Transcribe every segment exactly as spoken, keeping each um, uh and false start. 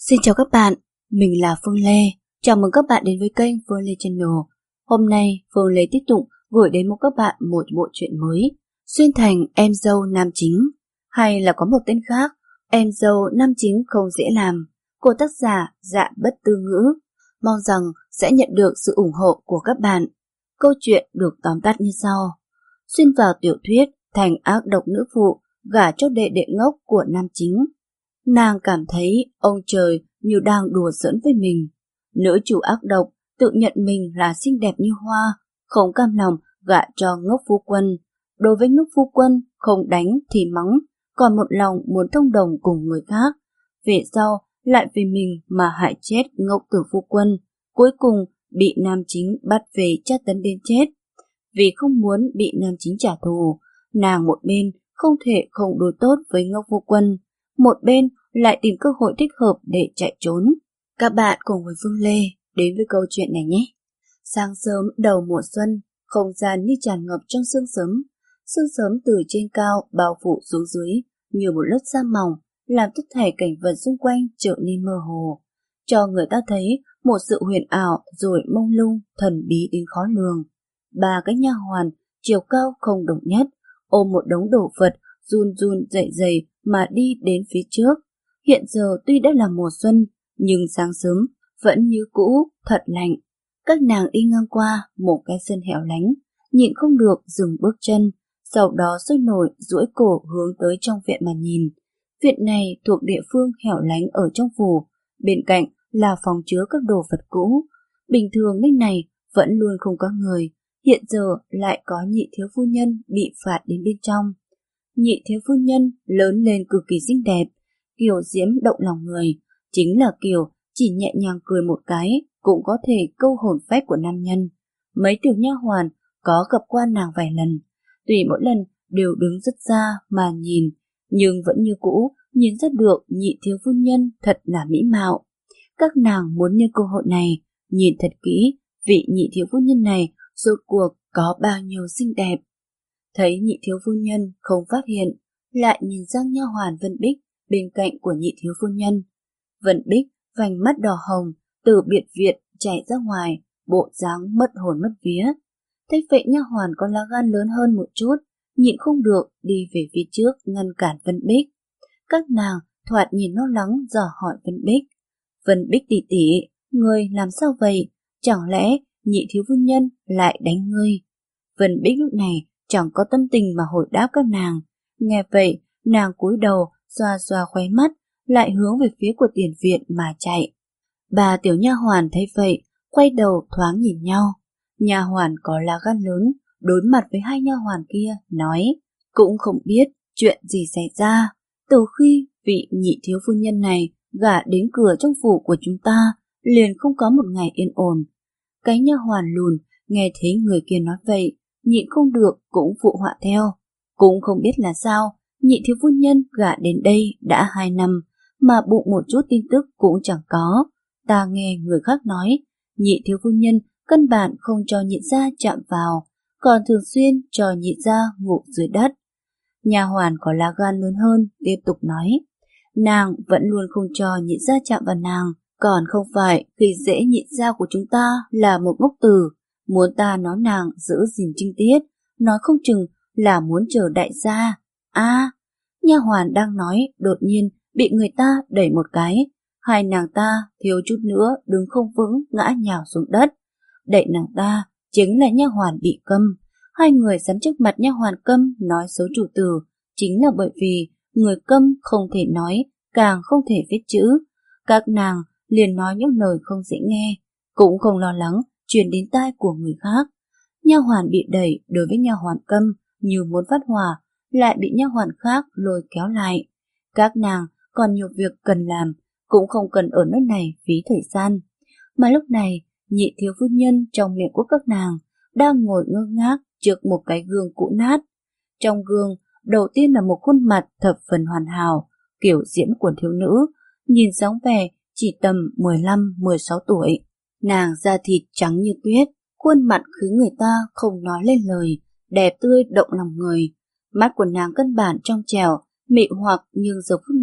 Xin chào các bạn, mình là Phương Lê. Chào mừng các bạn đến với kênh Phương Lê Channel. Hôm nay Phương Lê tiếp tục gửi đến một các bạn một bộ truyện mới, Xuyên Thành Em Dâu Nam Chính, hay là có một tên khác, Em Dâu Nam Chính Không Dễ Làm, của tác giả Dạ Bất Tư Ngữ. Mong rằng sẽ nhận được sự ủng hộ của các bạn. Câu chuyện được tóm tắt như sau. Xuyên vào tiểu thuyết thành ác độc nữ phụ gả cho đệ đệ ngốc của nam chính. Nàng cảm thấy ông trời như đang đùa giỡn với mình. Nữ chủ ác độc tự nhận mình là xinh đẹp như hoa, không cam lòng gả cho ngốc phu quân. Đối với ngốc phu quân, không đánh thì mắng, còn một lòng muốn thông đồng cùng người khác. Về sau lại vì mình mà hại chết ngốc tử phu quân, cuối cùng bị nam chính bắt về tra tấn đến chết. Vì không muốn bị nam chính trả thù, nàng một bên không thể không đối tốt với ngốc phu quân, một bên lại tìm cơ hội thích hợp để chạy trốn. Các bạn cùng với Phương Lê đến với câu chuyện này nhé. Sáng sớm đầu mùa xuân, không gian như tràn ngập trong sương sớm. Sương sớm từ trên cao bao phủ xuống dưới như một lớp sa mỏng, làm tất thảy cảnh vật xung quanh trở nên mơ hồ, cho người ta thấy một sự huyền ảo rồi mông lung, thần bí đến khó lường. Ba cái nha hoàn chiều cao không đồng nhất, ôm một đống đồ vật run run rẩy rẩy mà đi đến phía trước. Hiện giờ tuy đã là mùa xuân, nhưng sáng sớm vẫn như cũ, thật lạnh. Các nàng đi ngang qua một cái sân hẻo lánh, nhịn không được dừng bước chân, sau đó sôi nổi duỗi cổ hướng tới trong viện mà nhìn. Viện này thuộc địa phương hẻo lánh ở trong phủ, bên cạnh là phòng chứa các đồ vật cũ. Bình thường nơi này vẫn luôn không có người, hiện giờ lại có nhị thiếu phu nhân bị phạt đến bên trong. Nhị thiếu phu nhân lớn lên cực kỳ xinh đẹp, kiều diễm động lòng người, chính là kiểu chỉ nhẹ nhàng cười một cái cũng có thể câu hồn phách của nam nhân. Mấy tiểu nha hoàn có gặp qua nàng vài lần, tuy mỗi lần đều đứng rất xa mà nhìn, nhưng vẫn như cũ nhìn ra được nhị thiếu phu nhân thật là mỹ mạo. Các nàng muốn nhân cơ hội này nhìn thật kỹ vị nhị thiếu phu nhân này rốt cuộc có bao nhiêu xinh đẹp. Thấy nhị thiếu phu nhân không phát hiện, lại nhìn sang nha hoàn Vân Bích bên cạnh của nhị thiếu phu nhân. Vân Bích vành mắt đỏ hồng từ biệt viện chạy ra ngoài, bộ dáng mất hồn mất vía. Thấy vậy nha hoàn có lá gan lớn hơn một chút, nhịn không được đi về phía trước ngăn cản Vân Bích. Các nàng thoạt nhìn lo lắng dò hỏi Vân Bích. Vân Bích tỷ tỷ, ngươi làm sao vậy? Chẳng lẽ nhị thiếu phu nhân lại đánh ngươi? Vân Bích lúc này chẳng có tâm tình mà hồi đáp các nàng. Nghe vậy, nàng cúi đầu, xoa xoa khóe mắt, lại hướng về phía của tiền viện mà chạy. Bà tiểu nha hoàn thấy vậy, quay đầu thoáng nhìn nhau. Nha hoàn có lá gan lớn, đối mặt với hai nha hoàn kia, nói, cũng không biết chuyện gì xảy ra. Từ khi vị nhị thiếu phu nhân này gả đến cửa trong phủ của chúng ta, liền không có một ngày yên ổn. Cái nha hoàn lùn nghe thấy người kia nói vậy, nhịn không được cũng phụ họa theo. Cũng không biết là sao, nhị thiếu phu nhân gả đến đây đã hai năm, mà bụng một chút tin tức cũng chẳng có. Ta nghe người khác nói, nhị thiếu phu nhân căn bản không cho nhị gia chạm vào, còn thường xuyên cho nhị gia ngủ dưới đất. Nha hoàn có lá gan lớn hơn tiếp tục nói, nàng vẫn luôn không cho nhị gia chạm vào nàng, còn không phải khi dễ nhị gia của chúng ta là một ngốc tử, muốn ta nói nàng giữ gìn trinh tiết, nói không chừng là muốn chờ đại gia. A, nha hoàn đang nói đột nhiên bị người ta đẩy một cái, hai nàng ta thiếu chút nữa đứng không vững ngã nhào xuống đất. Đẩy nàng ta chính là nha hoàn bị câm. Hai người dám trước mặt nha hoàn câm nói xấu chủ tử, chính là bởi vì người câm không thể nói, càng không thể viết chữ. Các nàng liền nói những lời không dễ nghe, cũng không lo lắng truyền đến tai của người khác. Nha hoàn bị đẩy đối với nha hoàn câm như muốn phát hỏa, lại bị nha hoàn khác lôi kéo lại. Các nàng còn nhiều việc cần làm, cũng không cần ở nơi này phí thời gian. Mà lúc này, nhị thiếu phu nhân trong miệng của các nàng đang ngồi ngơ ngác trước một cái gương cũ nát. Trong gương, đầu tiên là một khuôn mặt thập phần hoàn hảo, kiểu diễm của thiếu nữ, nhìn dáng vẻ chỉ tầm mười lăm mười sáu tuổi. Nàng da thịt trắng như tuyết, khuôn mặt khiến người ta không nói lên lời, đẹp tươi động lòng người. Mắt của nàng căn bản trong trẻo, mị hoặc, nhưng giờ phút này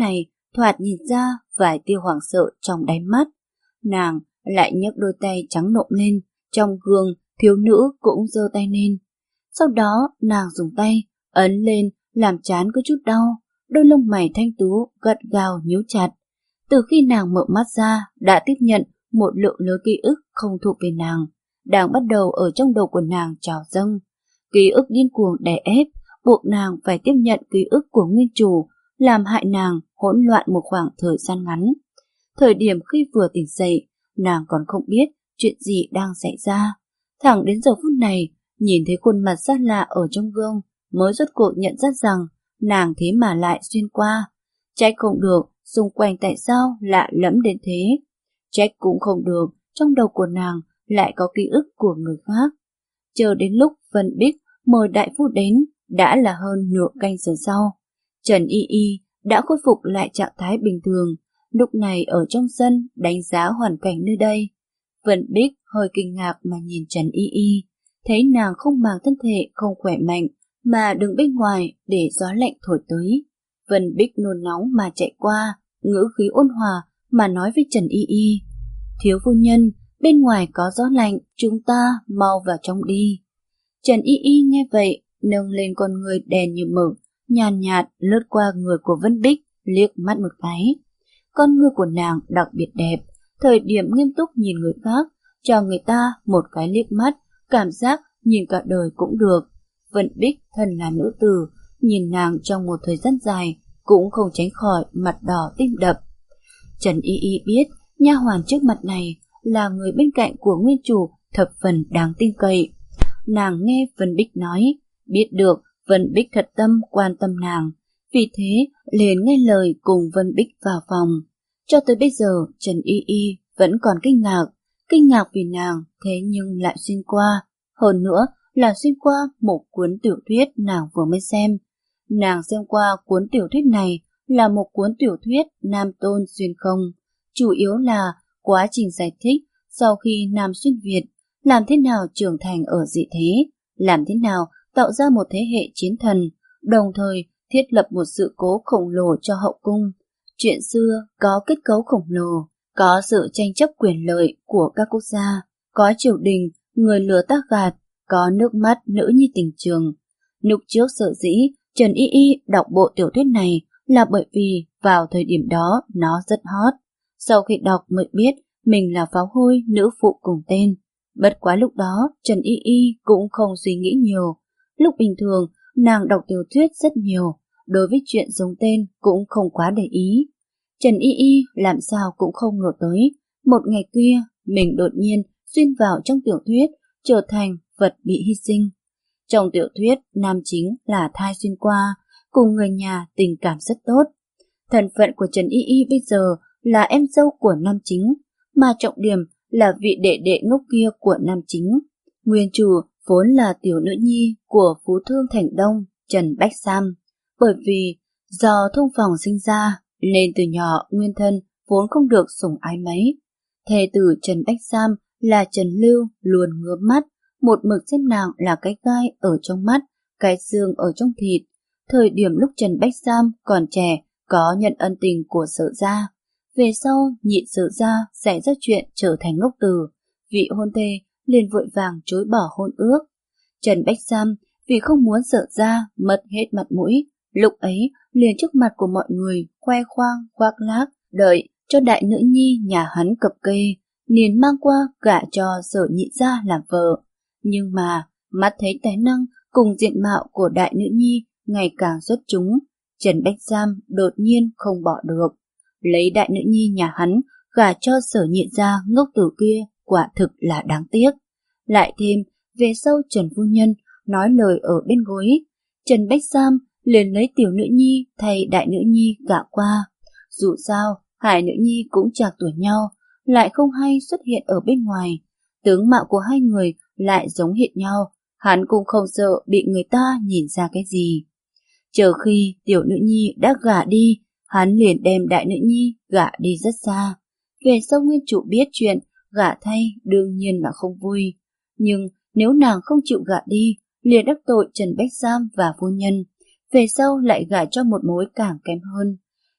thoạt nhìn ra vài tia hoảng sợ trong đáy mắt. Nàng lại nhấc đôi tay trắng nộm lên, trong gương thiếu nữ cũng giơ tay lên. Sau đó nàng dùng tay ấn lên làm trán có chút đau, đôi lông mày thanh tú gật gao nhíu chặt. Từ khi nàng mở mắt ra đã tiếp nhận một lượng lớn ký ức không thuộc về nàng, đang bắt đầu ở trong đầu của nàng trào dâng. Ký ức điên cuồng đè ép, buộc nàng phải tiếp nhận ký ức của nguyên chủ, làm hại nàng hỗn loạn một khoảng thời gian ngắn. Thời điểm khi vừa tỉnh dậy, nàng còn không biết chuyện gì đang xảy ra. Thẳng đến giờ phút này, nhìn thấy khuôn mặt xa lạ ở trong gương, mới rốt cuộc nhận ra rằng nàng thế mà lại xuyên qua. Trách không được, xung quanh tại sao lạ lẫm đến thế. Trách cũng không được, trong đầu của nàng lại có ký ức của người khác. Chờ đến lúc Vân Bích mời đại phu đến, đã là hơn nửa canh giờ sau. Trần Y Y đã khôi phục lại trạng thái bình thường, lúc này ở trong sân đánh giá hoàn cảnh nơi đây. Vân Bích hơi kinh ngạc mà nhìn Trần Y Y, thấy nàng không mang thân thể không khỏe mạnh, mà đứng bên ngoài để gió lạnh thổi tới. Vân Bích nôn nóng mà chạy qua, ngữ khí ôn hòa mà nói với Trần Y Y: "Thiếu phu nhân, bên ngoài có gió lạnh, chúng ta mau vào trong đi." Trần Y Y nghe vậy, nâng lên con người đèn như mực, nhàn nhạt, nhạt lướt qua người của Vân Bích, liếc mắt một cái. Con người của nàng đặc biệt đẹp, thời điểm nghiêm túc nhìn người khác, cho người ta một cái liếc mắt, cảm giác nhìn cả đời cũng được. Vân Bích thân là nữ tử, nhìn nàng trong một thời gian dài, cũng không tránh khỏi mặt đỏ tim đập. Trần Y Y biết, nha hoàn trước mặt này là người bên cạnh của nguyên chủ thập phần đáng tin cậy. Nàng nghe Vân Bích nói, biết được Vân Bích thật tâm quan tâm nàng, vì thế liền nghe lời cùng Vân Bích vào phòng. Cho tới bây giờ Trần Y Y vẫn còn kinh ngạc, kinh ngạc vì nàng thế nhưng lại xuyên qua, hơn nữa là xuyên qua một cuốn tiểu thuyết nàng vừa mới xem. Nàng xem qua cuốn tiểu thuyết này là một cuốn tiểu thuyết nam tôn xuyên không, chủ yếu là quá trình giải thích sau khi Nam xuyên Việt làm thế nào trưởng thành ở dị thế, làm thế nào tạo ra một thế hệ chiến thần, đồng thời thiết lập một sự cố khổng lồ cho hậu cung. Chuyện xưa có kết cấu khổng lồ, có sự tranh chấp quyền lợi của các quốc gia, có triều đình, người lừa tác gạt, có nước mắt nữ nhi tình trường. Lúc trước sở dĩ Trần Y Y đọc bộ tiểu thuyết này là bởi vì vào thời điểm đó nó rất hot. Sau khi đọc mới biết mình là pháo hôi nữ phụ cùng tên. Bất quá lúc đó Trần Y Y cũng không suy nghĩ nhiều. Lúc bình thường nàng đọc tiểu thuyết rất nhiều, đối với chuyện giống tên cũng không quá để ý. Trần Y Y làm sao cũng không ngờ tới, một ngày kia mình đột nhiên xuyên vào trong tiểu thuyết, trở thành vật bị hy sinh. Trong tiểu thuyết, nam chính là thai xuyên qua, cùng người nhà tình cảm rất tốt. Thân phận của Trần Y Y bây giờ là em dâu của nam chính, mà trọng điểm là vị đệ đệ ngốc kia của nam chính. Nguyên chủ vốn là tiểu nữ nhi của phú thương thành Đông, Trần Bách Sam. Bởi vì do thông phòng sinh ra, nên từ nhỏ nguyên thân vốn không được sủng ái mấy. Thê tử Trần Bách Sam là Trần Lưu luôn ngứa mắt, một mực xem nàng là cái gai ở trong mắt, cái xương ở trong thịt. Thời điểm lúc Trần Bách Sam còn trẻ có nhận ân tình của Sở gia. Về sau nhịn Sở gia xảy ra chuyện trở thành ngốc tử, vị hôn thê liền vội vàng chối bỏ hôn ước. Trần Bách Sam vì không muốn Sở gia mất hết mặt mũi, lúc ấy liền trước mặt của mọi người khoe khoang khoác lác, đợi cho đại nữ nhi nhà hắn cập kê, liền mang qua gả cho Sở nhị gia làm vợ. Nhưng mà mắt thấy tài năng cùng diện mạo của đại nữ nhi ngày càng xuất chúng, Trần Bách Sam đột nhiên không bỏ được, lấy đại nữ nhi nhà hắn gả cho Sở nhị gia ngốc tử kia, quả thực là đáng tiếc. Lại thêm về sau Trần phu nhân nói lời ở bên gối, Trần Bách Sam liền lấy tiểu nữ nhi thay đại nữ nhi gả qua. Dù sao hai nữ nhi cũng chạc tuổi nhau, lại không hay xuất hiện ở bên ngoài, tướng mạo của hai người lại giống hệt nhau, hắn cũng không sợ bị người ta nhìn ra cái gì. Chờ khi tiểu nữ nhi đã gả đi, hắn liền đem đại nữ nhi gả đi rất xa. Về sau nguyên chủ biết chuyện, gả thay đương nhiên là không vui. Nhưng nếu nàng không chịu gả đi, liền đắc tội Trần Bách Sam và phu nhân, về sau lại gả cho một mối càng kém hơn.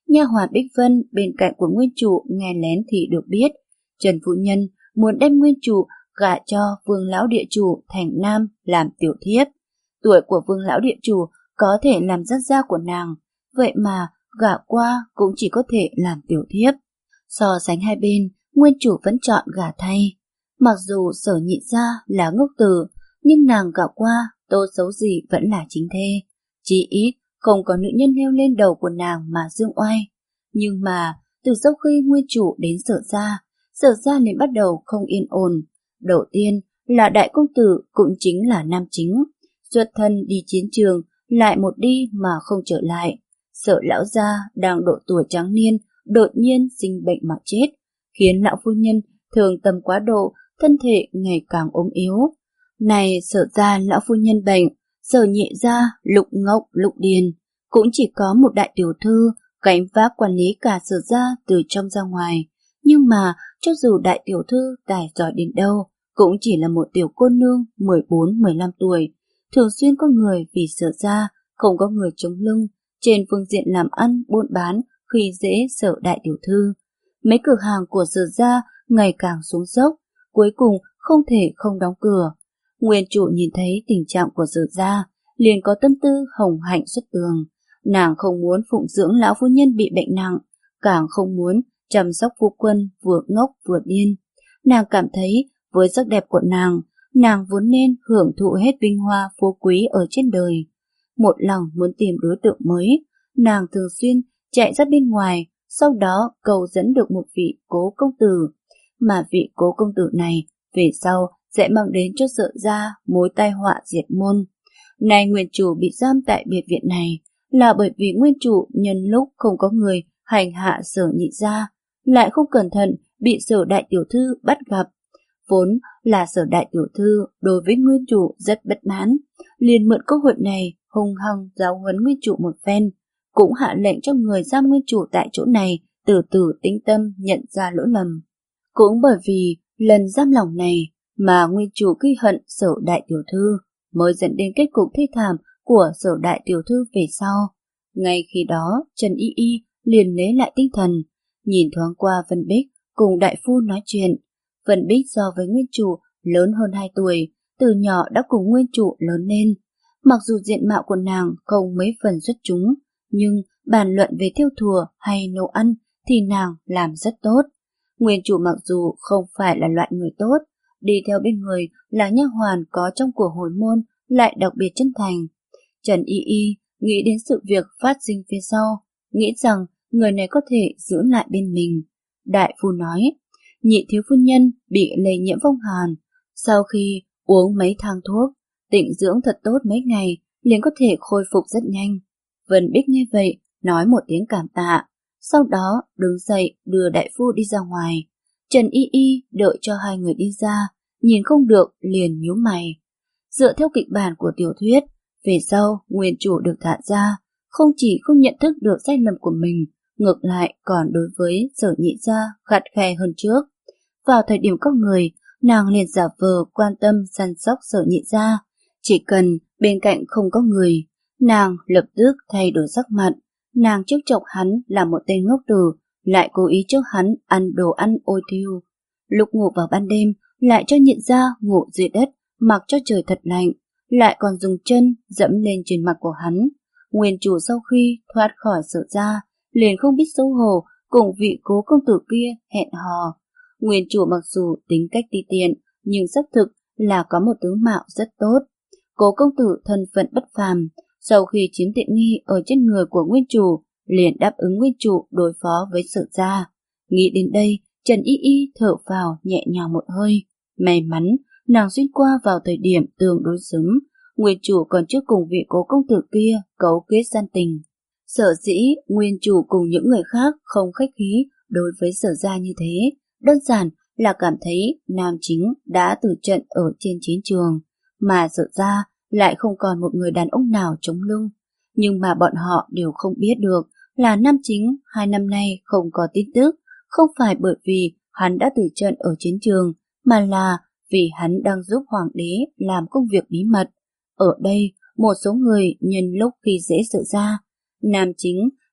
Nha hoàn Bích Vân bên cạnh của nguyên chủ nghe lén thì được biết, Trần phu nhân muốn đem nguyên chủ gả cho Vương lão địa chủ thành nam làm tiểu thiếp. Tuổi của Vương lão địa chủ có thể làm dắt da của nàng, vậy mà gả qua cũng chỉ có thể làm tiểu thiếp. So sánh hai bên, nguyên chủ vẫn chọn gả thay. Mặc dù Sở Nhị gia là ngốc tử, nhưng nàng gả qua tốt xấu gì vẫn là chính thê. Chỉ ít không có nữ nhân leo lên đầu của nàng mà dương oai. Nhưng mà từ sau khi nguyên chủ đến Sở gia, Sở gia liền bắt đầu không yên ổn. Đầu tiên là đại công tử cũng chính là nam chính, xuất thân đi chiến trường lại một đi mà không trở lại. Sở lão gia đang độ tuổi tráng niên đột nhiên sinh bệnh mà chết, khiến lão phu nhân thường tầm quá độ, thân thể ngày càng ốm yếu. Này Sở gia lão phu nhân bệnh, Sở Nhị gia lục ngốc lục điền, cũng chỉ có một đại tiểu thư gánh vác quản lý cả Sở gia từ trong ra ngoài. Nhưng mà cho dù đại tiểu thư tài giỏi đến đâu, cũng chỉ là một tiểu cô nương mười bốn mười lăm tuổi. Thường xuyên có người vì Sở gia không có người chống lưng, trên phương diện làm ăn buôn bán khi dễ Sở đại tiểu thư. Mấy cửa hàng của Sở gia ngày càng xuống dốc, cuối cùng không thể không đóng cửa. Nguyên chủ nhìn thấy tình trạng của Sở gia, liền có tâm tư hồng hạnh xuất tường. Nàng không muốn phụng dưỡng lão phu nhân bị bệnh nặng, càng không muốn chăm sóc phu quân vừa ngốc vừa điên. Nàng cảm thấy với sắc đẹp của nàng, nàng vốn nên hưởng thụ hết vinh hoa phú quý ở trên đời. Một lòng muốn tìm đối tượng mới, nàng thường xuyên chạy ra bên ngoài, sau đó cầu dẫn được một vị cố công tử. Mà vị cố công tử này về sau sẽ mang đến cho Sở gia mối tai họa diệt môn. Nay nguyên chủ bị giam tại biệt viện này là bởi vì nguyên chủ nhân lúc không có người hành hạ Sở Nhị gia, lại không cẩn thận bị Sở đại tiểu thư bắt gặp. Vốn là Sở đại tiểu thư đối với nguyên chủ rất bất mãn, liền mượn cơ hội này hung hăng giáo huấn nguyên chủ một phen, cũng hạ lệnh cho người giam nguyên chủ tại chỗ này từ từ tĩnh tâm nhận ra lỗi lầm. Cũng bởi vì lần giam lỏng này mà nguyên chủ ghi hận Sở đại tiểu thư, mới dẫn đến kết cục thê thảm của Sở đại tiểu thư về sau. Ngay khi đó, Trần Y Y liền lấy lại tinh thần, nhìn thoáng qua Vân Bích cùng đại phu nói chuyện. Vân Bích so với nguyên chủ lớn hơn hai tuổi, từ nhỏ đã cùng nguyên chủ lớn lên. Mặc dù diện mạo của nàng không mấy phần xuất chúng, nhưng bàn luận về thiêu thùa hay nấu ăn thì nàng làm rất tốt. Nguyên chủ mặc dù không phải là loại người tốt, đi theo bên người là nha hoàn có trong của hồi môn lại đặc biệt chân thành. Trần Y Y nghĩ đến sự việc phát sinh phía sau, nghĩ rằng người này có thể giữ lại bên mình. Đại phu nói, nhị thiếu phu nhân bị lây nhiễm phong hàn, sau khi uống mấy thang thuốc, tịnh dưỡng thật tốt mấy ngày, liền có thể khôi phục rất nhanh. Vân Bích nghe vậy, nói một tiếng cảm tạ, sau đó đứng dậy đưa đại phu đi ra ngoài. Trần Y Y đợi cho hai người đi ra, nhìn không được liền nhíu mày. Dựa theo kịch bản của tiểu thuyết, về sau nguyên chủ được thả ra, không chỉ không nhận thức được sai lầm của mình, ngược lại còn đối với Sở Nhị gia khắt khe hơn trước. Vào thời điểm có người, nàng liền giả vờ quan tâm săn sóc Sở Nhị gia, chỉ cần bên cạnh không có người, nàng lập tức thay đổi sắc mặt. Nàng trêu chọc hắn là một tên ngốc tử, lại cố ý cho hắn ăn đồ ăn ôi thiêu. Lúc ngủ vào ban đêm, lại cho Nhị gia ngủ dưới đất, mặc cho trời thật lạnh, lại còn dùng chân dẫm lên trên mặt của hắn. Nguyên chủ sau khi thoát khỏi Sở gia, liền không biết xấu hổ, cùng vị cố công tử kia hẹn hò. Nguyên chủ mặc dù tính cách ti tiện, nhưng xác thực là có một tướng mạo rất tốt. Cố công tử thân phận bất phàm, sau khi chiếm tiện nghi ở trên người của nguyên chủ, liền đáp ứng nguyên chủ đối phó với Sở gia. Nghĩ đến đây, Trần Y Y thở phào nhẹ nhàng một hơi. May mắn, nàng xuyên qua vào thời điểm tương đối sớm, nguyên chủ còn chưa cùng vị cố công tử kia cấu kết gian tình. Sở dĩ nguyên chủ cùng những người khác không khách khí đối với Sở gia như thế, đơn giản là cảm thấy nam chính đã tử trận ở trên chiến trường, mà Sở gia lại không còn một người đàn ông nào chống lưng. Nhưng mà bọn họ đều không biết được là nam chính hai năm nay không có tin tức, không phải bởi vì hắn đã tử trận ở chiến trường, mà là vì hắn đang giúp hoàng đế làm công việc bí mật. Ở đây, một số người nhân lúc khi dễ Sở gia, nam chính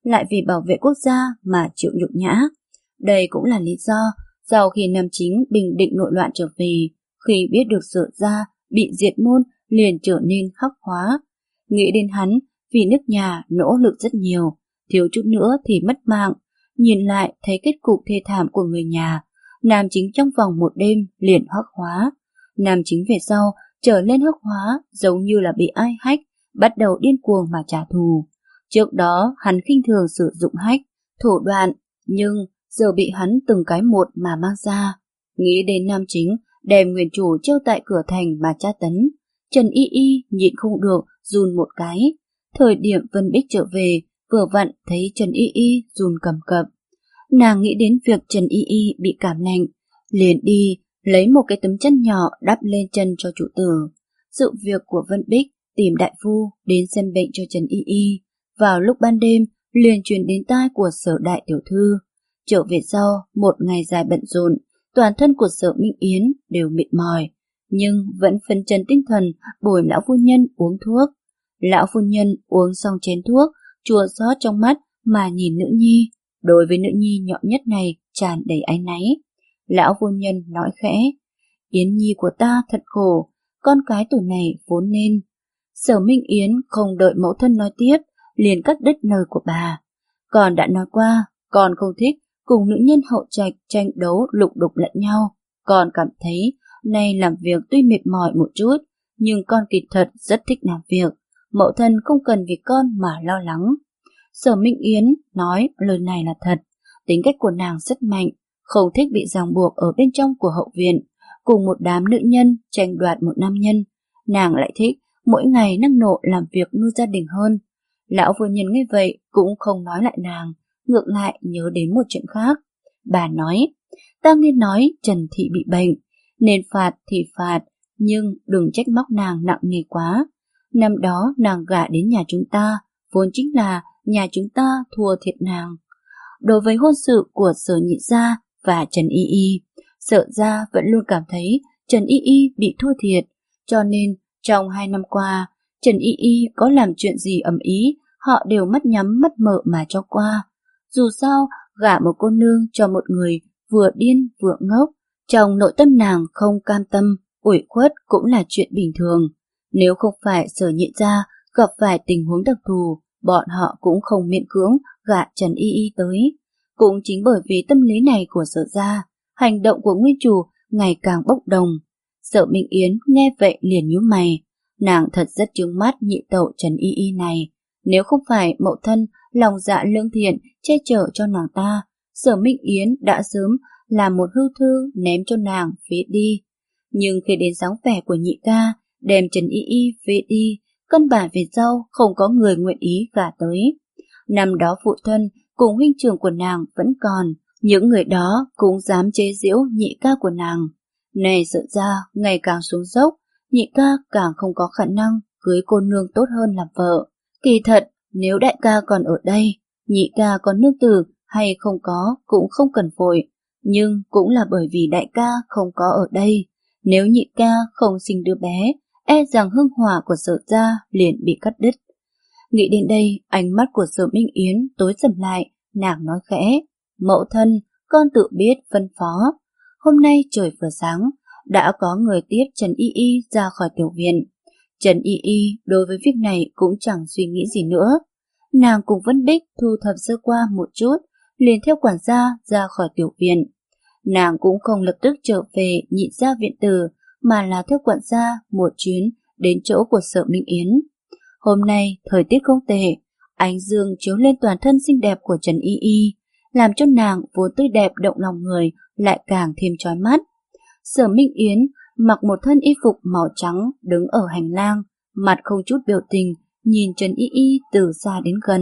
lại vì bảo vệ quốc gia mà chịu nhục nhã. Đây cũng là lý do sau khi Nam Chính bình định nội loạn trở về, khi biết được Sở Gia bị diệt môn liền trở nên hắc hóa. Nghĩ đến hắn vì nước nhà nỗ lực rất nhiều, thiếu chút nữa thì mất mạng. Nhìn lại thấy kết cục thê thảm của người nhà, Nam Chính trong vòng một đêm liền hắc hóa. Nam Chính về sau trở lên hắc hóa giống như là bị ai hách, bắt đầu điên cuồng mà trả thù. Trước đó hắn khinh thường sử dụng hách, thủ đoạn, nhưng giờ bị hắn từng cái một mà mang ra. Nghĩ đến Nam Chính đem nguyên chủ treo tại cửa thành mà tra tấn, Trần Y Y nhịn không được run một cái. Thời điểm Vân Bích trở về, vừa vặn thấy Trần Y Y run cầm cập. Nàng nghĩ đến việc Trần Y Y bị cảm lạnh, liền đi lấy một cái tấm chăn nhỏ đắp lên chân cho chủ tử. Sự việc của Vân Bích tìm đại phu đến xem bệnh cho Trần Y Y vào lúc ban đêm liền truyền đến tai của Sở đại tiểu thư. Trở về sau một ngày dài bận rộn, toàn thân của Sở Minh Yến đều mệt mỏi, nhưng vẫn phấn chấn tinh thần bồi lão phu nhân uống thuốc. Lão phu nhân uống xong chén thuốc, chua xót trong mắt mà nhìn nữ nhi. Đối với nữ nhi nhỏ nhất này tràn đầy áy náy. Lão phu nhân nói khẽ: Yến nhi của ta thật khổ, con cái tuổi này vốn nên. Sở Minh Yến không đợi mẫu thân nói tiếp, liền cắt đứt lời của bà. Con đã nói qua, con không thích cùng nữ nhân hậu trạch tranh đấu lục đục lẫn nhau. Con cảm thấy nay làm việc tuy mệt mỏi một chút, nhưng con kỳ thật rất thích làm việc. Mẫu thân không cần vì con mà lo lắng. Sở Minh Yến nói lời này là thật. Tính cách của nàng rất mạnh, không thích bị ràng buộc ở bên trong của hậu viện, cùng một đám nữ nhân tranh đoạt một nam nhân. Nàng lại thích mỗi ngày năng nổ làm việc nuôi gia đình hơn. Lão phu nhân nghe vậy cũng không nói lại nàng, ngược lại nhớ đến một chuyện khác. Bà nói: Ta nghe nói Trần Thị bị bệnh, nên phạt thì phạt, nhưng đừng trách móc nàng nặng nề quá. Năm đó nàng gả đến nhà chúng ta, vốn chính là nhà chúng ta thua thiệt nàng. Đối với hôn sự của Sở Nhị Gia và Trần Y Y, Sở Gia vẫn luôn cảm thấy Trần Y Y bị thua thiệt, cho nên trong hai năm qua, Trần Y Y có làm chuyện gì ầm ý, họ đều mắt nhắm mắt mở mà cho qua. Dù sao, gả một cô nương cho một người vừa điên vừa ngốc, trong nội tâm nàng không cam tâm, ủy khuất cũng là chuyện bình thường. Nếu không phải Sở Nhị Gia gặp phải tình huống đặc thù, bọn họ cũng không miễn cưỡng gả Trần Y Y tới. Cũng chính bởi vì tâm lý này của Sở Gia, hành động của nguyên chủ ngày càng bốc đồng. Sở Minh Yến nghe vậy liền nhíu mày, nàng thật rất trướng mắt nhị tẩu Trần Y Y này. Nếu không phải mẫu thân lòng dạ lương thiện che chở cho nàng ta, Sở Minh Yến đã sớm làm một hưu thư ném cho nàng phế đi. Nhưng khi đến dáng vẻ của nhị ca đem Trần Y Y phế đi, căn bản về sau không có người nguyện ý gả tới. Năm đó phụ thân cùng huynh trưởng của nàng vẫn còn, những người đó cũng dám chế giễu nhị ca của nàng. Này sợ ra ngày càng xuống dốc, nhị ca càng không có khả năng cưới cô nương tốt hơn làm vợ. Kỳ thật, nếu đại ca còn ở đây, nhị ca còn nương tử hay không có cũng không cần vội. Nhưng cũng là bởi vì đại ca không có ở đây. Nếu nhị ca không sinh đứa bé, e rằng hương hỏa của Sở Gia liền bị cắt đứt. Nghĩ đến đây, ánh mắt của Sở Minh Yến tối sầm lại, nàng nói khẽ: Mẫu thân, con tự biết phân phó. Hôm nay trời vừa sáng, đã có người tiếp Trần Y Y ra khỏi tiểu viện. Trần Y Y đối với việc này cũng chẳng suy nghĩ gì nữa. Nàng cùng Vân Bích thu thập sơ qua một chút, liền theo quản gia ra khỏi tiểu viện. Nàng cũng không lập tức trở về nhị gia viện tử, mà là theo quản gia một chuyến đến chỗ của Sở Minh Yến. Hôm nay thời tiết không tệ, ánh dương chiếu lên toàn thân xinh đẹp của Trần Y Y, làm cho nàng vốn tươi đẹp động lòng người lại càng thêm chói mắt. Sở Minh Yến mặc một thân y phục màu trắng đứng ở hành lang, mặt không chút biểu tình nhìn Trần Y Y từ xa đến gần.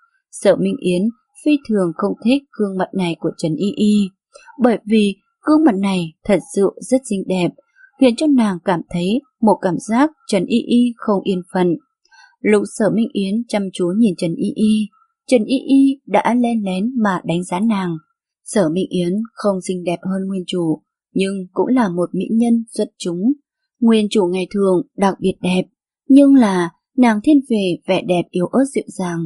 Sở Minh Yến phi thường không thích gương mặt này của Trần Y Y, bởi vì gương mặt này thật sự rất xinh đẹp, khiến cho nàng cảm thấy một cảm giác Trần Y Y không yên phận. Lúc Sở Minh Yến chăm chú nhìn Trần Y Y, Trần Y Y đã len lén mà đánh giá nàng. Sở Minh Yến không xinh đẹp hơn nguyên chủ, nhưng cũng là một mỹ nhân xuất chúng. Nguyên chủ ngày thường đặc biệt đẹp, nhưng là nàng thiên về vẻ đẹp yếu ớt dịu dàng.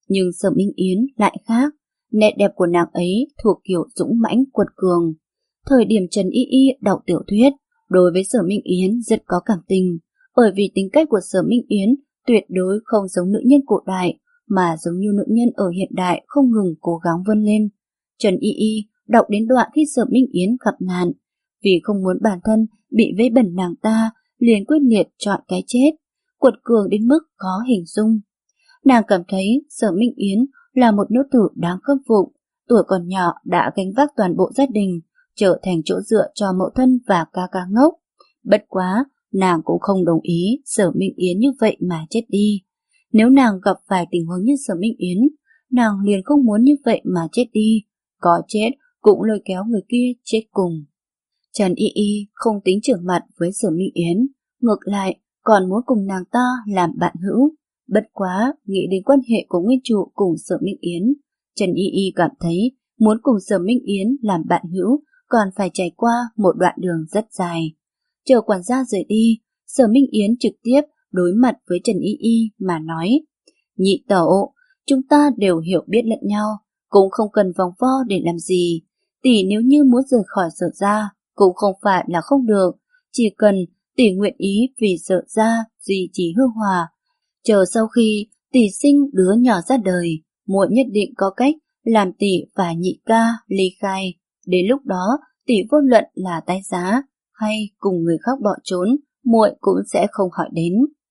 Nhưng Sở Minh Yến lại khác, nét đẹp của nàng ấy thuộc kiểu dũng mãnh quật cường. Thời điểm Trần Y Y đọc tiểu thuyết, đối với Sở Minh Yến rất có cảm tình, bởi vì tính cách của Sở Minh Yến tuyệt đối không giống nữ nhân cổ đại, mà giống như nữ nhân ở hiện đại không ngừng cố gắng vươn lên. Trần Y Y đọc đến đoạn khi Sở Minh Yến gặp nạn, vì không muốn bản thân bị vấy bẩn nàng ta, liền quyết liệt chọn cái chết, quật cường đến mức khó hình dung. Nàng cảm thấy Sở Minh Yến là một nữ tử đáng khâm phục, tuổi còn nhỏ đã gánh vác toàn bộ gia đình, trở thành chỗ dựa cho mẫu thân và ca ca ngốc. Bất quá, nàng cũng không đồng ý Sở Minh Yến như vậy mà chết đi. Nếu nàng gặp phải tình huống như Sở Minh Yến, nàng liền không muốn như vậy mà chết đi, có chết cũng lôi kéo người kia chết cùng. Trần Y Y không tính trưởng mặt với Sở Minh Yến, ngược lại còn muốn cùng nàng ta làm bạn hữu. Bất quá, nghĩ đến quan hệ của nguyên chủ cùng Sở Minh Yến, Trần Y Y cảm thấy muốn cùng Sở Minh Yến làm bạn hữu còn phải trải qua một đoạn đường rất dài. Chờ quản gia rời đi, Sở Minh Yến trực tiếp đối mặt với Trần Y Y mà nói: Nhị tẩu, chúng ta đều hiểu biết lẫn nhau, cũng không cần vòng vo để làm gì. Tỷ nếu như muốn rời khỏi Sở gia cũng không phải là không được, chỉ cần tỷ nguyện ý vì Sở gia duy trì hương hòa. Chờ sau khi tỷ sinh đứa nhỏ ra đời, muội nhất định có cách làm tỷ và nhị ca ly khai. Đến lúc đó, tỷ vô luận là tái giá hay cùng người khác bỏ trốn, muội cũng sẽ không hỏi đến.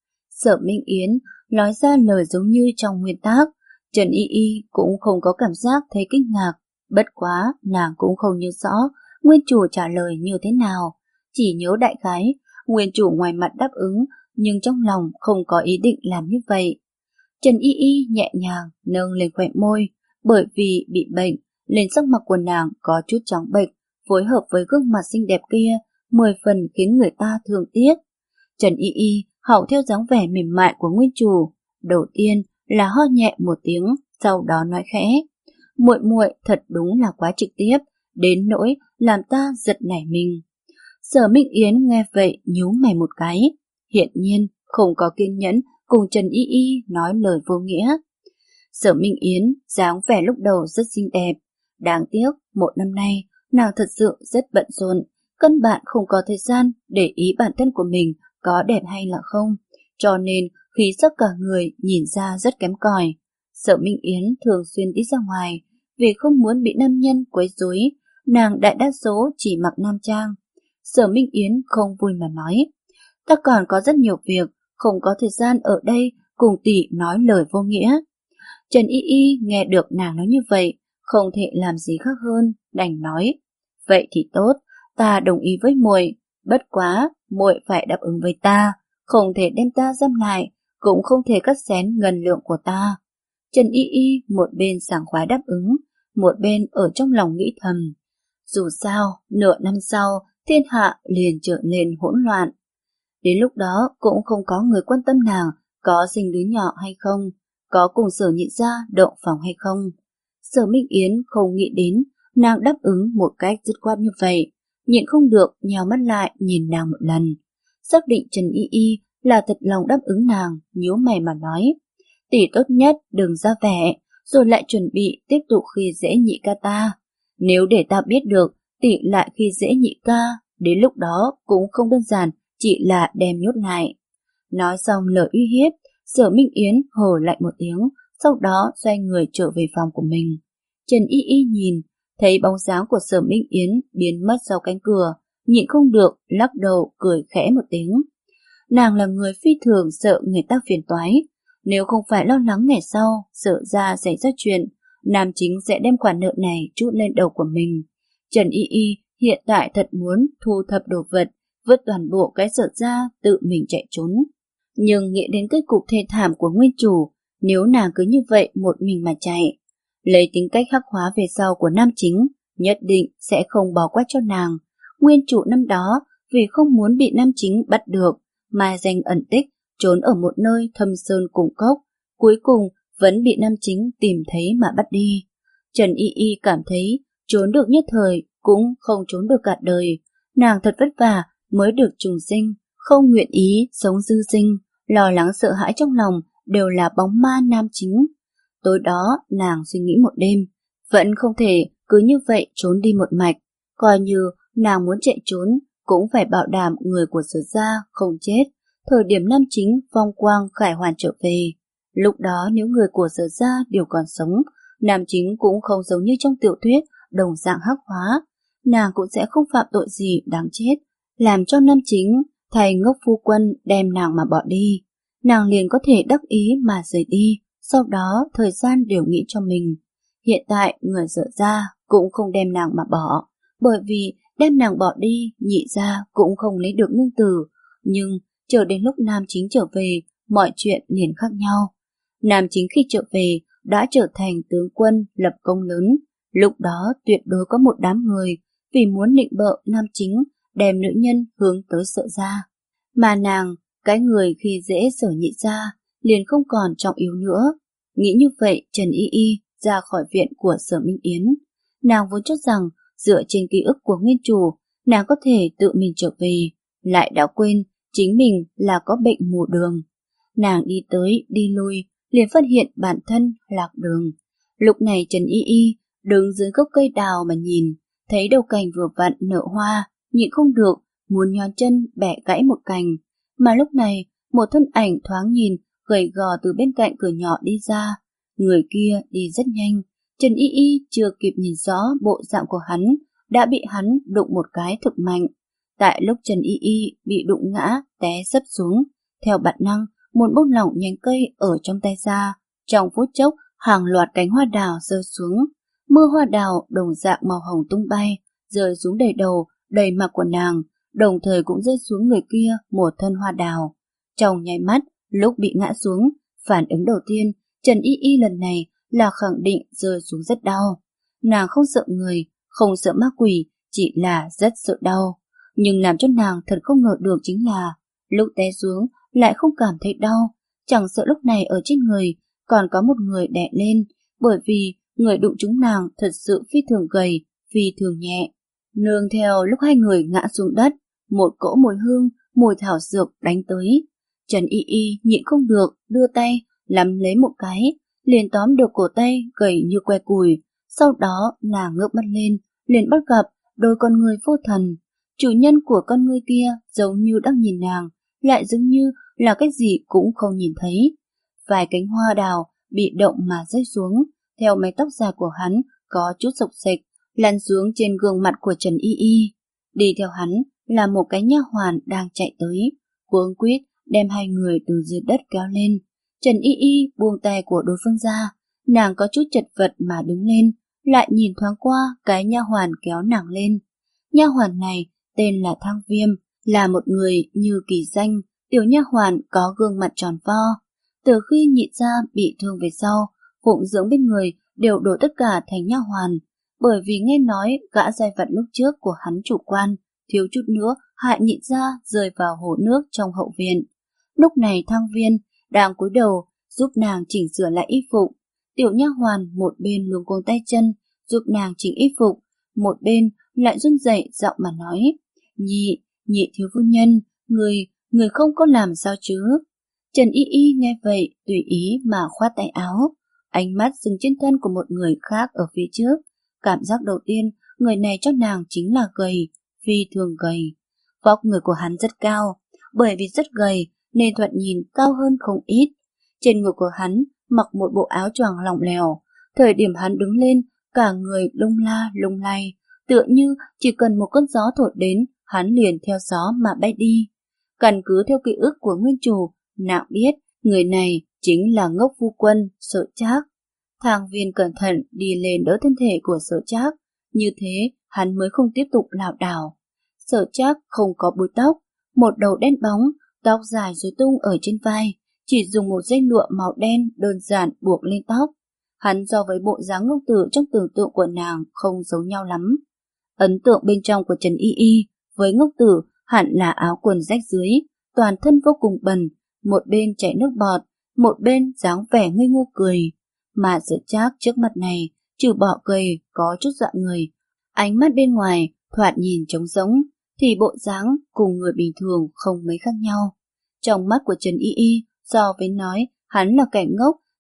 Sở Minh Yến nói ra lời giống như trong nguyên tác, Trần Y Y cũng không có cảm giác thấy kinh ngạc. Bất quá, nàng cũng không nhớ rõ nguyên chủ trả lời như thế nào, chỉ nhớ đại khái nguyên chủ ngoài mặt đáp ứng, nhưng trong lòng không có ý định làm như vậy. Trần Y Y nhẹ nhàng nâng lên khóe môi, bởi vì bị bệnh, lên sắc mặt của nàng có chút trắng bệch, phối hợp với gương mặt xinh đẹp kia, mười phần khiến người ta thương tiếc. Trần Y Y học theo dáng vẻ mềm mại của nguyên chủ, đầu tiên là ho nhẹ một tiếng, sau đó nói khẽ: Muội muội thật đúng là quá trực tiếp, đến nỗi làm ta giật nảy mình. Sở Minh Yến nghe vậy nhíu mày một cái, hiện nhiên không có kiên nhẫn cùng Trần Y Y nói lời vô nghĩa. Sở Minh Yến dáng vẻ lúc đầu rất xinh đẹp, đáng tiếc một năm nay nàng thật sự rất bận rộn, căn bản không có thời gian để ý bản thân của mình có đẹp hay là không, cho nên khí sắc cả người nhìn ra rất kém cỏi. Sở Minh Yến thường xuyên đi ra ngoài, vì không muốn bị nam nhân quấy rối, nàng đại đa số chỉ mặc nam trang. Sở Minh Yến không vui mà nói: Ta còn có rất nhiều việc, không có thời gian ở đây cùng tỷ nói lời vô nghĩa. Trần Y Y nghe được nàng nói như vậy, không thể làm gì khác hơn, đành nói: Vậy thì tốt, ta đồng ý với muội, bất quá muội phải đáp ứng với ta, không thể đem ta giam lại, cũng không thể cắt xén ngân lượng của ta. Trần Y Y một bên sảng khoái đáp ứng, một bên ở trong lòng nghĩ thầm: Dù sao, nửa năm sau, thiên hạ liền trở nên hỗn loạn. Đến lúc đó cũng không có người quan tâm nàng có sinh đứa nhỏ hay không, có cùng Sở Nhị gia động phòng hay không. Sở Minh Yến không nghĩ đến nàng đáp ứng một cách dứt khoát như vậy, nhịn không được nhào mắt lại nhìn nàng một lần. Xác định Trần Y Y là thật lòng đáp ứng nàng, nhíu mày mà nói: Tỷ tốt nhất đừng ra vẻ, rồi lại chuẩn bị tiếp tục khi dễ nhị ca ta. Nếu để ta biết được tỷ lại khi dễ nhị ca, đến lúc đó cũng không đơn giản chỉ là đem nhốt lại. Nói xong lời uy hiếp, Sở Minh Yến hừ lại một tiếng, sau đó xoay người trở về phòng của mình. Trần Y Y nhìn thấy bóng dáng của Sở Minh Yến biến mất sau cánh cửa, nhịn không được lắc đầu cười khẽ một tiếng. Nàng là người phi thường sợ người ta phiền toái, nếu không phải lo lắng ngày sau sợ ra xảy ra chuyện, nam chính sẽ đem khoản nợ này trút lên đầu của mình. Trần Y Y hiện tại thật muốn thu thập đồ vật, vứt toàn bộ cái Sở ra tự mình chạy trốn. Nhưng nghĩ đến kết cục thê thảm của nguyên chủ, nếu nàng cứ như vậy một mình mà chạy, lấy tính cách hắc hóa về sau của nam chính, nhất định sẽ không bỏ qua cho nàng. Nguyên chủ năm đó vì không muốn bị nam chính bắt được, mà dành ẩn tích, trốn ở một nơi thâm sơn cùng cốc, cuối cùng vẫn bị nam chính tìm thấy mà bắt đi. Trần Y Y cảm thấy trốn được nhất thời cũng không trốn được cả đời. Nàng thật vất vả mới được trùng sinh, không nguyện ý sống dư sinh, lo lắng sợ hãi trong lòng đều là bóng ma nam chính. Tối đó nàng suy nghĩ một đêm, vẫn không thể cứ như vậy trốn đi một mạch. Coi như nàng muốn chạy trốn cũng phải bảo đảm người của Sở gia không chết. Thời điểm Nam Chính, Phong Quang, Khải Hoàn trở về, lúc đó nếu người của Sở gia đều còn sống, Nam Chính cũng không giống như trong tiểu thuyết đồng dạng hắc hóa, nàng cũng sẽ không phạm tội gì đáng chết, làm cho Nam Chính thầy ngốc phu quân đem nàng mà bỏ đi. Nàng liền có thể đắc ý mà rời đi, sau đó thời gian đều nghĩ cho mình. Hiện tại người Sở gia cũng không đem nàng mà bỏ, bởi vì đem nàng bỏ đi, Nhị gia cũng không lấy được nương tử. Nhưng chờ đến lúc Nam Chính trở về, mọi chuyện liền khác nhau. Nam Chính khi trở về đã trở thành tướng quân lập công lớn. Lúc đó tuyệt đối có một đám người vì muốn nịnh bợ Nam Chính đem nữ nhân hướng tới Sở gia. Mà nàng, cái người khi dễ Sở Nhị gia, liền không còn trọng yếu nữa. Nghĩ như vậy, Trần Y Y ra khỏi viện của Sở Minh Yến. Nàng vốn cho rằng dựa trên ký ức của nguyên chủ, nàng có thể tự mình trở về, lại đã quên chính mình là có bệnh mù đường. Nàng đi tới, đi lui, liền phát hiện bản thân lạc đường. Lúc này Trần Y Y đứng dưới gốc cây đào mà nhìn, thấy đầu cành vừa vặn nở hoa, nhịn không được, muốn nhón chân bẻ gãy một cành. Mà lúc này, một thân ảnh thoáng nhìn, gầy gò từ bên cạnh cửa nhỏ đi ra. Người kia đi rất nhanh, Trần Y Y chưa kịp nhìn rõ bộ dạng của hắn, đã bị hắn đụng một cái thực mạnh. Tại lúc Trần Y Y bị đụng ngã, té sấp xuống, theo bản năng, một bông lỏng nhánh cây ở trong tay ra. Trong phút chốc, hàng loạt cánh hoa đào rơi xuống. Mưa hoa đào đồng dạng màu hồng tung bay, rơi xuống đầy đầu, đầy mặt của nàng, đồng thời cũng rơi xuống người kia một thân hoa đào. Trong nháy mắt, lúc bị ngã xuống, phản ứng đầu tiên, Trần Y Y lần này là khẳng định rơi xuống rất đau. Nàng không sợ người, không sợ ma quỷ, chỉ là rất sợ đau. Nhưng làm cho nàng thật không ngờ được chính là, lúc té xuống lại không cảm thấy đau, chẳng sợ lúc này ở trên người còn có một người đè lên, bởi vì người đụng trúng nàng thật sự phi thường gầy, phi thường nhẹ. Nương theo lúc hai người ngã xuống đất, một cỗ mùi hương, mùi thảo dược đánh tới. Trần Y Y nhịn không được, đưa tay nắm lấy một cái, liền tóm được cổ tay gầy như que củi. Sau đó nàng ngước mắt lên, liền bắt gặp đôi con người vô thần. Chủ nhân của con người kia giống như đang nhìn nàng, lại giống như là cái gì cũng không nhìn thấy. Vài cánh hoa đào bị động mà rơi xuống, theo mái tóc dài của hắn có chút xộc xệch, lăn xuống trên gương mặt của Trần Y Y. Đi theo hắn là một cái nha hoàn đang chạy tới, cuống quýt đem hai người từ dưới đất kéo lên. Trần Y Y buông tay của đối phương ra, nàng có chút chật vật mà đứng lên, lại nhìn thoáng qua cái nha hoàn kéo nàng lên. Nha hoàn này tên là Thang Viêm, là một người như kỳ danh, tiểu nha hoàn có gương mặt tròn vo. Từ khi Nhị gia bị thương về sau, phụng dưỡng bên người đều đổ tất cả thành nha hoàn, bởi vì nghe nói gã giai vật lúc trước của hắn chủ quan, thiếu chút nữa hại Nhị gia rơi vào hồ nước trong hậu viện. Lúc này Thang Viên đang cúi đầu giúp nàng chỉnh sửa lại y phục. Tiểu nha hoàn một bên luống cuống tay chân giúp nàng chỉnh y phục, một bên lại run rẩy giọng mà nói: "Nhị, nhị thiếu phu nhân, người, người không có làm sao chứ?" Trần Y Y nghe vậy tùy ý mà khoát tay áo, ánh mắt dừng trên thân của một người khác ở phía trước. Cảm giác đầu tiên, người này cho nàng chính là gầy, phi thường gầy. Vóc người của hắn rất cao, bởi vì rất gầy nên thoạt nhìn cao hơn không ít. Trên người của hắn mặc một bộ áo choàng lỏng lẻo, thời điểm hắn đứng lên, cả người lung la lung lay, tựa như chỉ cần một cơn gió thổi đến, hắn liền theo gió mà bay đi. Căn cứ theo ký ức của nguyên chủ, nàng biết người này chính là ngốc phu quân Sở Trác. Thang Viên cẩn thận đi lên đỡ thân thể của Sở Trác, như thế hắn mới không tiếp tục lảo đảo. Sở Trác không có búi tóc, một đầu đen bóng, tóc dài rối tung ở trên vai, chỉ dùng một dây lụa màu đen đơn giản buộc lên tóc. Hắn so với bộ dáng ngốc tử trong tưởng tượng của nàng không giống nhau lắm. Ấn tượng bên trong của Trần Y Y với ngốc tử hẳn là áo quần rách dưới, toàn thân vô cùng bẩn, một bên chảy nước bọt, một bên dáng vẻ ngây ngô cười. Mà Sở Trác trước mặt này, trừ bỏ gầy có chút dọa người, ánh mắt bên ngoài thoạt nhìn trống rỗng, thì bộ dáng cùng người bình thường không mấy khác nhau. Trong mắt của Trần Y Y, so với nói hắn là kẻ ngốc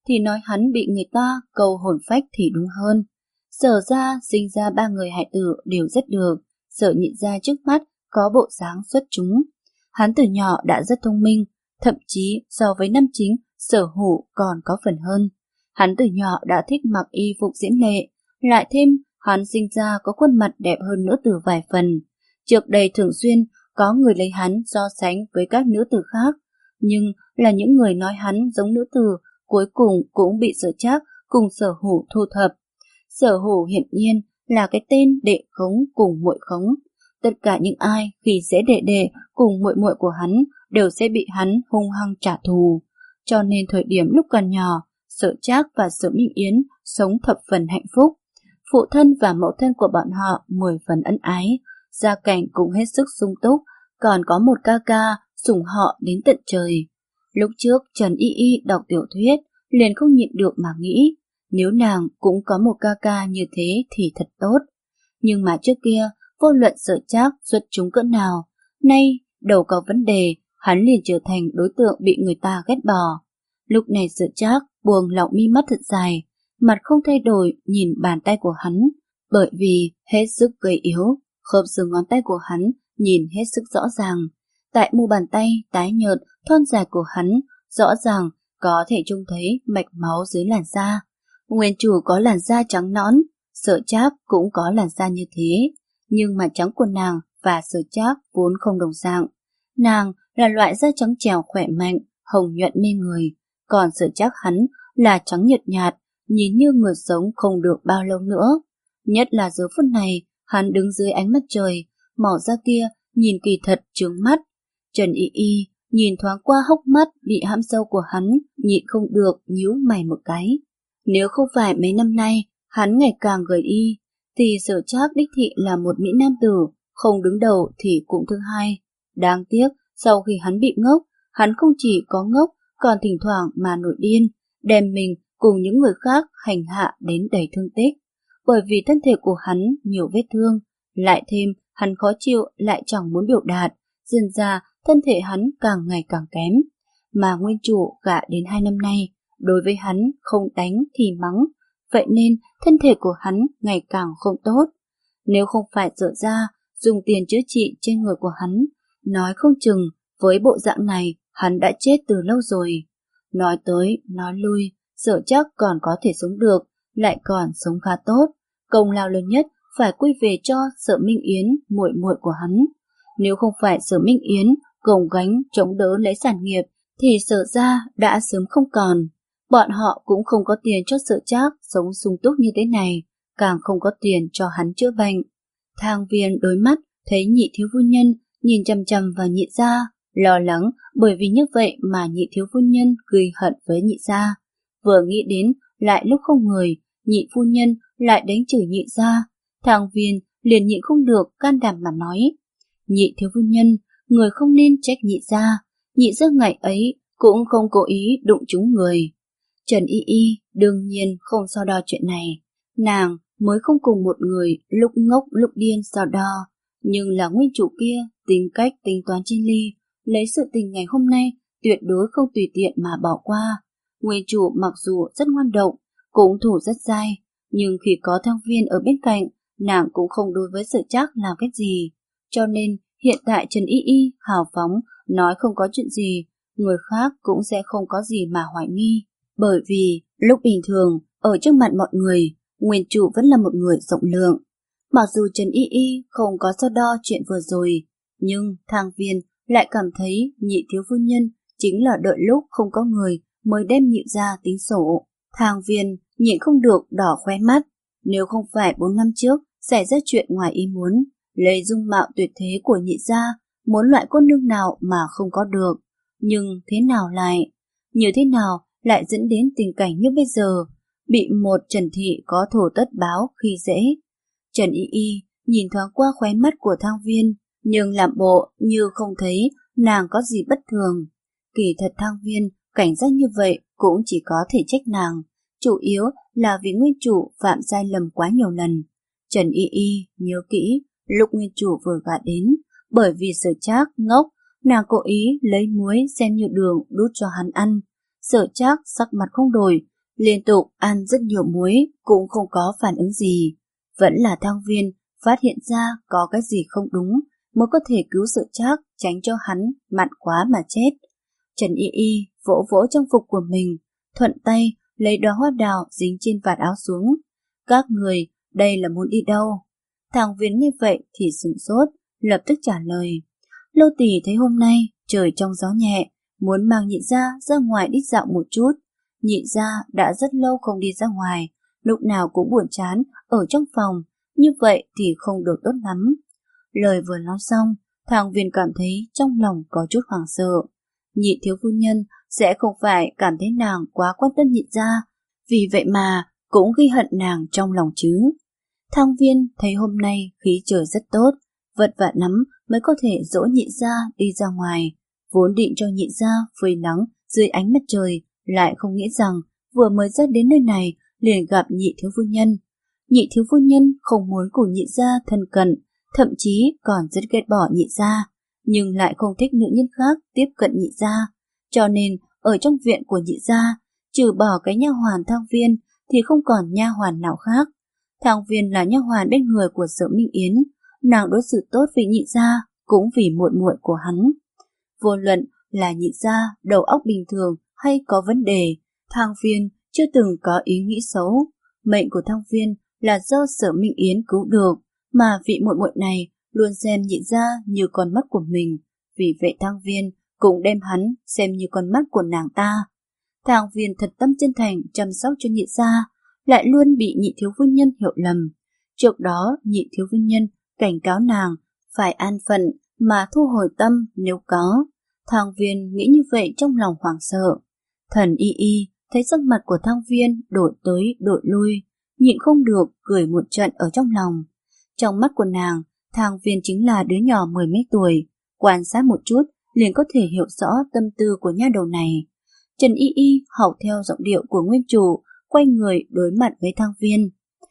thì nói hắn bị người ta cầu hồn phách thì đúng hơn. Sở ra sinh ra ba người hải tử đều rất được, Sở Nhị gia trước mắt có bộ dáng xuất chúng. Hắn từ nhỏ đã rất thông minh, thậm chí so với nam chính, Sở Hủ còn có phần hơn. Hắn từ nhỏ đã thích mặc y phục diễm lệ, lại thêm hắn sinh ra có khuôn mặt đẹp hơn nữ tử vài phần. Trước đây thường xuyên có người lấy hắn so sánh với các nữ tử khác, nhưng là những người nói hắn giống nữ tử, cuối cùng cũng bị Sở Trác cùng Sở Hủ thu thập. Sở Hủ hiển nhiên là cái tên đệ khống cùng muội khống. Tất cả những ai khi dễ đệ đệ cùng muội muội của hắn đều sẽ bị hắn hung hăng trả thù. Cho nên thời điểm lúc còn nhỏ, Sở Trác và Sở Minh Yến sống thập phần hạnh phúc. Phụ thân và mẫu thân của bọn họ mười phần ân ái, gia cảnh cũng hết sức sung túc, còn có một ca ca sủng họ đến tận trời. Lúc trước Trần Y Y đọc tiểu thuyết liền không nhịn được mà nghĩ, nếu nàng cũng có một ca ca như thế thì thật tốt. Nhưng mà trước kia, vô luận Sở Trác xuất chúng cỡ nào, nay đầu có vấn đề, hắn liền trở thành đối tượng bị người ta ghét bỏ. Lúc này Sở Trác buông lỏng mi mắt thật dài, mặt không thay đổi nhìn bàn tay của hắn, bởi vì hết sức gầy yếu, khớp xương ngón tay của hắn nhìn hết sức rõ ràng. Tại mu bàn tay tái nhợt thon dài của hắn, rõ ràng có thể trông thấy mạch máu dưới làn da. Nguyên chủ có làn da trắng nõn, Sở Trác cũng có làn da như thế, nhưng mà trắng của nàng và Sở Trác vốn không đồng dạng. Nàng là loại da trắng trẻo khỏe mạnh, hồng nhuận mê người, còn Sở Trác hắn là trắng nhợt nhạt, nhìn như người sống không được bao lâu nữa. Nhất là giờ phút này, hắn đứng dưới ánh mặt trời, màu da kia nhìn kỳ thật trướng mắt. Trần Y Y nhìn thoáng qua hốc mắt bị hãm sâu của hắn, nhịn không được nhíu mày một cái. Nếu không phải mấy năm nay hắn ngày càng gầy đi, thì Sở Trác đích thị là một mỹ nam tử, không đứng đầu thì cũng thứ hai. Đáng tiếc, sau khi hắn bị ngốc, hắn không chỉ có ngốc, còn thỉnh thoảng mà nổi điên, đem mình cùng những người khác hành hạ đến đầy thương tích. Bởi vì thân thể của hắn nhiều vết thương, lại thêm hắn khó chịu lại chẳng muốn biểu đạt, dần ra thân thể hắn càng ngày càng kém. Mà nguyên chủ gả đến hai năm nay, đối với hắn không đánh thì mắng, vậy nên thân thể của hắn ngày càng không tốt. Nếu không phải Sở ra dùng tiền chữa trị trên người của hắn, nói không chừng với bộ dạng này hắn đã chết từ lâu rồi. Nói tới, nói lui, Sở Trác còn có thể sống được, lại còn sống khá tốt. Công lao lớn nhất phải quy về cho Sở Minh Yến, muội muội của hắn. Nếu không phải Sở Minh Yến gồng gánh chống đỡ lấy sản nghiệp, thì Sở ra đã sớm không còn. Bọn họ cũng không có tiền cho Sở Trác sống sung túc như thế này, càng không có tiền cho hắn chữa bệnh. Thang Viên đối mắt thấy nhị thiếu phu nhân nhìn chằm chằm vào nhị gia, lo lắng bởi vì như vậy mà nhị thiếu phu nhân ghi hận với nhị gia. Vừa nghĩ đến lại lúc không người, nhị phu nhân lại đánh chửi nhị gia. Thang Viên liền nhịn không được can đảm mà nói: nhị thiếu phu nhân, người không nên trách nhị gia, nhị gia ngày ấy cũng không cố ý đụng trúng người. Trần Y Y đương nhiên không so đo chuyện này, nàng mới không cùng một người lúc ngốc lúc điên so đo, nhưng là nguyên chủ kia tính cách tính toán trên ly, lấy sự tình ngày hôm nay tuyệt đối không tùy tiện mà bỏ qua. Nguyên chủ mặc dù rất ngoan động, cũng thủ rất dai, nhưng khi có Thang Viên ở bên cạnh, nàng cũng không đối với Sở Trác làm cái gì. Cho nên hiện tại Trần Y Y hào phóng nói không có chuyện gì, người khác cũng sẽ không có gì mà hoài nghi. Bởi vì lúc bình thường ở trước mặt mọi người, nguyên chủ vẫn là một người rộng lượng. Mặc dù Trần Y Y không có so đo chuyện vừa rồi, nhưng Thang Viên lại cảm thấy nhị thiếu phu nhân chính là đợi lúc không có người mới đem nhị ra tính sổ. Thang Viên nhịn không được đỏ khóe mắt. Nếu không phải bốn năm trước xảy ra chuyện ngoài ý muốn, lấy dung mạo tuyệt thế của nhị gia, muốn loại cô nương nào mà không có được. Nhưng thế nào lại, như thế nào lại dẫn đến tình cảnh như bây giờ, bị một Trần Thị có thù tất báo khi dễ. Trần Y Y nhìn thoáng qua khóe mắt của Thang Viên, nhưng làm bộ như không thấy nàng có gì bất thường. Kỳ thật Thang Viên cảnh giác như vậy cũng chỉ có thể trách nàng, chủ yếu là vì nguyên chủ phạm sai lầm quá nhiều lần. Trần Y Y nhớ kỹ lúc nguyên chủ vừa gả đến, bởi vì Sở Trác ngốc, nàng cố ý lấy muối xem như đường đút cho hắn ăn. Sở Trác sắc mặt không đổi, Liên tục ăn rất nhiều muối cũng không có phản ứng gì. Vẫn là Thang Viên phát hiện ra có cái gì không đúng mới có thể cứu Sở Trác tránh cho hắn mặn quá mà chết. Trần Y Y vỗ vỗ trang phục của mình, thuận tay lấy đóa hoa đào dính trên vạt áo xuống. Các người đây là muốn đi đâu? Thang Viên nghe vậy thì sửng sốt, lập tức trả lời. Lô tỳ thấy hôm nay trời trong gió nhẹ, muốn mang Nhị gia ra ngoài đi dạo một chút. Nhị gia đã rất lâu không đi ra ngoài, lúc nào cũng buồn chán ở trong phòng, như vậy thì không được tốt lắm. Lời vừa nói xong, Thang Viên cảm thấy trong lòng có chút hoảng sợ. Nhị thiếu phu nhân sẽ không phải cảm thấy nàng quá quan tâm Nhị gia, vì vậy mà cũng ghi hận nàng trong lòng chứ. Thang Viên thấy hôm nay khí trời rất tốt, vất vả lắm mới có thể dỗ Nhị gia đi ra ngoài, vốn định cho Nhị gia phơi nắng dưới ánh mặt trời, lại không nghĩ rằng vừa mới ra đến nơi này liền gặp Nhị thiếu phu nhân. Nhị thiếu phu nhân không muốn cùng Nhị gia thân cận, thậm chí còn rất ghét bỏ Nhị gia, nhưng lại không thích nữ nhân khác tiếp cận Nhị gia, cho nên ở trong viện của Nhị gia, trừ bỏ cái nha hoàn Thang Viên thì không còn nha hoàn nào khác. Thang Viên là nha hoàn bên người của Sở Minh Yến, nàng đối xử tốt với Nhị gia cũng vì muội muội của hắn. Vô luận là Nhị gia đầu óc bình thường hay có vấn đề, Thang Viên chưa từng có ý nghĩ xấu. Mệnh của Thang Viên là do Sở Minh Yến cứu được, mà vị muội muội này luôn xem Nhị gia như con mắt của mình, vì vậy Thang Viên cũng đem hắn xem như con mắt của nàng ta. Thang Viên thật tâm chân thành chăm sóc cho Nhị gia, lại luôn bị Nhị thiếu phu nhân hiểu lầm. Trước đó Nhị thiếu phu nhân cảnh cáo nàng phải an phận mà thu hồi tâm nếu có. Thang Viên nghĩ như vậy trong lòng hoảng sợ. Thần Y Y thấy sắc mặt của Thang Viên đổi tới đổi lui, nhịn không được cười một trận ở trong lòng. Trong mắt của nàng, Thang Viên chính là đứa nhỏ mười mấy tuổi, quan sát một chút liền có thể hiểu rõ tâm tư của nha đầu này. Trần Y Y học theo giọng điệu của nguyên chủ, quay người đối mặt với Thang Viên.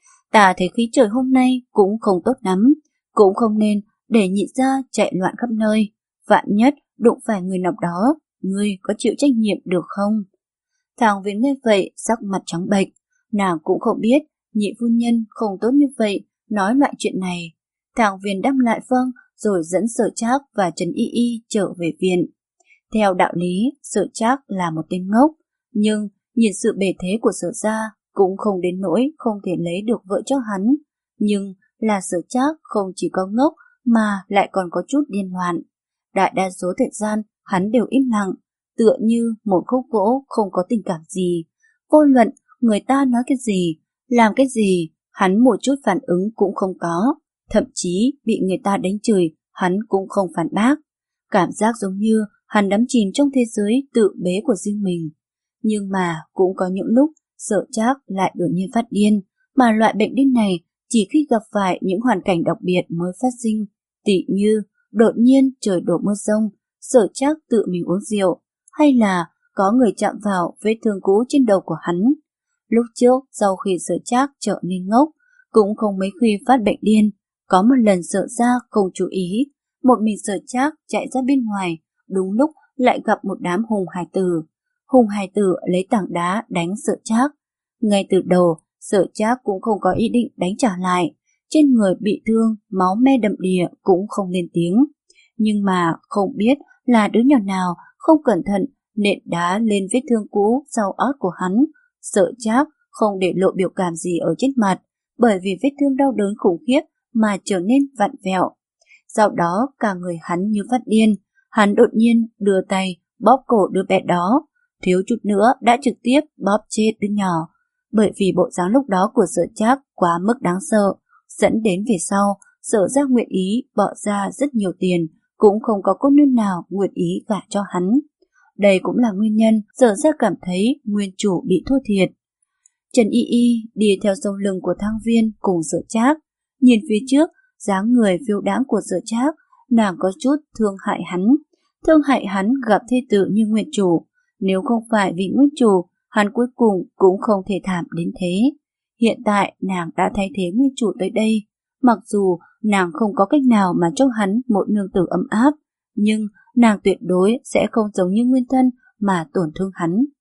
Ta thấy khí trời hôm nay cũng không tốt lắm, cũng không nên để Nhị gia chạy loạn khắp nơi, vạn nhất đụng phải người nào đó, ngươi có chịu trách nhiệm được không? Thang Viên nghe vậy sắc mặt trắng bệch, nàng cũng không biết Nhị phu nhân không tốt như vậy nói loại chuyện này. Thang Viên đáp lại vâng, rồi dẫn Sở Trác và Trần Y Y trở về viện. Theo đạo lý, Sở Trác là một tên ngốc, nhưng nhìn sự bề thế của Sở gia cũng không đến nỗi không thể lấy được vợ cho hắn. Nhưng là Sở Trác không chỉ có ngốc mà lại còn có chút điên loạn. Đại đa số thời gian hắn đều im lặng, tựa như một khúc gỗ không có tình cảm gì. Vô luận người ta nói cái gì, làm cái gì, hắn một chút phản ứng cũng không có. Thậm chí bị người ta đánh chửi, hắn cũng không phản bác. Cảm giác giống như hắn đắm chìm trong thế giới tự bế của riêng mình. Nhưng mà cũng có những lúc Sở Trác lại đột nhiên phát điên, mà loại bệnh điên này chỉ khi gặp phải những hoàn cảnh đặc biệt mới phát sinh, tỉ như đột nhiên trời đổ mưa rông, Sở Trác tự mình uống rượu, hay là có người chạm vào vết thương cũ trên đầu của hắn. Lúc trước sau khi Sở Trác trở nên ngốc, cũng không mấy khi phát bệnh điên, có một lần Sở gia không chú ý, một mình Sở Trác chạy ra bên ngoài, đúng lúc lại gặp một đám hùng hài tử. Hùng hài tử lấy tảng đá đánh Sở Trác. Ngay từ đầu, Sở Trác cũng không có ý định đánh trả lại, trên người bị thương, máu me đầm đìa cũng không lên tiếng. Nhưng mà không biết là đứa nhỏ nào không cẩn thận nện đá lên vết thương cũ sau ót của hắn. Sở Trác không để lộ biểu cảm gì ở trên mặt, bởi vì vết thương đau đớn khủng khiếp mà trở nên vặn vẹo. Sau đó cả người hắn như phát điên, hắn đột nhiên đưa tay bóp cổ đứa bé đó, thiếu chút nữa đã trực tiếp bóp chết đứa nhỏ. Bởi vì bộ dáng lúc đó của Sở Trác quá mức đáng sợ, dẫn đến về sau Sở gia nguyện ý bỏ ra rất nhiều tiền, cũng không có cô nương nào nguyện ý gả cho hắn. Đây cũng là nguyên nhân Sở gia cảm thấy nguyên chủ bị thua thiệt. Trần Y Y đi theo sau lưng của Thang Viên cùng Sở Trác, nhìn phía trước dáng người phiêu đãng của Sở Trác, nàng có chút thương hại hắn, thương hại hắn gặp thê tử như nguyên chủ. Nếu không phải vì nguyên chủ, hắn cuối cùng cũng không thể thảm đến thế. Hiện tại nàng đã thay thế nguyên chủ tới đây, mặc dù nàng không có cách nào mà cho hắn một nương tử ấm áp, nhưng nàng tuyệt đối sẽ không giống như nguyên thân mà tổn thương hắn.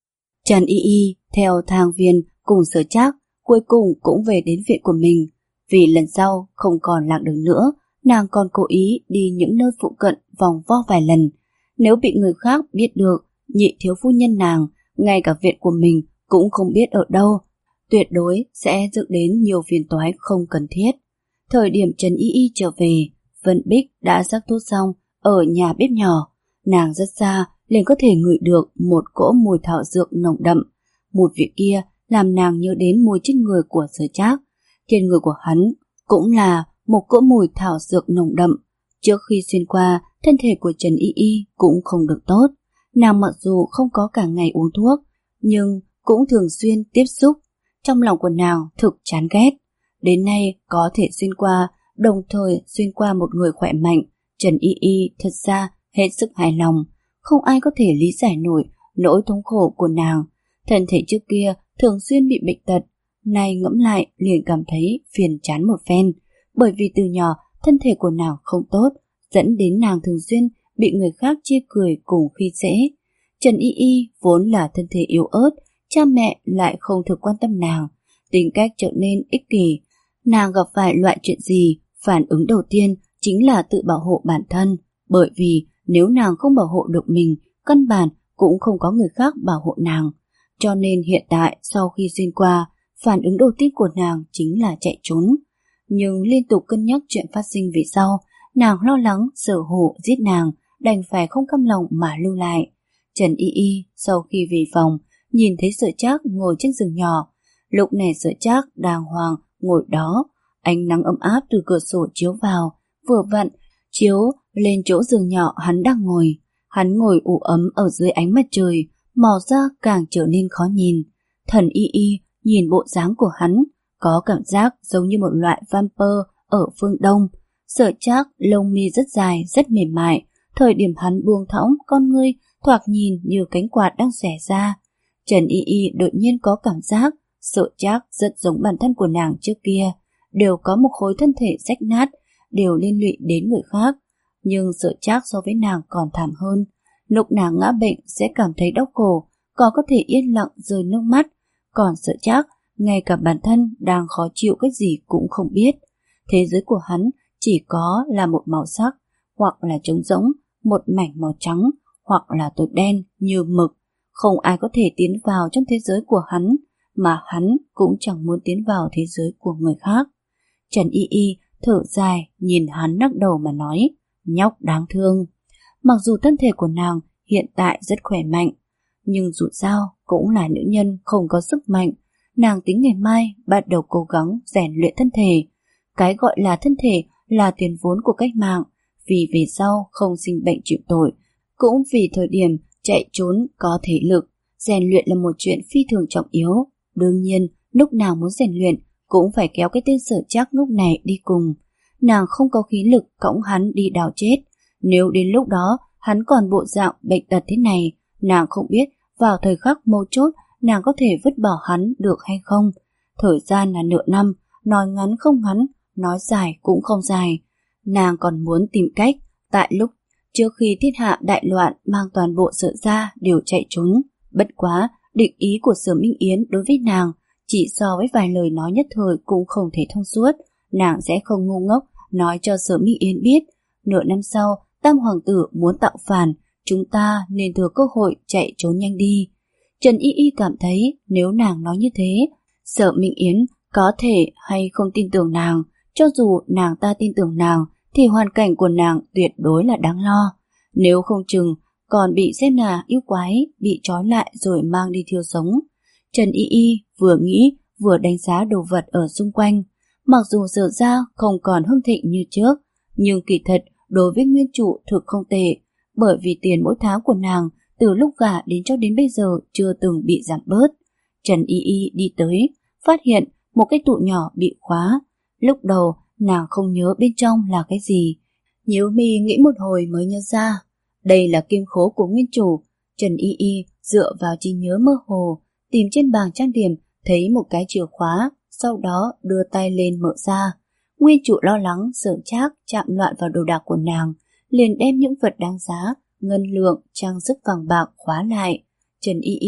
Trần Y Y theo thang viên cùng Sở Trác cuối cùng cũng về đến viện của mình. Vì lần sau không còn lạc đường nữa, nàng còn cố ý đi những nơi phụ cận vòng vo vài lần. Nếu bị người khác biết được nhị thiếu phu nhân nàng, ngay cả viện của mình cũng không biết ở đâu, tuyệt đối sẽ dựng đến nhiều phiền toái không cần thiết. Thời điểm Trần Y Y trở về, Vân Bích đã rắc thuốc xong ở nhà bếp nhỏ. Nàng rất xa liền có thể ngửi được một cỗ mùi thảo dược nồng đậm. Mùi vị kia làm nàng nhớ đến mùi trên người của Sở Trác. Trên người của hắn cũng là một cỗ mùi thảo dược nồng đậm. Trước khi xuyên qua, thân thể của Trần Y Y cũng không được tốt. Nàng mặc dù không có cả ngày uống thuốc, nhưng cũng thường xuyên tiếp xúc. Trong lòng của nàng thực chán ghét. Đến nay có thể xuyên qua, đồng thời xuyên qua một người khỏe mạnh, Trần Y Y thật ra hết sức hài lòng. Không ai có thể lý giải nổi nỗi thống khổ của nàng. Thân thể trước kia thường xuyên bị bệnh tật, nay ngẫm lại liền cảm thấy phiền chán một phen. Bởi vì từ nhỏ thân thể của nàng không tốt, dẫn đến nàng thường xuyên bị người khác chê cười cùng khi dễ. Trần Y Y vốn là thân thể yếu ớt, cha mẹ lại không thực quan tâm nàng, tính cách trở nên ích kỷ. Nàng gặp phải loại chuyện gì, phản ứng đầu tiên chính là tự bảo hộ bản thân, bởi vì nếu nàng không bảo hộ được mình, căn bản cũng không có người khác bảo hộ nàng. Cho nên hiện tại sau khi xuyên qua, phản ứng đầu tiên của nàng chính là chạy trốn. Nhưng liên tục cân nhắc chuyện phát sinh về sau, nàng lo lắng Sở Hổ giết nàng, đành phải không cam lòng mà lưu lại. Trần Y Y sau khi về phòng, nhìn thấy Sở Trác ngồi trên giường nhỏ. Lúc này Sở Trác đàng hoàng ngồi đó, ánh nắng ấm áp từ cửa sổ chiếu vào, vừa vặn chiếu lên chỗ giường nhỏ hắn đang ngồi. Hắn ngồi ủ ấm ở dưới ánh mặt trời, màu da càng trở nên khó nhìn. Thần Y Y nhìn bộ dáng của hắn, có cảm giác giống như một loại vampire ở phương Đông. Sở Trác lông mi rất dài, rất mềm mại, thời điểm hắn buông thõng con ngươi thoạt nhìn như cánh quạt đang xẻ ra. Trần Y Y đột nhiên có cảm giác Sở Trác rất giống bản thân của nàng trước kia, đều có một khối thân thể rách nát, đều liên lụy đến người khác. Nhưng Sở Trác so với nàng còn thảm hơn. Lúc nàng ngã bệnh sẽ cảm thấy đau khổ, còn có thể yên lặng rơi nước mắt. Còn Sở Trác, ngay cả bản thân đang khó chịu cái gì cũng không biết. Thế giới của hắn chỉ có là một màu sắc, hoặc là trống rỗng, một mảnh màu trắng, hoặc là tối đen như mực. Không ai có thể tiến vào trong thế giới của hắn, mà hắn cũng chẳng muốn tiến vào thế giới của người khác. Trần Y Y thở dài nhìn hắn lắc đầu mà nói, nhóc đáng thương. Mặc dù thân thể của nàng hiện tại rất khỏe mạnh, nhưng dù sao cũng là nữ nhân không có sức mạnh. Nàng tính ngày mai bắt đầu cố gắng rèn luyện thân thể. Cái gọi là thân thể là tiền vốn của cách mạng, vì về sau không sinh bệnh chịu tội, cũng vì thời điểm chạy trốn có thể lực. Rèn luyện là một chuyện phi thường trọng yếu. Đương nhiên, lúc nàng muốn rèn luyện cũng phải kéo cái tên Sở Trác lúc này đi cùng. Nàng không có khí lực cõng hắn đi đào chết. Nếu đến lúc đó hắn còn bộ dạng bệnh tật thế này, nàng không biết vào thời khắc mấu chốt nàng có thể vứt bỏ hắn được hay không. Thời gian là nửa năm, nói ngắn không ngắn, nói dài cũng không dài. Nàng còn muốn tìm cách tại lúc trước khi thiên hạ đại loạn mang toàn bộ Sở gia đều chạy trốn. Bất quá, định ý của Sở Minh Yến đối với nàng chỉ so với vài lời nói nhất thời cũng không thể thông suốt. Nàng sẽ không ngu ngốc nói cho Sở Minh Yến biết nửa năm sau Tam hoàng tử muốn tạo phản, chúng ta nên thừa cơ hội chạy trốn nhanh đi. Trần Y Y cảm thấy nếu nàng nói như thế, Sở Minh Yến có thể hay không tin tưởng nàng. Cho dù nàng ta tin tưởng nàng thì hoàn cảnh của nàng tuyệt đối là đáng lo. Nếu không chừng còn bị xem là yêu quái, bị trói lại rồi mang đi thiêu sống. Trần Y Y vừa nghĩ vừa đánh giá đồ vật ở xung quanh. Mặc dù Sở gia không còn hưng thịnh như trước, nhưng kỳ thật đối với nguyên chủ thực không tệ, bởi vì tiền mỗi tháng của nàng từ lúc gả đến cho đến bây giờ chưa từng bị giảm bớt. Trần Y Y đi tới, phát hiện một cái tủ nhỏ bị khóa. Lúc đầu nàng không nhớ bên trong là cái gì, nhíu mi nghĩ một hồi mới nhớ ra. Đây là kim khố của nguyên chủ. Trần Y Y dựa vào trí nhớ mơ hồ, tìm trên bàn trang điểm thấy một cái chìa khóa, sau đó đưa tay lên mở ra. Nguyên chủ lo lắng Sở Trác chạm loạn vào đồ đạc của nàng, liền đem những vật đáng giá, ngân lượng, trang sức vàng bạc khóa lại. Trần Y Y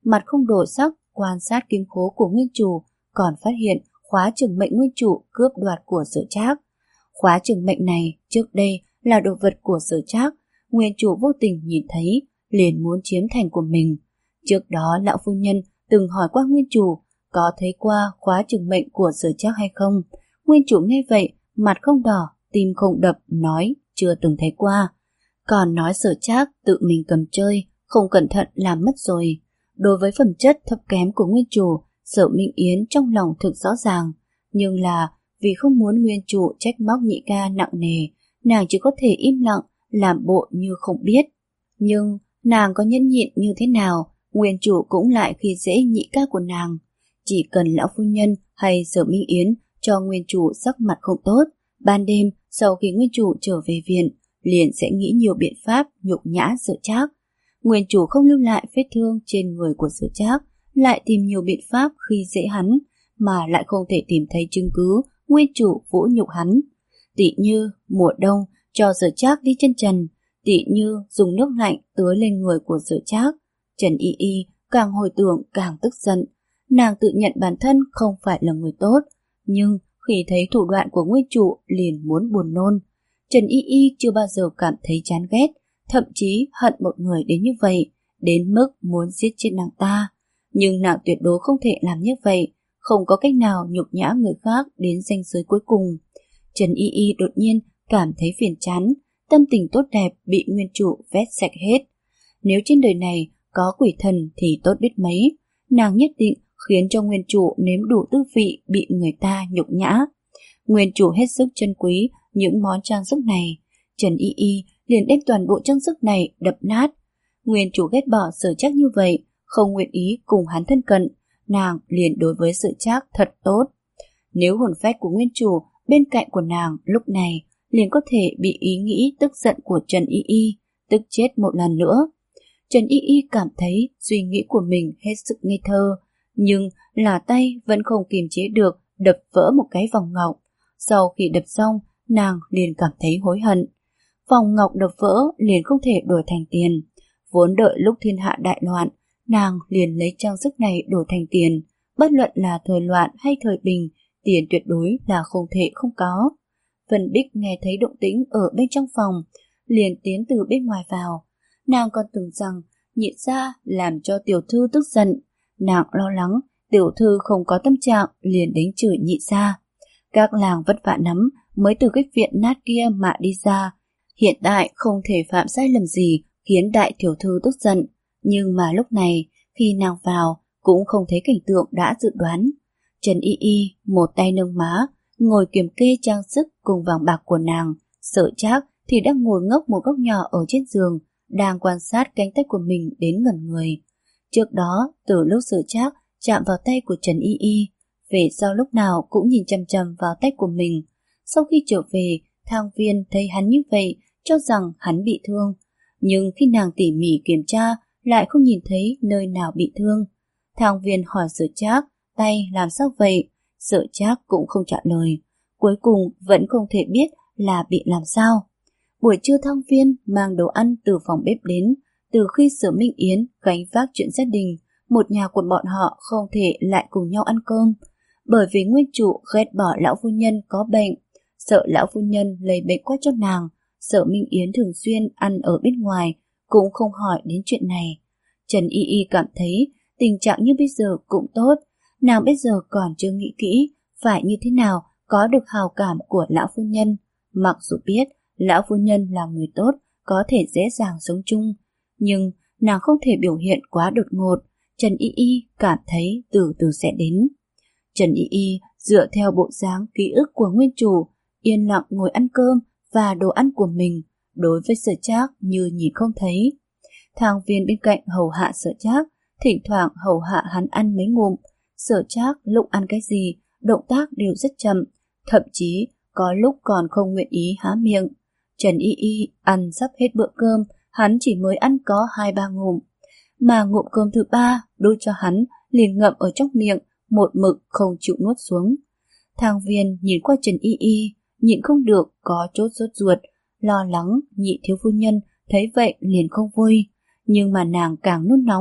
mặt không đổi sắc quan sát kim khố của nguyên chủ, còn phát hiện khóa trường mệnh nguyên chủ cướp đoạt của Sở Trác. Khóa trường mệnh này trước đây là đồ vật của Sở Trác, nguyên chủ vô tình nhìn thấy, liền muốn chiếm thành của mình. Trước đó lão phu nhân từng hỏi qua nguyên chủ có thấy qua khóa trường mệnh của Sở Trác hay không. Nguyên chủ nghe vậy, mặt không đỏ, tim không đập, nói chưa từng thấy qua. Còn nói Sở Trác tự mình cầm chơi, không cẩn thận làm mất rồi. Đối với phẩm chất thấp kém của nguyên chủ, Sở Minh Yến trong lòng thực rõ ràng, nhưng là vì không muốn nguyên chủ trách móc nhị ca nặng nề, nàng chỉ có thể im lặng, làm bộ như không biết. Nhưng nàng có nhẫn nhịn như thế nào, nguyên chủ cũng lại khi dễ nhị ca của nàng. Chỉ cần lão phu nhân hay Sở Minh Yến cho nguyên chủ sắc mặt không tốt, ban đêm sau khi nguyên chủ trở về viện, liền sẽ nghĩ nhiều biện pháp nhục nhã Sở Trác. Nguyên chủ không lưu lại vết thương trên người của Sở Trác, lại tìm nhiều biện pháp khi dễ hắn, mà lại không thể tìm thấy chứng cứ nguyên chủ vũ nhục hắn. Tỉ như mùa đông cho Sở Trác đi chân trần, tỉ như dùng nước lạnh tưới lên người của Sở Trác. Trần Y Y càng hồi tưởng càng tức giận. Nàng tự nhận bản thân không phải là người tốt, nhưng khi thấy thủ đoạn của nguyên chủ liền muốn buồn nôn. Trần Y Y chưa bao giờ cảm thấy chán ghét, thậm chí hận một người đến như vậy, đến mức muốn giết chết nàng ta. Nhưng nàng tuyệt đối không thể làm như vậy, không có cách nào nhục nhã người khác đến ranh giới cuối cùng. Trần Y Y đột nhiên cảm thấy phiền chán, tâm tình tốt đẹp bị nguyên chủ vét sạch hết. Nếu trên đời này có quỷ thần thì tốt biết mấy, nàng nhất định khiến cho nguyên chủ nếm đủ tư vị bị người ta nhục nhã. Nguyên chủ hết sức trân quý những món trang sức này, Trần Y Y liền đem toàn bộ trang sức này đập nát. Nguyên chủ ghét bỏ Sở Trác như vậy, không nguyện ý cùng hắn thân cận, nàng liền đối với Sở Trác thật tốt. Nếu hồn phách của nguyên chủ bên cạnh của nàng lúc này liền có thể bị ý nghĩ tức giận của Trần Y Y tức chết một lần nữa. Trần Y Y cảm thấy suy nghĩ của mình hết sức ngây thơ, nhưng là tay vẫn không kiềm chế được đập vỡ một cái vòng ngọc. Sau khi đập xong, nàng liền cảm thấy hối hận. Vòng ngọc đập vỡ liền không thể đổi thành tiền. Vốn đợi lúc thiên hạ đại loạn, nàng liền lấy trang sức này đổi thành tiền. Bất luận là thời loạn hay thời bình, tiền tuyệt đối là không thể không có. Vân Bích nghe thấy động tĩnh ở bên trong phòng, liền tiến từ bên ngoài vào. Nàng còn tưởng rằng nhị gia làm cho tiểu thư tức giận. Nàng lo lắng tiểu thư không có tâm trạng, liền đánh chửi nhị gia. Các làng vất vả lắm mới từ cái viện nát kia mà đi ra, hiện tại không thể phạm sai lầm gì khiến đại tiểu thư tức giận. Nhưng mà lúc này khi nàng vào cũng không thấy cảnh tượng đã dự đoán. Trần Y Y một tay nâng má, ngồi kiểm kê trang sức cùng vàng bạc của nàng. Sở Trác thì đang ngồi ngốc một góc nhỏ ở trên giường, đang quan sát cánh tay của mình đến ngẩn người. Trước đó, từ lúc Sở Trác chạm vào tay của Trần Y Y, về sau lúc nào cũng nhìn chằm chằm vào tay của mình. Sau khi trở về, Thang Viên thấy hắn như vậy, cho rằng hắn bị thương. Nhưng khi nàng tỉ mỉ kiểm tra, lại không nhìn thấy nơi nào bị thương. Thang Viên hỏi Sở Trác, tay làm sao vậy? Sở Trác cũng không trả lời. Cuối cùng vẫn không thể biết là bị làm sao. Buổi trưa Thang Viên mang đồ ăn từ phòng bếp đến. Từ khi Sở Minh Yến gánh vác chuyện gia đình, một nhà của bọn họ không thể lại cùng nhau ăn cơm. Bởi vì nguyên chủ ghét bỏ lão phu nhân có bệnh, sợ lão phu nhân lây bệnh qua cho nàng. Sở Minh Yến thường xuyên ăn ở bên ngoài, cũng không hỏi đến chuyện này. Trần Y Y cảm thấy tình trạng như bây giờ cũng tốt. Nàng bây giờ còn chưa nghĩ kỹ phải như thế nào có được hào cảm của lão phu nhân. Mặc dù biết lão phu nhân là người tốt, có thể dễ dàng sống chung, nhưng nàng không thể biểu hiện quá đột ngột. Trần Y Y cảm thấy từ từ sẽ đến. Trần Y Y dựa theo bộ dáng ký ức của nguyên chủ, yên lặng ngồi ăn cơm và đồ ăn của mình, đối với Sở Trác như nhìn không thấy. Thang Viên bên cạnh hầu hạ Sở Trác, thỉnh thoảng hầu hạ hắn ăn mấy ngụm. Sở Trác lúc ăn cái gì, động tác đều rất chậm, thậm chí có lúc còn không nguyện ý há miệng. Trần Y Y ăn sắp hết bữa cơm, hắn chỉ mới ăn có hai ba ngụm, mà ngụm cơm thứ ba đút cho hắn liền ngậm ở trong miệng, một mực không chịu nuốt xuống. Thang Viên nhìn qua Trần Y Y, nhịn không được có chút sốt ruột, lo lắng nhị thiếu phu nhân thấy vậy liền không vui. Nhưng mà nàng càng nôn nóng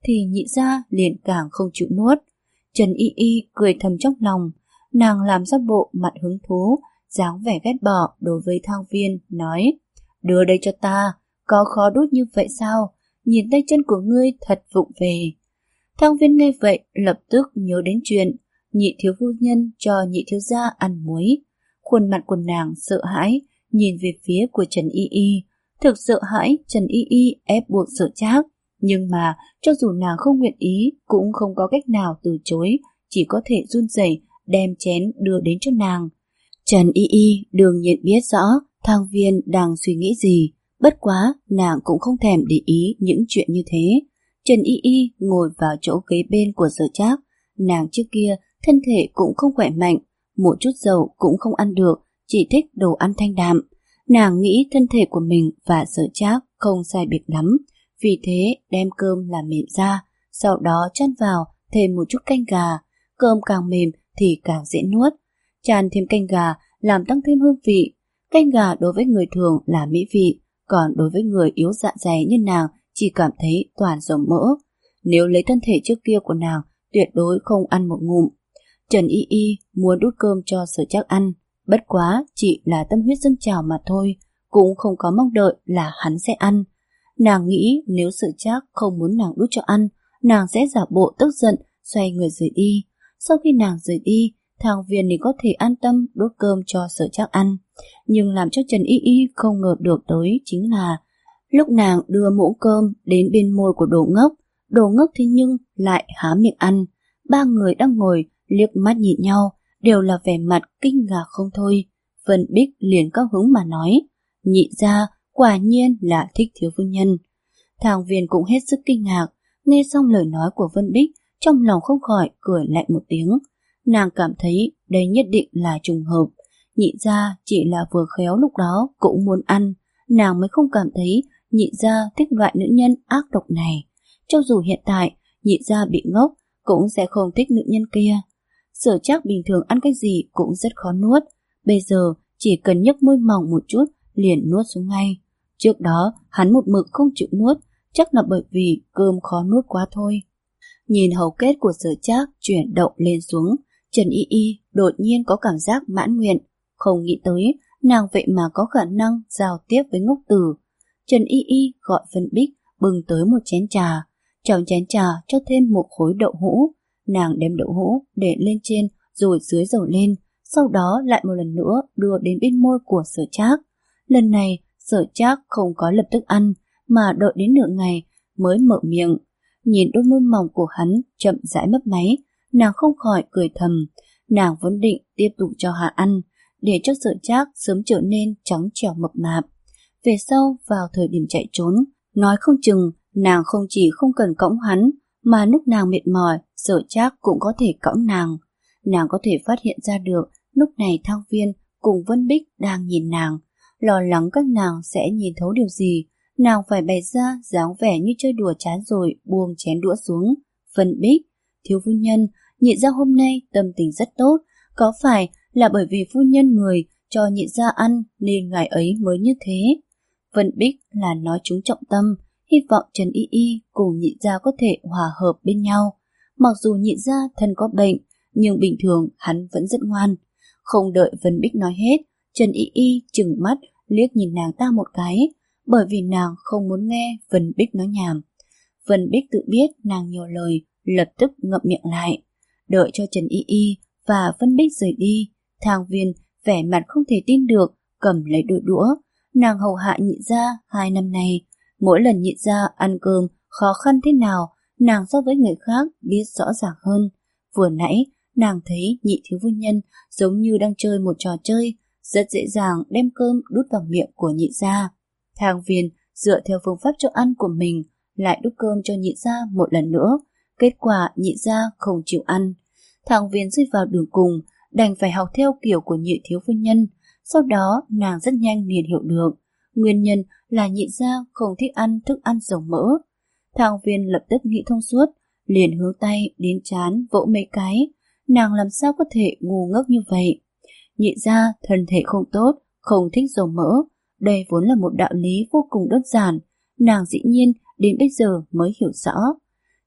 thì nhị gia liền càng không chịu nuốt. Trần Y Y cười thầm trong lòng, nàng làm ra bộ mặt hứng thú, dáng vẻ ghét bỏ đối với Thang Viên, nói: đưa đây cho ta, có khó đút như vậy sao? Nhìn tay chân của ngươi thật vụng về. Thang Viên nghe vậy lập tức nhớ đến chuyện nhị thiếu phu nhân cho nhị thiếu gia ăn muối. Khuôn mặt của nàng sợ hãi, nhìn về phía của Trần Y Y. Thực sợ hãi Trần Y Y ép buộc Sở Trác, nhưng mà cho dù nàng không nguyện ý cũng không có cách nào từ chối, chỉ có thể run rẩy đem chén đưa đến cho nàng. Trần Y Y đương nhiên biết rõ Thang Viên đang suy nghĩ gì, bất quá nàng cũng không thèm để ý những chuyện như thế. Trần Y Y ngồi vào chỗ ghế bên của Sở Trác, nàng trước kia thân thể cũng không khỏe mạnh, một chút dầu cũng không ăn được, chỉ thích đồ ăn thanh đạm. Nàng nghĩ thân thể của mình và Sở Trác không sai biệt lắm, vì thế đem cơm làm mềm ra, sau đó chan vào thêm một chút canh gà. Cơm càng mềm thì càng dễ nuốt. Chan thêm canh gà làm tăng thêm hương vị. Canh gà đối với người thường là mỹ vị, còn đối với người yếu dạ dày như nàng chỉ cảm thấy toàn dầu mỡ. Nếu lấy thân thể trước kia của nàng, tuyệt đối không ăn một ngụm. Trần Y Y muốn đút cơm cho Sở Trác ăn, bất quá chỉ là tâm huyết dâng trào mà thôi, cũng không có mong đợi là hắn sẽ ăn. Nàng nghĩ nếu Sở Trác không muốn nàng đút cho ăn, nàng sẽ giả bộ tức giận, xoay người rời đi. Sau khi nàng rời đi, Thang Viên thì có thể an tâm đút cơm cho Sở Trác ăn. Nhưng làm cho Trần Y Y không ngờ được tới chính là lúc nàng đưa muỗng cơm đến bên môi của Đồ Ngốc, Đồ Ngốc thế nhưng lại há miệng ăn. Ba người đang ngồi liếc mắt nhìn nhau, đều là vẻ mặt kinh ngạc không thôi. Vân Bích liền cao hứng mà nói: nhị gia quả nhiên là thích thiếu phu nhân. Thang Viên cũng hết sức kinh ngạc, nghe xong lời nói của Vân Bích, trong lòng không khỏi cười lạnh một tiếng. Nàng cảm thấy đây nhất định là trùng hợp. Nhị gia chỉ là vừa khéo lúc đó cũng muốn ăn, nàng mới không cảm thấy nhị gia thích loại nữ nhân ác độc này. Cho dù hiện tại nhị gia bị ngốc, cũng sẽ không thích nữ nhân kia. Sở Trác bình thường ăn cái gì cũng rất khó nuốt, bây giờ chỉ cần nhấc môi mỏng một chút liền nuốt xuống ngay. Trước đó hắn một mực không chịu nuốt, chắc là bởi vì cơm khó nuốt quá thôi. Nhìn hầu kết của Sở Trác chuyển động lên xuống, Trần Y Y đột nhiên có cảm giác mãn nguyện, không nghĩ tới nàng vậy mà có khả năng giao tiếp với ngốc tử. Trần Y Y gọi Vân Bích bưng tới một chén trà, trong chén trà cho thêm một khối đậu hũ. Nàng đem đậu hũ để lên trên rồi dưới dầu lên, sau đó lại một lần nữa đưa đến bên môi của Sở Trác. Lần này Sở Trác không có lập tức ăn, mà đợi đến nửa ngày mới mở miệng. Nhìn đôi môi mỏng của hắn chậm rãi mấp máy, nàng không khỏi cười thầm. Nàng vốn định tiếp tục cho Hạ ăn, để cho Sở Trác sớm trở nên trắng trẻo mập mạp. Về sau vào thời điểm chạy trốn, nói không chừng nàng không chỉ không cần cõng hắn, mà lúc nàng mệt mỏi, Sở Trác cũng có thể cõng nàng. Nàng có thể phát hiện ra được lúc này Thang Viên cùng Vân Bích đang nhìn nàng, lo lắng các nàng sẽ nhìn thấu điều gì. Nàng phải bày ra dáng vẻ như chơi đùa chán rồi buông chén đũa xuống. Vân Bích: thiếu phu nhân, nhị gia hôm nay tâm tình rất tốt, có phải là bởi vì phu nhân người cho nhị gia ăn nên ngài ấy mới như thế? Vân Bích là nói trúng trọng tâm, hy vọng Trần Y Y cùng nhị gia có thể hòa hợp bên nhau. Mặc dù nhị gia thân có bệnh, nhưng bình thường hắn vẫn rất ngoan. Không đợi Vân Bích nói hết, Trần Y Y trừng mắt liếc nhìn nàng ta một cái, bởi vì nàng không muốn nghe Vân Bích nói nhảm. Vân Bích tự biết nàng nhiều lời, lập tức ngậm miệng lại. Đợi cho Trần Y Y và Vân Bích rời đi, Thang Viên vẻ mặt không thể tin được cầm lấy đôi đũa. Nàng hầu hạ nhị gia hai năm nay, mỗi lần nhị gia ăn cơm khó khăn thế nào, nàng so với người khác biết rõ ràng hơn. Vừa nãy nàng thấy nhị thiếu phu nhân giống như đang chơi một trò chơi, rất dễ dàng đem cơm đút vào miệng của nhị gia. Thang Viên dựa theo phương pháp cho ăn của mình lại đút cơm cho nhị gia một lần nữa, kết quả nhị gia không chịu ăn. Thang Viên rơi vào đường cùng, đành phải học theo kiểu của nhị thiếu phu nhân. Sau đó nàng rất nhanh liền hiểu được nguyên nhân là nhị gia không thích ăn thức ăn dầu mỡ. Thang Viên lập tức nghĩ thông suốt, liền hướng tay đến trán vỗ mấy cái. Nàng làm sao có thể ngu ngốc như vậy? Nhị gia thân thể không tốt, không thích dầu mỡ, đây vốn là một đạo lý vô cùng đơn giản, nàng dĩ nhiên đến bây giờ mới hiểu rõ.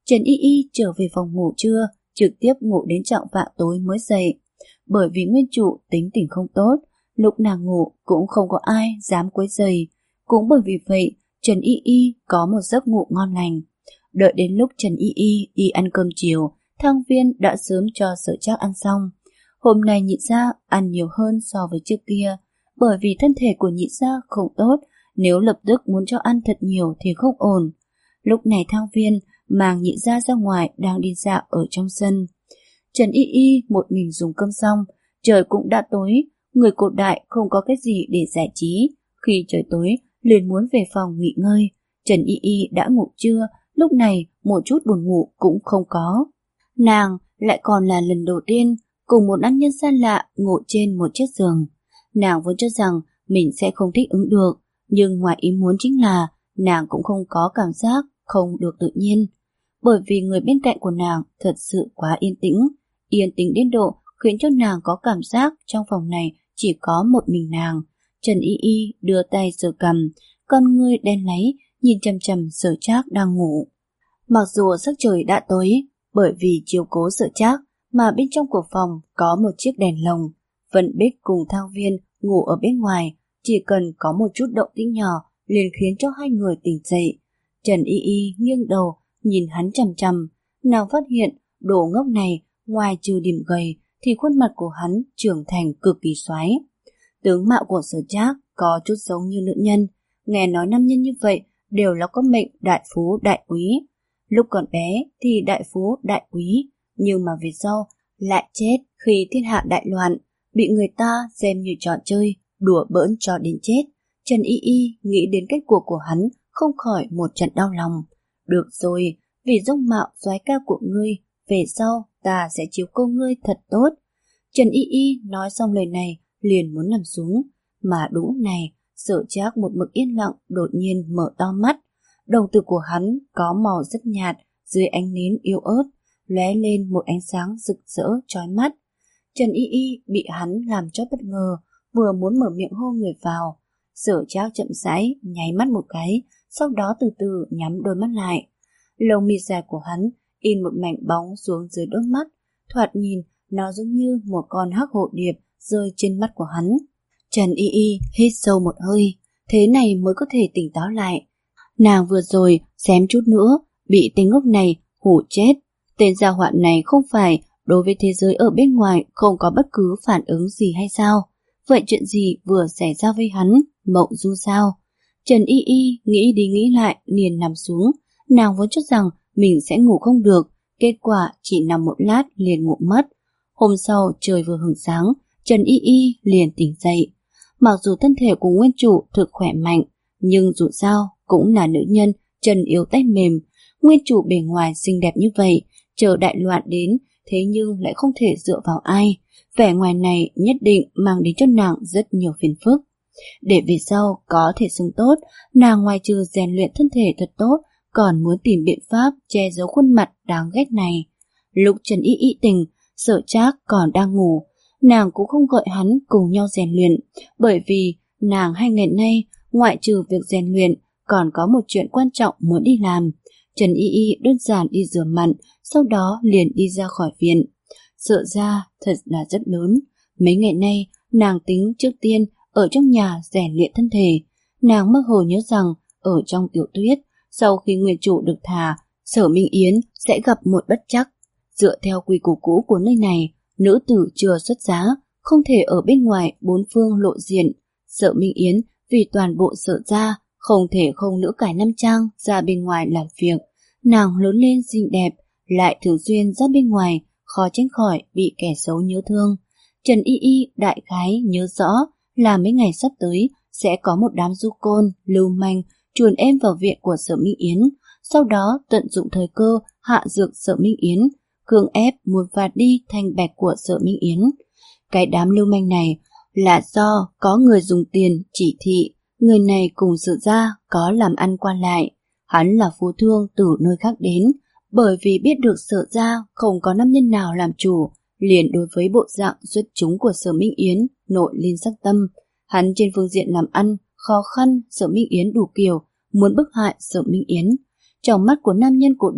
Trần Y Y trở về phòng ngủ trưa, trực tiếp ngủ đến chạng vạng tối mới dậy. Bởi vì nguyên chủ tính tình không tốt, lúc nàng ngủ cũng không có ai dám quấy rầy. Cũng bởi vì vậy, Trần Y Y có một giấc ngủ ngon lành. Đợi đến lúc Trần Y Y đi ăn cơm chiều, Thang Viên đã sớm cho Sở Trác ăn xong. Hôm nay Nhị Gia ăn nhiều hơn so với trước kia, bởi vì thân thể của Nhị Gia không tốt, nếu lập tức muốn cho ăn thật nhiều thì không ổn. Lúc này Thang Viên mang Nhị Gia ra ngoài đang đi dạo ở trong sân. Trần Y Y một mình dùng cơm xong, trời cũng đã tối, người cổ đại không có cái gì để giải trí. Khi trời tối, liền muốn về phòng nghỉ ngơi. Trần Y Y đã ngủ trưa, lúc này một chút buồn ngủ cũng không có. Nàng lại còn là lần đầu tiên cùng một nam nhân xa lạ ngủ trên một chiếc giường. Nàng vốn cho rằng mình sẽ không thích ứng được, nhưng ngoài ý muốn chính là nàng cũng không có cảm giác không được tự nhiên. Bởi vì người bên cạnh của nàng thật sự quá yên tĩnh, yên tĩnh đến độ khiến cho nàng có cảm giác trong phòng này chỉ có một mình nàng. Trần Y Y đưa tay sờ cằm, con ngươi đen láy nhìn chằm chằm Sở Trác đang ngủ. Mặc dù sắc trời đã tối, bởi vì chiếu cố Sở Trác mà bên trong của phòng có một chiếc đèn lồng. Vân Bích cùng Thang Viên ngủ ở bên ngoài, chỉ cần có một chút động tĩnh nhỏ liền khiến cho hai người tỉnh dậy. Trần Y Y nghiêng đầu nhìn hắn chằm chằm, nàng phát hiện đồ ngốc này ngoài trừ điểm gầy thì khuôn mặt của hắn trưởng thành cực kỳ xoái. Tướng mạo của Sở Trác có chút giống như nữ nhân, nghe nói nam nhân như vậy đều là có mệnh đại phú đại quý. Lúc còn bé thì đại phú đại quý, nhưng mà về sau lại chết khi thiên hạ đại loạn, bị người ta xem như trò chơi, đùa bỡn cho đến chết. Trần Y Y nghĩ đến kết cuộc của hắn không khỏi một trận đau lòng. Được rồi, vì dung mạo soái ca của ngươi, về sau ta sẽ chiếu cô ngươi thật tốt. Trần Y Y nói xong lời này liền muốn nằm xuống, mà đúng lúc này Sở Trác một mực yên lặng đột nhiên mở to mắt. Đồng tử của hắn có màu rất nhạt, dưới ánh nến yếu ớt lóe lên một ánh sáng rực rỡ chói mắt. Trần Y Y bị hắn làm cho bất ngờ, vừa muốn mở miệng hô người vào. Sở Trác chậm rãi nháy mắt một cái, sau đó từ từ nhắm đôi mắt lại. Lông mi dài của hắn in một mảnh bóng xuống dưới đôi mắt, thoạt nhìn nó giống như một con hắc hổ điệp rơi trên mắt của hắn. Trần Y Y hít sâu một hơi, thế này mới có thể tỉnh táo lại. Nàng vừa rồi xém chút nữa bị tên ngốc này hù chết. Tên gia hoạn này không phải đối với thế giới ở bên ngoài không có bất cứ phản ứng gì hay sao? Vậy chuyện gì vừa xảy ra với hắn, mộng du sao? Trần Y Y nghĩ đi nghĩ lại liền nằm xuống. Nàng vốn cho rằng mình sẽ ngủ không được, kết quả chỉ nằm một lát liền ngủ mất. Hôm sau trời vừa hửng sáng, Trần Y Y liền tỉnh dậy. Mặc dù thân thể của nguyên chủ thực khỏe mạnh, nhưng dù sao cũng là nữ nhân, chân yếu tay mềm. Nguyên chủ bề ngoài xinh đẹp như vậy, chờ đại loạn đến, thế nhưng lại không thể dựa vào ai. Vẻ ngoài này nhất định mang đến cho nàng rất nhiều phiền phức. Để về sau có thể sống tốt, nàng ngoài trừ rèn luyện thân thể thật tốt, còn muốn tìm biện pháp che giấu khuôn mặt đáng ghét này. Lúc Trần Y Y tỉnh, Sở Trác còn đang ngủ, nàng cũng không gọi hắn cùng nhau rèn luyện, bởi vì nàng hai ngày nay ngoại trừ việc rèn luyện còn có một chuyện quan trọng muốn đi làm. Trần Y Y đơn giản đi rửa mặt, sau đó liền đi ra khỏi viện. Sợ ra thật là rất lớn. Mấy ngày nay nàng tính trước tiên ở trong nhà rèn luyện thân thể. Nàng mơ hồ nhớ rằng ở trong tiểu thuyết, sau khi nguyên chủ được thả, Sở Minh Yến sẽ gặp một bất trắc. Dựa theo quy củ cũ của nơi này, nữ tử chưa xuất giá không thể ở bên ngoài bốn phương lộ diện. Sở Minh Yến vì toàn bộ Sở gia không thể không nữ cải nam trang ra bên ngoài làm việc. Nàng lớn lên xinh đẹp, lại thường xuyên ra bên ngoài, khó tránh khỏi bị kẻ xấu nhớ thương. Trần Y Y đại khái nhớ rõ là mấy ngày sắp tới sẽ có một đám du côn, lưu manh chuồn em vào viện của Sở Minh Yến, sau đó tận dụng thời cơ hạ dược Sở Minh Yến, cưỡng ép muốn phạt đi thanh bạch của Sở Minh Yến. Cái đám lưu manh này là do có người dùng tiền chỉ thị, người này cùng Sở gia có làm ăn qua lại. Hắn là phú thương từ nơi khác đến, bởi vì biết được Sở gia không có nam nhân nào làm chủ, liền đối với bộ dạng xuất chúng của Sở Minh Yến nội lên sắc tâm. Hắn trên phương diện làm ăn khó khăn, Sở Minh Yến đủ kiểu muốn bức hại Sở Minh Yến. Trong mắt của nam nhân cổ đại,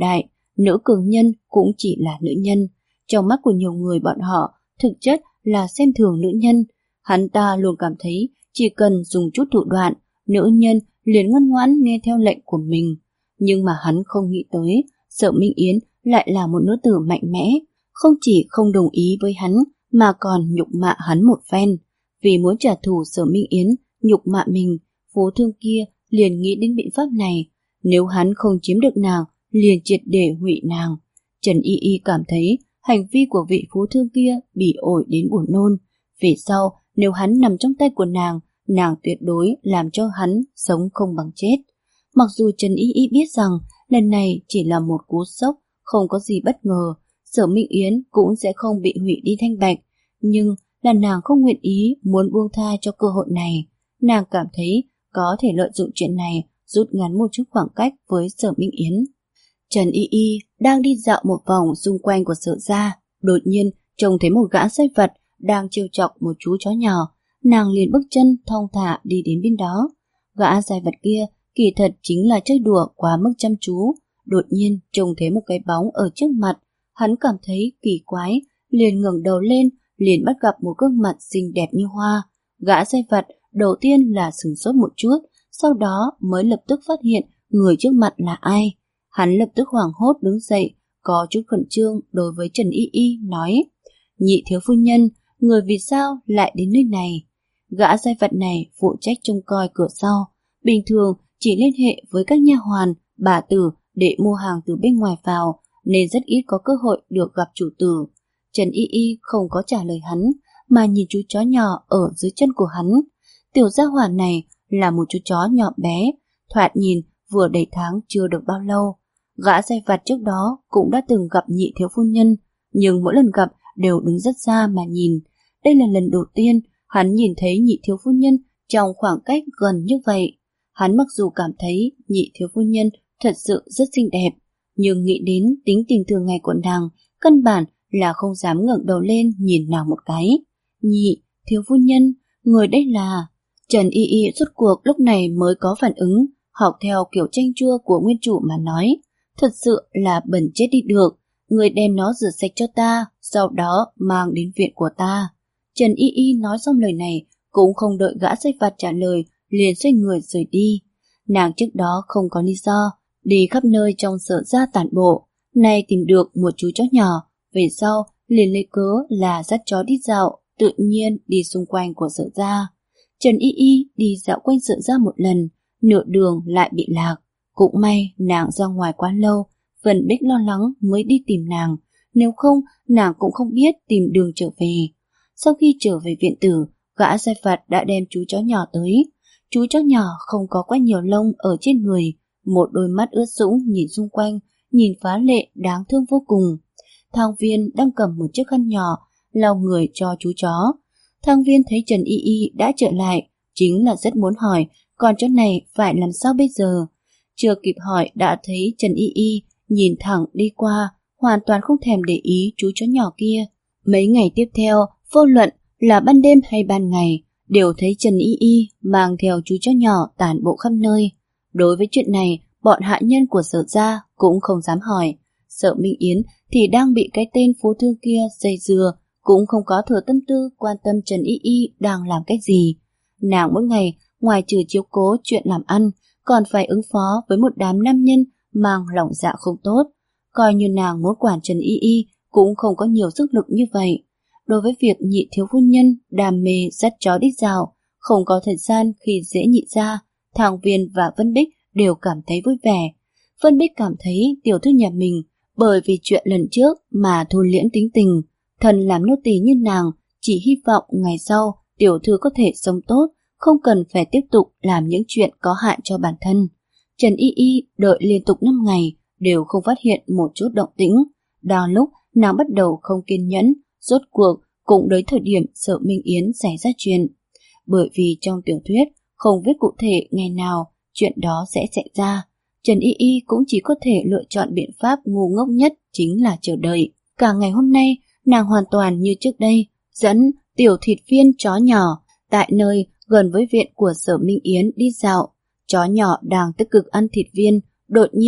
nữ cường nhân cũng chỉ là nữ nhân. Trong mắt của nhiều người bọn họ, thực chất là xem thường nữ nhân. Hắn ta luôn cảm thấy chỉ cần dùng chút thủ đoạn, nữ nhân liền ngoan ngoãn nghe theo lệnh của mình. Nhưng mà hắn không nghĩ tới, Sở Minh Yến lại là một nữ tử mạnh mẽ, không chỉ không đồng ý với hắn mà còn nhục mạ hắn một phen. Vì muốn trả thù Sở Minh Yến nhục mạ mình, phú thương kia liền nghĩ đến biện pháp này. Nếu hắn không chiếm được nàng, liền triệt để hủy nàng. Trần Y Y cảm thấy hành vi của vị phú thương kia bị ổi đến buồn nôn. Về sau, nếu hắn nằm trong tay của nàng, nàng tuyệt đối làm cho hắn sống không bằng chết. Mặc dù Trần Y Y biết rằng lần này chỉ là một cú sốc, không có gì bất ngờ, Sở Minh Yến cũng sẽ không bị hủy đi thanh bạch, nhưng là nàng không nguyện ý muốn buông tha cho cơ hội này. Nàng cảm thấy có thể lợi dụng chuyện này rút ngắn một chút khoảng cách với Sở Minh Yến. Trần Y Y đang đi dạo một vòng xung quanh của Sở gia, đột nhiên trông thấy một gã sai vặt đang trêu chọc một chú chó nhỏ. Nàng liền bước chân thong thả đi đến bên đó. Gã sai vặt kia kỳ thật chính là chơi đùa quá mức chăm chú. Đột nhiên trông thấy một cái bóng ở trước mặt, hắn cảm thấy kỳ quái, liền ngẩng đầu lên, liền bắt gặp một gương mặt xinh đẹp như hoa. Gã sai vặt đầu tiên là sửng sốt một chút, sau đó mới lập tức phát hiện người trước mặt là ai. Hắn lập tức hoảng hốt đứng dậy, có chút khẩn trương đối với Trần Y Y nói: "Nhị thiếu phu nhân, người vì sao lại đến nơi này?" Gã sai vặt này phụ trách trông coi cửa sau, bình thường chỉ liên hệ với các nha hoàn, bà tử để mua hàng từ bên ngoài vào, nên rất ít có cơ hội được gặp chủ tử. Trần Y Y không có trả lời hắn, mà nhìn chú chó nhỏ ở dưới chân của hắn. Tiểu gia hỏa này là một chú chó nhỏ bé, thoạt nhìn vừa đầy tháng chưa được bao lâu. Gã sai vặt trước đó cũng đã từng gặp nhị thiếu phu nhân, nhưng mỗi lần gặp đều đứng rất xa mà nhìn. Đây là lần đầu tiên hắn nhìn thấy nhị thiếu phu nhân trong khoảng cách gần như vậy. Hắn mặc dù cảm thấy nhị thiếu phu nhân thật sự rất xinh đẹp, nhưng nghĩ đến tính tình thường ngày của nàng, căn bản là không dám ngẩng đầu lên nhìn nàng một cái. Nhị thiếu phu nhân, người đây là... Trần Y Y rốt cuộc lúc này mới có phản ứng, học theo kiểu chanh chua của nguyên chủ mà nói: "Thật sự là bẩn chết đi được, người đem nó rửa sạch cho ta, sau đó mang đến viện của ta." Trần Y Y nói xong lời này, cũng không đợi gã sai vặt trả lời, liền xoay người rời đi. Nàng trước đó không có lý do, đi khắp nơi trong Sở gia tản bộ, nay tìm được một chú chó nhỏ, về sau liền lấy cớ là dắt chó đi dạo, tự nhiên đi xung quanh của Sở gia. Trần Y Y đi dạo quanh Sở gia một lần, nửa đường lại bị lạc. Cũng may nàng ra ngoài quá lâu, Vân Bích lo lắng mới đi tìm nàng, nếu không nàng cũng không biết tìm đường trở về. Sau khi trở về viện tử, gã sai vặt đã đem chú chó nhỏ tới. Chú chó nhỏ không có quá nhiều lông ở trên người, một đôi mắt ướt sũng nhìn xung quanh, nhìn phá lệ đáng thương vô cùng. Thang Viên đang cầm một chiếc khăn nhỏ lau người cho chú chó. Thang Viên thấy Trần Y Y đã trở lại, chính là rất muốn hỏi con chó này phải làm sao bây giờ. Chưa kịp hỏi đã thấy Trần Y Y nhìn thẳng đi qua, hoàn toàn không thèm để ý chú chó nhỏ kia. Mấy ngày tiếp theo, vô luận là ban đêm hay ban ngày, đều thấy Trần Y Y mang theo chú chó nhỏ tản bộ khắp nơi. Đối với chuyện này, bọn hạ nhân của Sở gia cũng không dám hỏi. Sở Minh Yến thì đang bị cái tên phú thương kia dây dưa, cũng không có thừa tâm tư quan tâm Trần Y Y đang làm cái gì. Nàng mỗi ngày ngoài trừ chiếu cố chuyện làm ăn, còn phải ứng phó với một đám nam nhân mang lòng dạ không tốt. Coi như nàng muốn quản Trần Y Y cũng không có nhiều sức lực như vậy. Đối với việc nhị thiếu phu nhân đam mê dắt chó đi dạo, không có thời gian khi dễ nhị ra, Thang Viên và Vân Bích đều cảm thấy vui vẻ. Vân Bích cảm thấy tiểu thư nhà mình bởi vì chuyện lần trước mà thu liễm tính tình. Thần làm nô tỳ như nàng, chỉ hy vọng ngày sau tiểu thư có thể sống tốt, không cần phải tiếp tục làm những chuyện có hại cho bản thân. Trần Y Y đợi liên tục năm ngày đều không phát hiện một chút động tĩnh. Đang lúc nàng bắt đầu không kiên nhẫn, rốt cuộc cũng đến thời điểm Sở Minh Yến xảy ra chuyện. Bởi vì trong tiểu thuyết không viết cụ thể ngày nào chuyện đó sẽ xảy ra, Trần Y Y cũng chỉ có thể lựa chọn biện pháp ngu ngốc nhất, chính là chờ đợi. Cả ngày hôm nay, nàng hoàn toàn như trước đây, dẫn tiểu thịt viên chó nhỏ tại nơi gần với viện của Sở Minh Yến đi dạo. Chó nhỏ đang tích cực ăn thịt viên, đột nhiên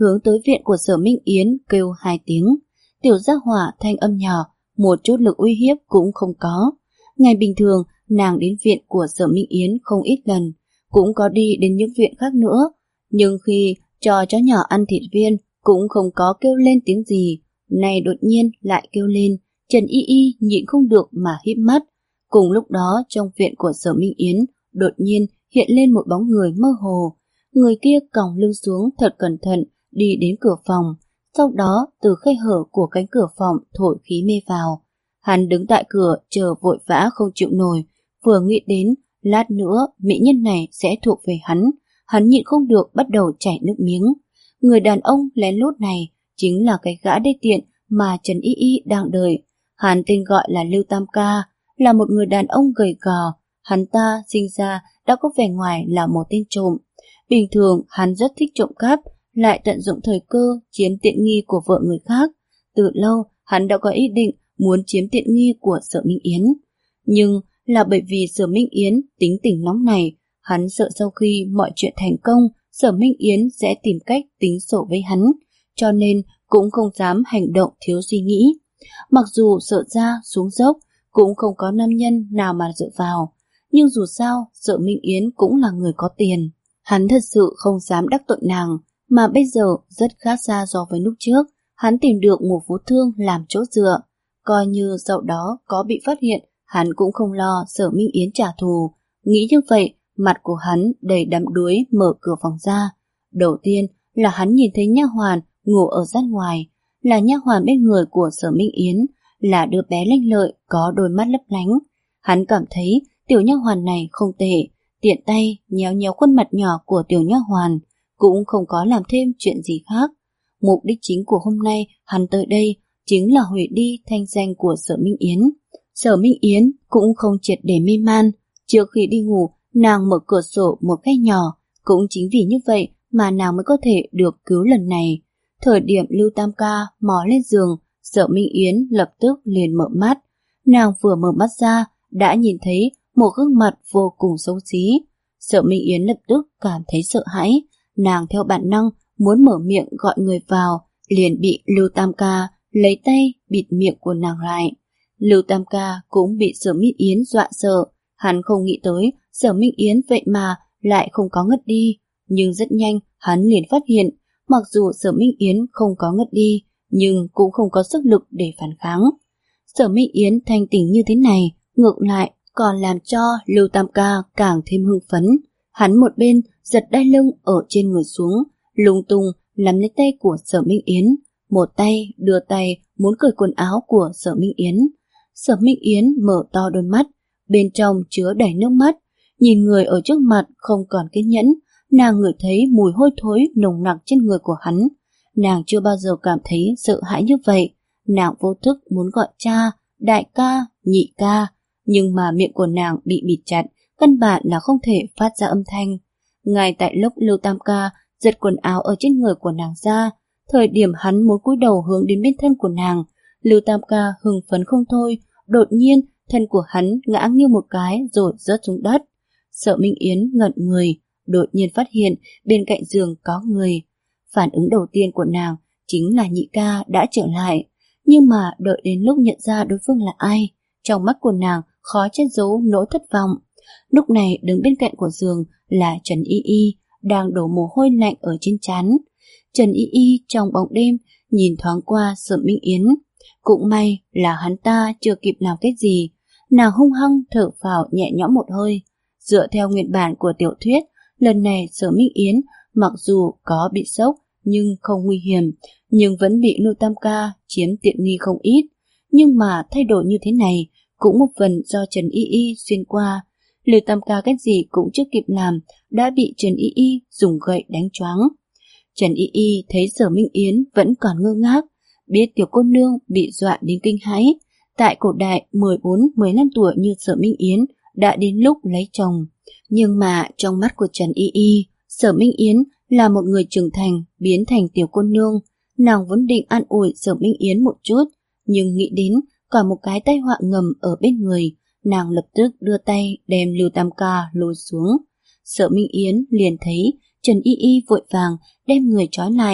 hướng tới viện của Sở Minh Yến kêu hai tiếng. Tiểu gia hỏa thanh âm nhỏ, một chút lực uy hiếp cũng không có. Ngày bình thường, nàng đến viện của Sở Minh Yến không ít lần, cũng có đi đến những viện khác nữa, nhưng khi cho chó nhỏ ăn thịt viên cũng không có kêu lên tiếng gì. Nay đột nhiên lại kêu lên, Trần Y Y nhịn không được mà híp mắt. Cùng lúc đó trong viện của Sở Minh Yến đột nhiên hiện lên một bóng người mơ hồ. Người kia còng lưng xuống thật cẩn thận đi đến cửa phòng, sau đó từ khe hở của cánh cửa phòng thổi khí mê vào. Hắn đứng tại cửa chờ vội vã không chịu nổi, vừa nghĩ đến lát nữa mỹ nhân này sẽ thuộc về hắn, hắn nhịn không được bắt đầu chảy nước miếng. Người đàn ông lén lút này chính là cái gã đê tiện mà Trần Y Y đang đợi. Hắn tên gọi là Lưu Tam Ca, là một người đàn ông gầy gò. Hắn ta sinh ra đã có vẻ ngoài là một tên trộm. Bình thường hắn rất thích trộm cắp, lại tận dụng thời cơ chiếm tiện nghi của vợ người khác. Từ lâu hắn đã có ý định muốn chiếm tiện nghi của Sở Minh Yến. Nhưng là bởi vì Sở Minh Yến tính tình nóng này, hắn sợ sau khi mọi chuyện thành công, Sở Minh Yến sẽ tìm cách tính sổ với hắn, cho nên cũng không dám hành động thiếu suy nghĩ. Mặc dù sợ ra xuống dốc, cũng không có nam nhân nào mà dựa vào, nhưng dù sao Sở Minh Yến cũng là người có tiền. Hắn thật sự không dám đắc tội nàng, mà bây giờ rất khác xa so với lúc trước. Hắn tìm được một phú thương làm chỗ dựa, coi như sau đó có bị phát hiện, hắn cũng không lo Sở Minh Yến trả thù. Nghĩ như vậy, mặt của hắn đầy đắm đuối mở cửa phòng ra. Đầu tiên là hắn nhìn thấy nha hoàn ngủ ở sát ngoài, là nha hoàn bên người của Sở Minh Yến, là đứa bé lanh lợi có đôi mắt lấp lánh. Hắn cảm thấy tiểu nha hoàn này không tệ, tiện tay nhéo nhéo khuôn mặt nhỏ của tiểu nha hoàn, cũng không có làm thêm chuyện gì khác. Mục đích chính của hôm nay hắn tới đây chính là hủy đi thanh danh của Sở Minh Yến. Sở Minh Yến cũng không triệt để mê man. Trước khi đi ngủ, nàng mở cửa sổ một cái nhỏ, cũng chính vì như vậy mà nàng mới có thể được cứu lần này. Thời điểm Lưu Tam Ca mò lên giường, Sở Minh Yến lập tức liền mở mắt. Nàng vừa mở mắt ra đã nhìn thấy một gương mặt vô cùng xấu xí. Sở Minh Yến lập tức cảm thấy sợ hãi, nàng theo bản năng muốn mở miệng gọi người vào, liền bị Lưu Tam Ca lấy tay bịt miệng của nàng lại. Lưu Tam Ca cũng bị Sở Minh Yến dọa sợ, hắn không nghĩ tới Sở Minh Yến vậy mà lại không có ngất đi, nhưng rất nhanh hắn liền phát hiện, mặc dù Sở Minh Yến không có ngất đi, nhưng cũng không có sức lực để phản kháng. Sở Minh Yến thanh tỉnh như thế này, ngược lại còn làm cho Lưu Tam Ca càng thêm hưng phấn. Hắn một bên giật đai lưng ở trên người xuống, lung tung nắm lấy tay của Sở Minh Yến, một tay đưa tay muốn cởi quần áo của Sở Minh Yến. Sở Minh Yến mở to đôi mắt, bên trong chứa đầy nước mắt, nhìn người ở trước mặt không còn kiên nhẫn. Nàng ngửi thấy mùi hôi thối nồng nặc trên người của hắn. Nàng chưa bao giờ cảm thấy sợ hãi như vậy. Nàng vô thức muốn gọi cha, đại ca, nhị ca, nhưng mà miệng của nàng bị bịt chặt, căn bản là không thể phát ra âm thanh. Ngay tại lúc Lưu Tam Ca giật quần áo ở trên người của nàng ra, thời điểm hắn muốn cúi đầu hướng đến bên thân của nàng, Lưu Tam Ca hưng phấn không thôi, đột nhiên thân của hắn ngã nghiêng một cái rồi rớt xuống đất. Sở Minh Yến ngẩn người, đột nhiên phát hiện bên cạnh giường có người. Phản ứng đầu tiên của nàng chính là nhị ca đã trở lại, nhưng mà đợi đến lúc nhận ra đối phương là ai, trong mắt của nàng khó che giấu nỗi thất vọng. Lúc này đứng bên cạnh của giường là Trần Y Y, đang đổ mồ hôi lạnh ở trên trán. Trần Y Y trong bóng đêm nhìn thoáng qua Sở Minh Yến, cũng may là hắn ta chưa kịp làm cái gì. Nàng hung hăng thở phào nhẹ nhõm một hơi. Dựa theo nguyên bản của tiểu thuyết, lần này Sở Minh Yến mặc dù có bị sốc nhưng không nguy hiểm, nhưng vẫn bị Lưu Tam Ca chiếm tiện nghi không ít. Nhưng mà thay đổi như thế này cũng một phần do Trần Y Y xuyên qua. Lưu Tam Ca cái gì cũng chưa kịp làm đã bị Trần Y Y dùng gậy đánh choáng. Trần Y Y thấy Sở Minh Yến vẫn còn ngơ ngác, biết tiểu cô nương bị dọa đến kinh hãi. Tại cổ đại mười bốn mười lăm tuổi như Sở Minh Yến đã đến lúc lấy chồng, nhưng mà trong mắt của Trần Y Y, Sở Minh Yến là một người trưởng thành biến thành tiểu cô nương. Nàng vốn định an ủi Sở Minh Yến một chút, nhưng nghĩ đến còn một cái tai họa ngầm ở bên người, nàng lập tức đưa tay đem Lưu Tam Ca lôi xuống. Sở Minh Yến liền thấy Trần Y Y vội vàng đem người trói lại,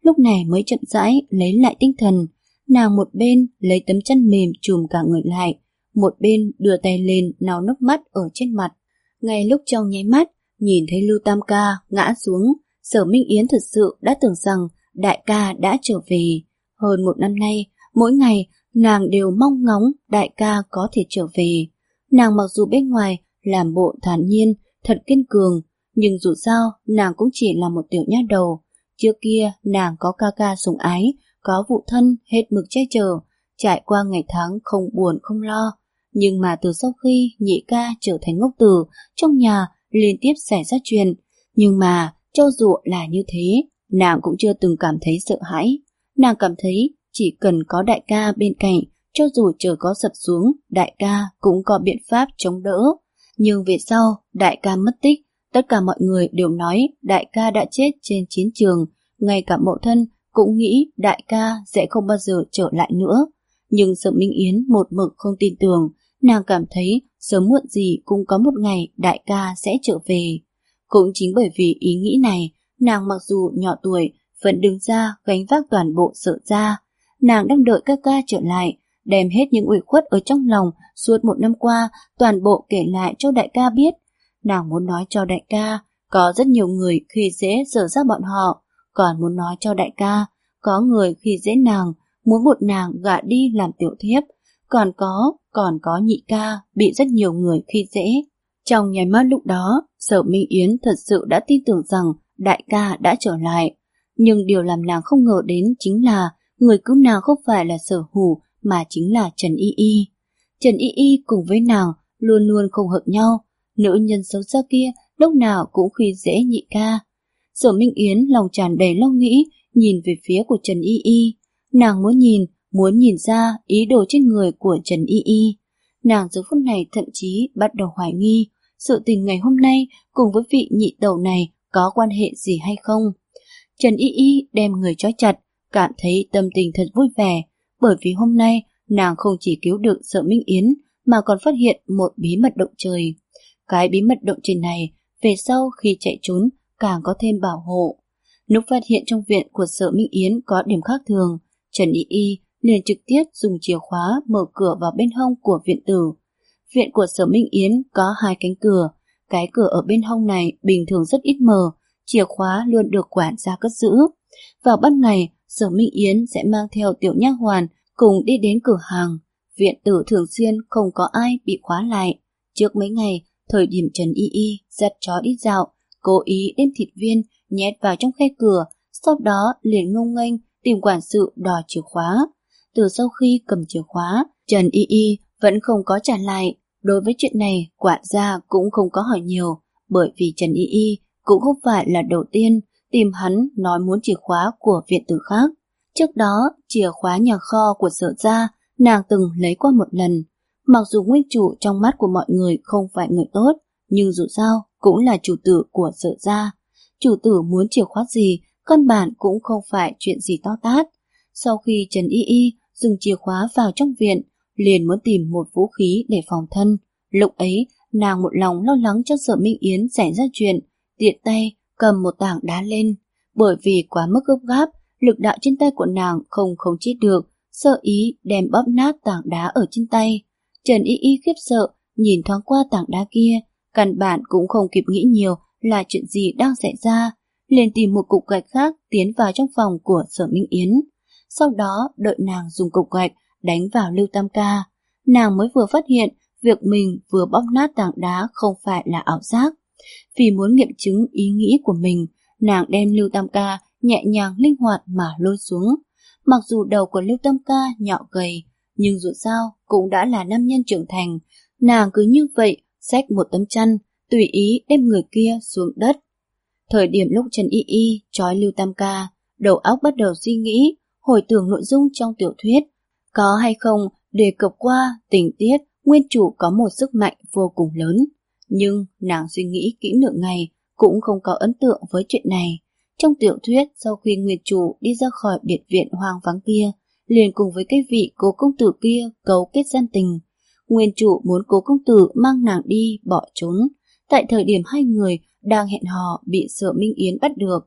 lúc này mới chậm rãi lấy lại tinh thần. Nàng một bên lấy tấm chăn mềm trùm cả người lại, một bên đưa tay lên lau nước mắt ở trên mặt. Ngay lúc trong nháy mắt nhìn thấy Lưu Tam ca ngã xuống, Sở Minh Yến thật sự đã tưởng rằng đại ca đã trở về. Hơn một năm nay, mỗi ngày nàng đều mong ngóng đại ca có thể trở về. Nàng mặc dù bên ngoài làm bộ thản nhiên, thật kiên cường, nhưng dù sao nàng cũng chỉ là một tiểu nha đầu. Trước kia nàng có ca ca sủng ái, có phụ thân hết mực che chở, trải qua ngày tháng không buồn không lo. Nhưng mà từ sau khi nhị ca trở thành ngốc tử, trong nhà liên tiếp xảy ra chuyện. Nhưng mà cho dù là như thế, nàng cũng chưa từng cảm thấy sợ hãi. Nàng cảm thấy chỉ cần có đại ca bên cạnh, cho dù trời có sập xuống, đại ca cũng có biện pháp chống đỡ. Nhưng về sau, đại ca mất tích, tất cả mọi người đều nói đại ca đã chết trên chiến trường. Ngay cả mẫu thân cũng nghĩ đại ca sẽ không bao giờ trở lại nữa. Nhưng Sở Minh Yến một mực không tin tưởng, nàng cảm thấy sớm muộn gì cũng có một ngày đại ca sẽ trở về. Cũng chính bởi vì ý nghĩ này, nàng mặc dù nhỏ tuổi vẫn đứng ra gánh vác toàn bộ Sở gia. Nàng đang đợi ca ca trở lại, đem hết những ủy khuất ở trong lòng suốt một năm qua toàn bộ kể lại cho đại ca biết. Nàng muốn nói cho đại ca có rất nhiều người khi dễ Sở gia bọn họ, còn muốn nói cho đại ca có người khi dễ nàng, muốn một nàng gả đi làm tiểu thiếp, còn có, còn có nhị ca bị rất nhiều người khi dễ. Trong nháy mắt lúc đó, Sở Minh Yến thật sự đã tin tưởng rằng đại ca đã trở lại. Nhưng điều làm nàng không ngờ đến chính là người cứu nàng không phải là Sở Hủ mà chính là Trần Y Y. Trần Y Y cùng với nàng luôn luôn không hợp nhau, nữ nhân xấu xa kia lúc nào cũng khi dễ nhị ca. Sở Minh Yến lòng tràn đầy lo nghĩ nhìn về phía của Trần Y Y. Nàng muốn nhìn, muốn nhìn ra ý đồ trên người của Trần Y Y. Nàng giờ phút này thậm chí bắt đầu hoài nghi sự tình ngày hôm nay cùng với vị nhị tẩu này có quan hệ gì hay không. Trần Y Y đem người trói chặt, cảm thấy tâm tình thật vui vẻ, bởi vì hôm nay nàng không chỉ cứu được Sở Minh Yến mà còn phát hiện một bí mật động trời. Cái bí mật động trời này về sau khi chạy trốn càng có thêm bảo hộ. Lúc phát hiện trong viện của Sở Minh Yến có điểm khác thường, Trần Y Y liền trực tiếp dùng chìa khóa mở cửa vào bên hông của viện tử. Viện của Sở Minh Yến có hai cánh cửa, cái cửa ở bên hông này bình thường rất ít mở, chìa khóa luôn được quản gia cất giữ. Vào ban ngày, Sở Minh Yến sẽ mang theo tiểu nha hoàn cùng đi đến cửa hàng. Viện tử thường xuyên không có ai bị khóa lại. Trước mấy ngày, thời điểm Trần Y Y dắt chó đi dạo, cố ý đem thịt viên nhét vào trong khe cửa, sau đó liền ngông nghênh tìm quản sự đòi chìa khóa. Từ sau khi cầm chìa khóa, Trần Y Y vẫn không có trả lại. Đối với chuyện này, quản gia cũng không có hỏi nhiều, bởi vì Trần Y Y cũng không phải là đầu tiên tìm hắn nói muốn chìa khóa của viện tử khác. Trước đó, chìa khóa nhà kho của Sở gia nàng từng lấy qua một lần. Mặc dù nguyên chủ trong mắt của mọi người không phải người tốt, nhưng dù sao cũng là chủ tử của Sở gia. Chủ tử muốn chìa khóa gì, căn bản cũng không phải chuyện gì to tát. Sau khi Trần Y Y dùng chìa khóa vào trong viện, liền muốn tìm một vũ khí để phòng thân. Lúc ấy, nàng một lòng lo lắng cho Sở Minh Yến xảy ra chuyện, tiện tay cầm một tảng đá lên. Bởi vì quá mức gấp gáp, lực đạo trên tay của nàng không khống chế được, sơ ý đem bóp nát tảng đá ở trên tay. Trần Y Y khiếp sợ nhìn thoáng qua tảng đá kia, căn bản cũng không kịp nghĩ nhiều là chuyện gì đang xảy ra, liền tìm một cục gạch khác tiến vào trong phòng của Sở Minh Yến. Sau đó đợi nàng dùng cục gạch đánh vào Lưu Tam ca, nàng mới vừa phát hiện việc mình vừa bóp nát tảng đá không phải là ảo giác. Vì muốn nghiệm chứng ý nghĩ của mình, nàng đem Lưu Tam ca nhẹ nhàng linh hoạt mà lôi xuống. Mặc dù đầu của Lưu Tam ca nhỏ gầy, nhưng dù sao cũng đã là nam nhân trưởng thành. Nàng cứ như vậy xách một tấm chăn, tùy ý đem người kia xuống đất. Thời điểm lúc Trần Y Y trói Lưu Tam ca, đầu óc bắt đầu suy nghĩ, hồi tưởng nội dung trong tiểu thuyết, có hay không đề cập qua tình tiết nguyên chủ có một sức mạnh vô cùng lớn. Nhưng nàng suy nghĩ kỹ nửa ngày cũng không có ấn tượng với chuyện này. Trong tiểu thuyết, sau khi nguyên chủ đi ra khỏi biệt viện hoang vắng kia, liền cùng với cái vị cố công tử kia cấu kết gian tình. Nguyên chủ muốn cố công tử mang nàng đi bỏ trốn. Tại thời điểm hai người đang hẹn hò bị Sở Minh Yến bắt được.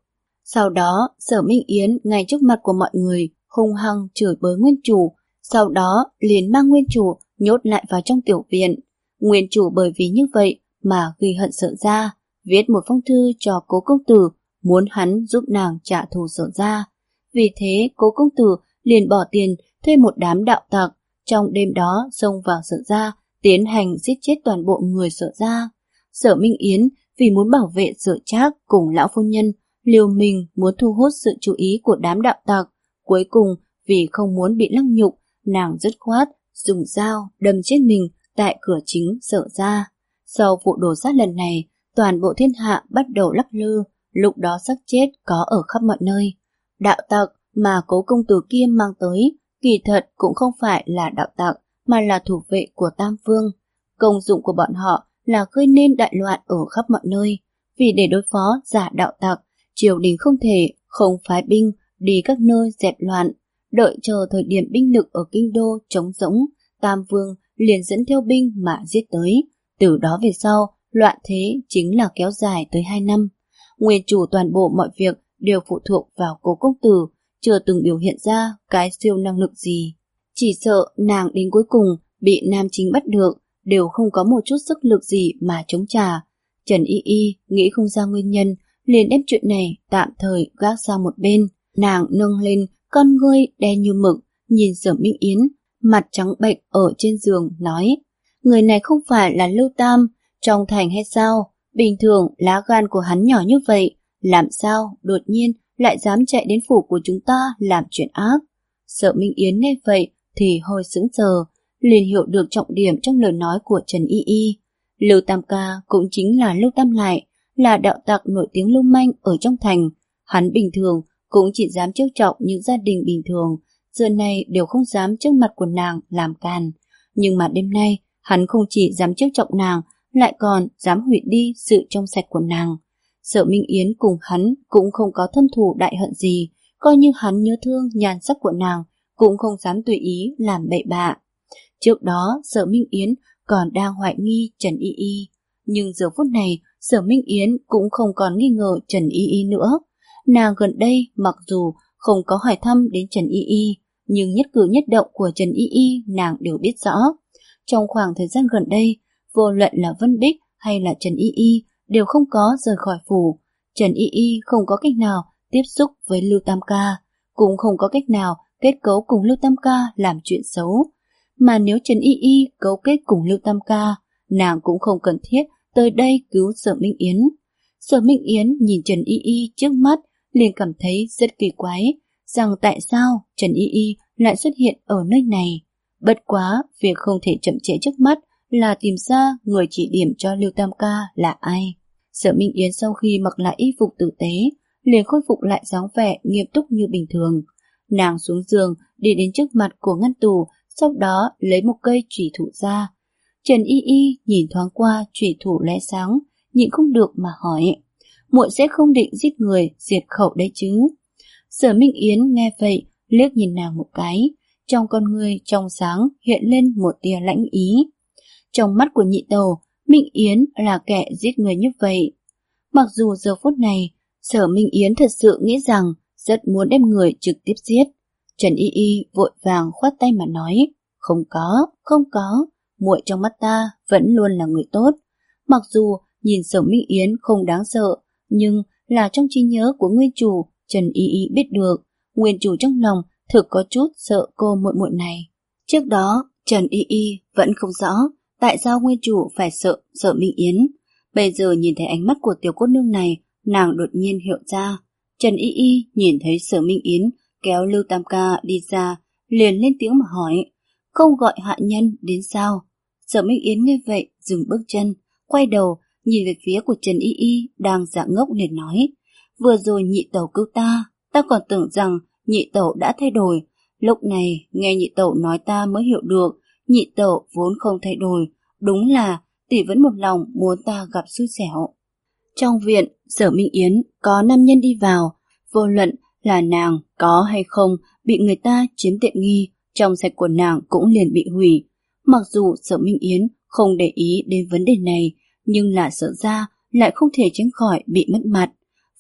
Sau đó, Sở Minh Yến ngay trước mặt của mọi người hung hăng chửi bới nguyên chủ, sau đó liền mang nguyên chủ nhốt lại vào trong tiểu viện. Nguyên chủ bởi vì như vậy mà ghi hận Sở gia, viết một phong thư cho Cố công tử, muốn hắn giúp nàng trả thù Sở gia. Vì thế, Cố công tử liền bỏ tiền thuê một đám đạo tặc, trong đêm đó xông vào Sở gia, tiến hành giết chết toàn bộ người Sở gia. Sở Minh Yến vì muốn bảo vệ Sở Trác cùng lão phu nhân, liều mình muốn thu hút sự chú ý của đám đạo tặc. Cuối cùng, vì không muốn bị lăng nhục, nàng dứt khoát dùng dao đâm chết mình tại cửa chính Sở gia. Sau vụ đổ sát lần này, toàn bộ thiên hạ bắt đầu lắc lư, lúc đó xác chết có ở khắp mọi nơi. Đạo tặc mà Cố công tử kia mang tới, kỳ thật cũng không phải là đạo tặc, mà là thủ vệ của Tam Vương. Công dụng của bọn họ là gây nên đại loạn ở khắp mọi nơi. Vì để đối phó giả đạo tặc, triều đình không thể không phái binh đi các nơi dẹp loạn. Đợi chờ thời điểm binh lực ở kinh đô trống rỗng, Tam Vương liền dẫn theo binh mà giết tới. Từ đó về sau, loạn thế chính là kéo dài tới hai năm. Nguyên chủ toàn bộ mọi việc đều phụ thuộc vào Cố công tử, chưa từng biểu hiện ra cái siêu năng lực gì. Chỉ sợ nàng đến cuối cùng bị nam chính bắt được, đều không có một chút sức lực gì mà chống trả. Trần Y Y nghĩ không ra nguyên nhân, liền đem chuyện này tạm thời gác sang một bên. Nàng nâng lên con ngươi đen như mực, nhìn Sở Minh Yến, mặt trắng bệch ở trên giường, nói: người này không phải là Lưu Tam trong thành hay sao? Bình thường lá gan của hắn nhỏ như vậy, làm sao đột nhiên lại dám chạy đến phủ của chúng ta làm chuyện ác? Sở Minh Yến nghe vậy thì hơi sững sờ, liền hiểu được trọng điểm trong lời nói của Trần Y Y. Lưu Tam ca cũng chính là Lưu Tam Lại, là đạo tặc nổi tiếng lưu manh ở trong thành. Hắn bình thường cũng chỉ dám trêu chọc những gia đình bình thường, giờ này đều không dám trước mặt của nàng làm càn. Nhưng mà đêm nay, hắn không chỉ dám trêu chọc nàng, lại còn dám hủy đi sự trong sạch của nàng. Sở Minh Yến cùng hắn cũng không có thân thù đại hận gì, coi như hắn nhớ thương nhan sắc của nàng, cũng không dám tùy ý làm bậy bạ. Trước đó, Sở Minh Yến còn đang hoài nghi Trần Y Y, nhưng giờ phút này, Sở Minh Yến cũng không còn nghi ngờ Trần Y Y nữa. Nàng gần đây mặc dù không có hỏi thăm đến Trần Y Y, nhưng nhất cử nhất động của Trần Y Y nàng đều biết rõ. Trong khoảng thời gian gần đây, vô luận là Vân Bích hay là Trần Y Y đều không có rời khỏi phủ. Trần Y Y không có cách nào tiếp xúc với Lưu Tam ca, cũng không có cách nào kết cấu cùng Lưu Tam ca làm chuyện xấu. Mà nếu Trần Y Y cấu kết cùng Lưu Tam ca, nàng cũng không cần thiết tới đây cứu Sở Minh Yến. Sở Minh Yến nhìn Trần Y Y trước mắt, liền cảm thấy rất kỳ quái, rằng tại sao Trần Y Y lại xuất hiện ở nơi này. Bất quá, việc không thể chậm trễ trước mắt là tìm ra người chỉ điểm cho Lưu Tam ca là ai. Sở Minh Yến sau khi mặc lại y phục tử tế, liền khôi phục lại dáng vẻ nghiêm túc như bình thường. Nàng xuống giường, đi đến trước mặt của ngăn tủ, sau đó lấy một cây chủy thủ ra. Trần Y Y nhìn thoáng qua chủy thủ lóe sáng, nhịn không được mà hỏi: muội sẽ không định giết người diệt khẩu đấy chứ? Sở Minh Yến nghe vậy, liếc nhìn nàng một cái, trong con ngươi trong sáng hiện lên một tia lãnh ý. Trong mắt của nhị tẩu, Minh Yến là kẻ giết người như vậy. Mặc dù giờ phút này, Sở Minh Yến thật sự nghĩ rằng rất muốn đem người trực tiếp giết. Trần Y Y vội vàng khoát tay mà nói: không có, không có, muội trong mắt ta vẫn luôn là người tốt. Mặc dù nhìn Sở Minh Yến không đáng sợ, nhưng là trong trí nhớ của nguyên chủ, Trần Y Y biết được, nguyên chủ trong lòng thực có chút sợ cô muội muội này. Trước đó, Trần Y Y vẫn không rõ tại sao nguyên chủ phải sợ Sở Minh Yến. Bây giờ nhìn thấy ánh mắt của tiểu cô nương này, nàng đột nhiên hiểu ra. Trần Y Y nhìn thấy Sở Minh Yến kéo Lưu Tam ca đi ra, liền lên tiếng mà hỏi: không gọi hạ nhân đến sao? Sở Minh Yến nghe vậy dừng bước chân, quay đầu nhìn về phía của Trần Y Y đang giả ngốc liền nói: vừa rồi nhị tẩu cứu ta, ta còn tưởng rằng nhị tẩu đã thay đổi. Lúc này nghe nhị tẩu nói ta mới hiểu được, nhị tẩu vốn không thay đổi, đúng là tỷ vẫn một lòng muốn ta gặp xui xẻo. Trong viện, Sở Minh Yến có nam nhân đi vào, vô luận là nàng có hay không bị người ta chiếm tiện nghi, trong sạch của nàng cũng liền bị hủy. Mặc dù Sở Minh Yến không để ý đến vấn đề này, nhưng là Sở gia lại không thể tránh khỏi bị mất mặt.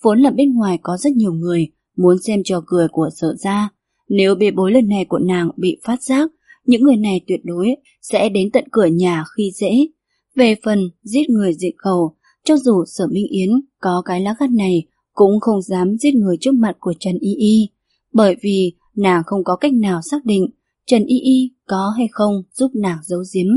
vốn là bên ngoài có rất nhiều người muốn xem trò cười của Sở gia. Nếu bê bối lần này của nàng bị phát giác, những người này tuyệt đối sẽ đến tận cửa nhà khi dễ. Về phần giết người diệt khẩu, cho dù Sở Minh Yến có cái lá gan này cũng không dám giết người trước mặt của Trần Y Y, bởi vì nàng không có cách nào xác định Trần Y Y có hay không giúp nàng giấu giếm.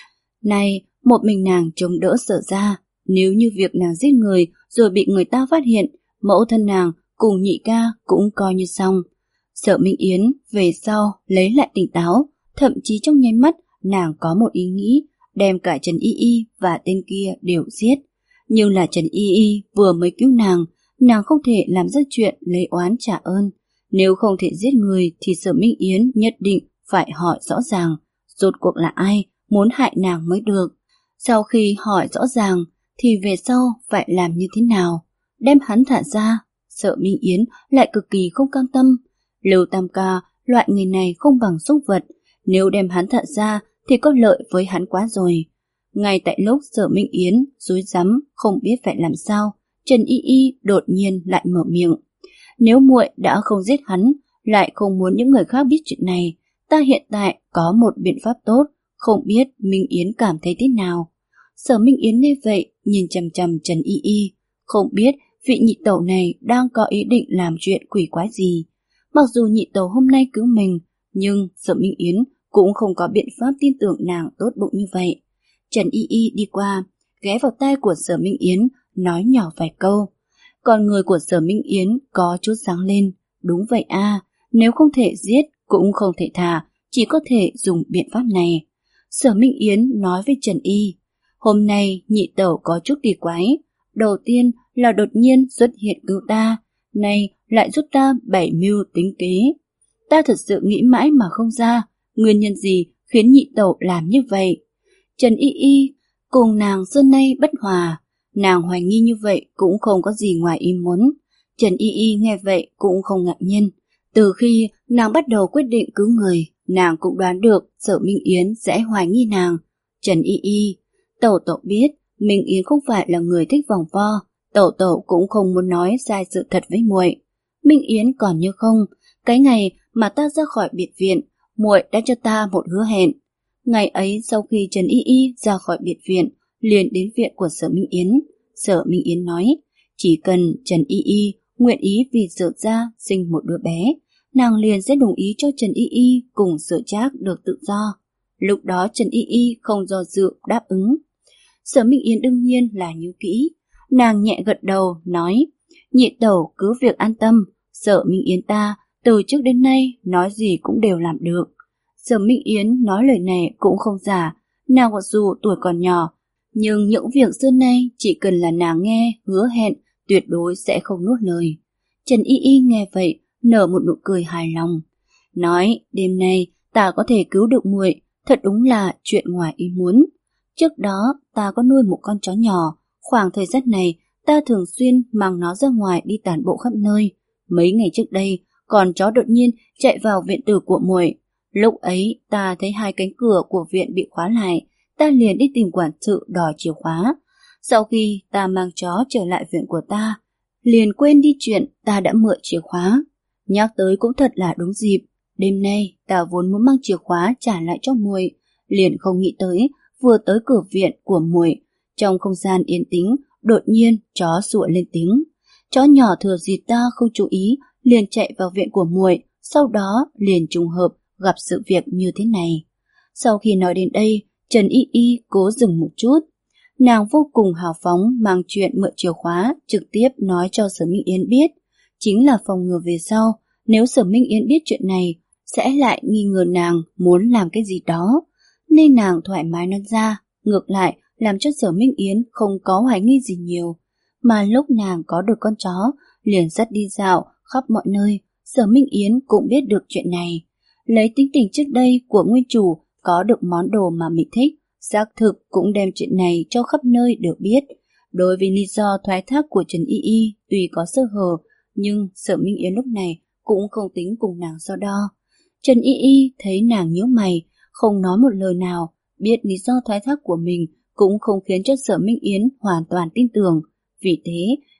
Này, một mình nàng chống đỡ Sở gia, nếu như việc nàng giết người rồi bị người ta phát hiện, mẫu thân nàng cùng nhị ca cũng coi như xong. Sở Minh Yến về sau lấy lại tỉnh táo, thậm chí trong nháy mắt nàng có một ý nghĩ đem cả Trần Y Y và tên kia đều giết. Nhưng là Trần Y Y vừa mới cứu nàng, nàng không thể làm ra chuyện lấy oán trả ơn. Nếu không thể giết người thì Sở Minh Yến nhất định phải hỏi rõ ràng rốt cuộc là ai muốn hại nàng mới được. Sau khi hỏi rõ ràng thì về sau phải làm như thế nào? Đem hắn thả ra? Sở Minh Yến lại cực kỳ không cam tâm. Lưu Tam Ca loại người này không bằng súc vật, nếu đem hắn thả ra thì có lợi với hắn quá rồi. Ngay tại lúc Sở Minh Yến rối rắm không biết phải làm sao, Trần Y Y đột nhiên lại mở miệng. Nếu muội đã không giết hắn, lại không muốn những người khác biết chuyện này, ta hiện tại có một biện pháp tốt, không biết Minh Yến cảm thấy thế nào. Sở Minh Yến nghe vậy nhìn chằm chằm Trần Y Y, không biết vị nhị tẩu này đang có ý định làm chuyện quỷ quái gì. Mặc dù nhị tẩu hôm nay cứu mình, nhưng Sở Minh Yến cũng không có biện pháp tin tưởng nàng tốt bụng như vậy. Trần Y Y đi qua, ghé vào tai của Sở Minh Yến, nói nhỏ vài câu. Còn người của Sở Minh Yến có chút sáng lên. Đúng vậy a, à, nếu không thể giết cũng không thể thả, chỉ có thể dùng biện pháp này. Sở Minh Yến nói với Trần Y, hôm nay nhị tẩu có chút kỳ quái. Đầu tiên là đột nhiên xuất hiện cứu ta, nay lại giúp ta bảy mưu tính kế. Ta thật sự nghĩ mãi mà không ra, nguyên nhân gì khiến nhị tẩu làm như vậy. Trần Y Y cùng nàng xưa nay bất hòa, nàng hoài nghi như vậy cũng không có gì ngoài ý muốn. Trần Y Y nghe vậy cũng không ngạc nhiên. Từ khi nàng bắt đầu quyết định cứu người, nàng cũng đoán được Sở Minh Yến sẽ hoài nghi nàng. Trần Y Y, tẩu tẩu biết Minh Yến không phải là người thích vòng vo, tẩu tẩu cũng không muốn nói sai sự thật với muội. Minh Yến còn như không, cái ngày mà ta ra khỏi biệt viện, muội đã cho ta một hứa hẹn. Ngày ấy sau khi Trần Y Y ra khỏi biệt viện, liền đến viện của Sở Minh Yến. Sở Minh Yến nói, chỉ cần Trần Y Y nguyện ý vì Sở gia sinh một đứa bé, nàng liền sẽ đồng ý cho Trần Y Y cùng Sở Trác được tự do. Lúc đó Trần Y Y không do dự đáp ứng. Sở Minh Yến đương nhiên là nhớ kỹ, nàng nhẹ gật đầu nói, nhị tẩu cứ việc an tâm, Sở Minh Yến ta từ trước đến nay nói gì cũng đều làm được. Sở Minh Yến nói lời này cũng không giả, nàng mặc dù tuổi còn nhỏ, nhưng những việc xưa nay chỉ cần là nàng nghe hứa hẹn tuyệt đối sẽ không nuốt lời. Trần Y Y nghe vậy nở một nụ cười hài lòng, nói đêm nay ta có thể cứu được muội, thật đúng là chuyện ngoài ý muốn. Trước đó ta có nuôi một con chó nhỏ, khoảng thời gian này ta thường xuyên mang nó ra ngoài đi tản bộ khắp nơi. Mấy ngày trước đây, con chó đột nhiên chạy vào viện tử của muội. Lúc ấy ta thấy hai cánh cửa của viện bị khóa lại, ta liền đi tìm quản sự đòi chìa khóa. Sau khi ta mang chó trở lại viện của ta, liền quên đi chuyện ta đã mượn chìa khóa. Nhắc tới cũng thật là đúng dịp, đêm nay ta vốn muốn mang chìa khóa trả lại cho muội, liền không nghĩ tới vừa tới cửa viện của muội, trong không gian yên tĩnh, đột nhiên chó sủa lên tiếng. Chó nhỏ thừa dịp ta không chú ý, liền chạy vào viện của muội, sau đó liền trùng hợp gặp sự việc như thế này. Sau khi nói đến đây, Trần Y Y cố dừng một chút. Nàng vô cùng hào phóng mang chuyện mượn chìa khóa trực tiếp nói cho Sở Minh Yến biết, chính là phòng ngừa về sau, nếu Sở Minh Yến biết chuyện này, sẽ lại nghi ngờ nàng muốn làm cái gì đó. Nên nàng thoải mái nói ra, ngược lại làm cho Sở Minh Yến không có hoài nghi gì nhiều. Mà lúc nàng có được con chó, liền dắt đi dạo khắp mọi nơi, Sở Minh Yến cũng biết được chuyện này. Lấy tính tình trước đây của nguyên chủ có được món đồ mà mình thích, xác thực cũng đem chuyện này cho khắp nơi được biết. Đối với lý do thoái thác của Trần Y Y tuy có sơ hở, nhưng Sở Minh Yến lúc này cũng không tính cùng nàng so đo. Trần Y Y thấy nàng nhíu mày, không nói một lời nào, biết lý do thoái thác của mình cũng không khiến cho Sở Minh Yến hoàn toàn tin tưởng. Vì thế,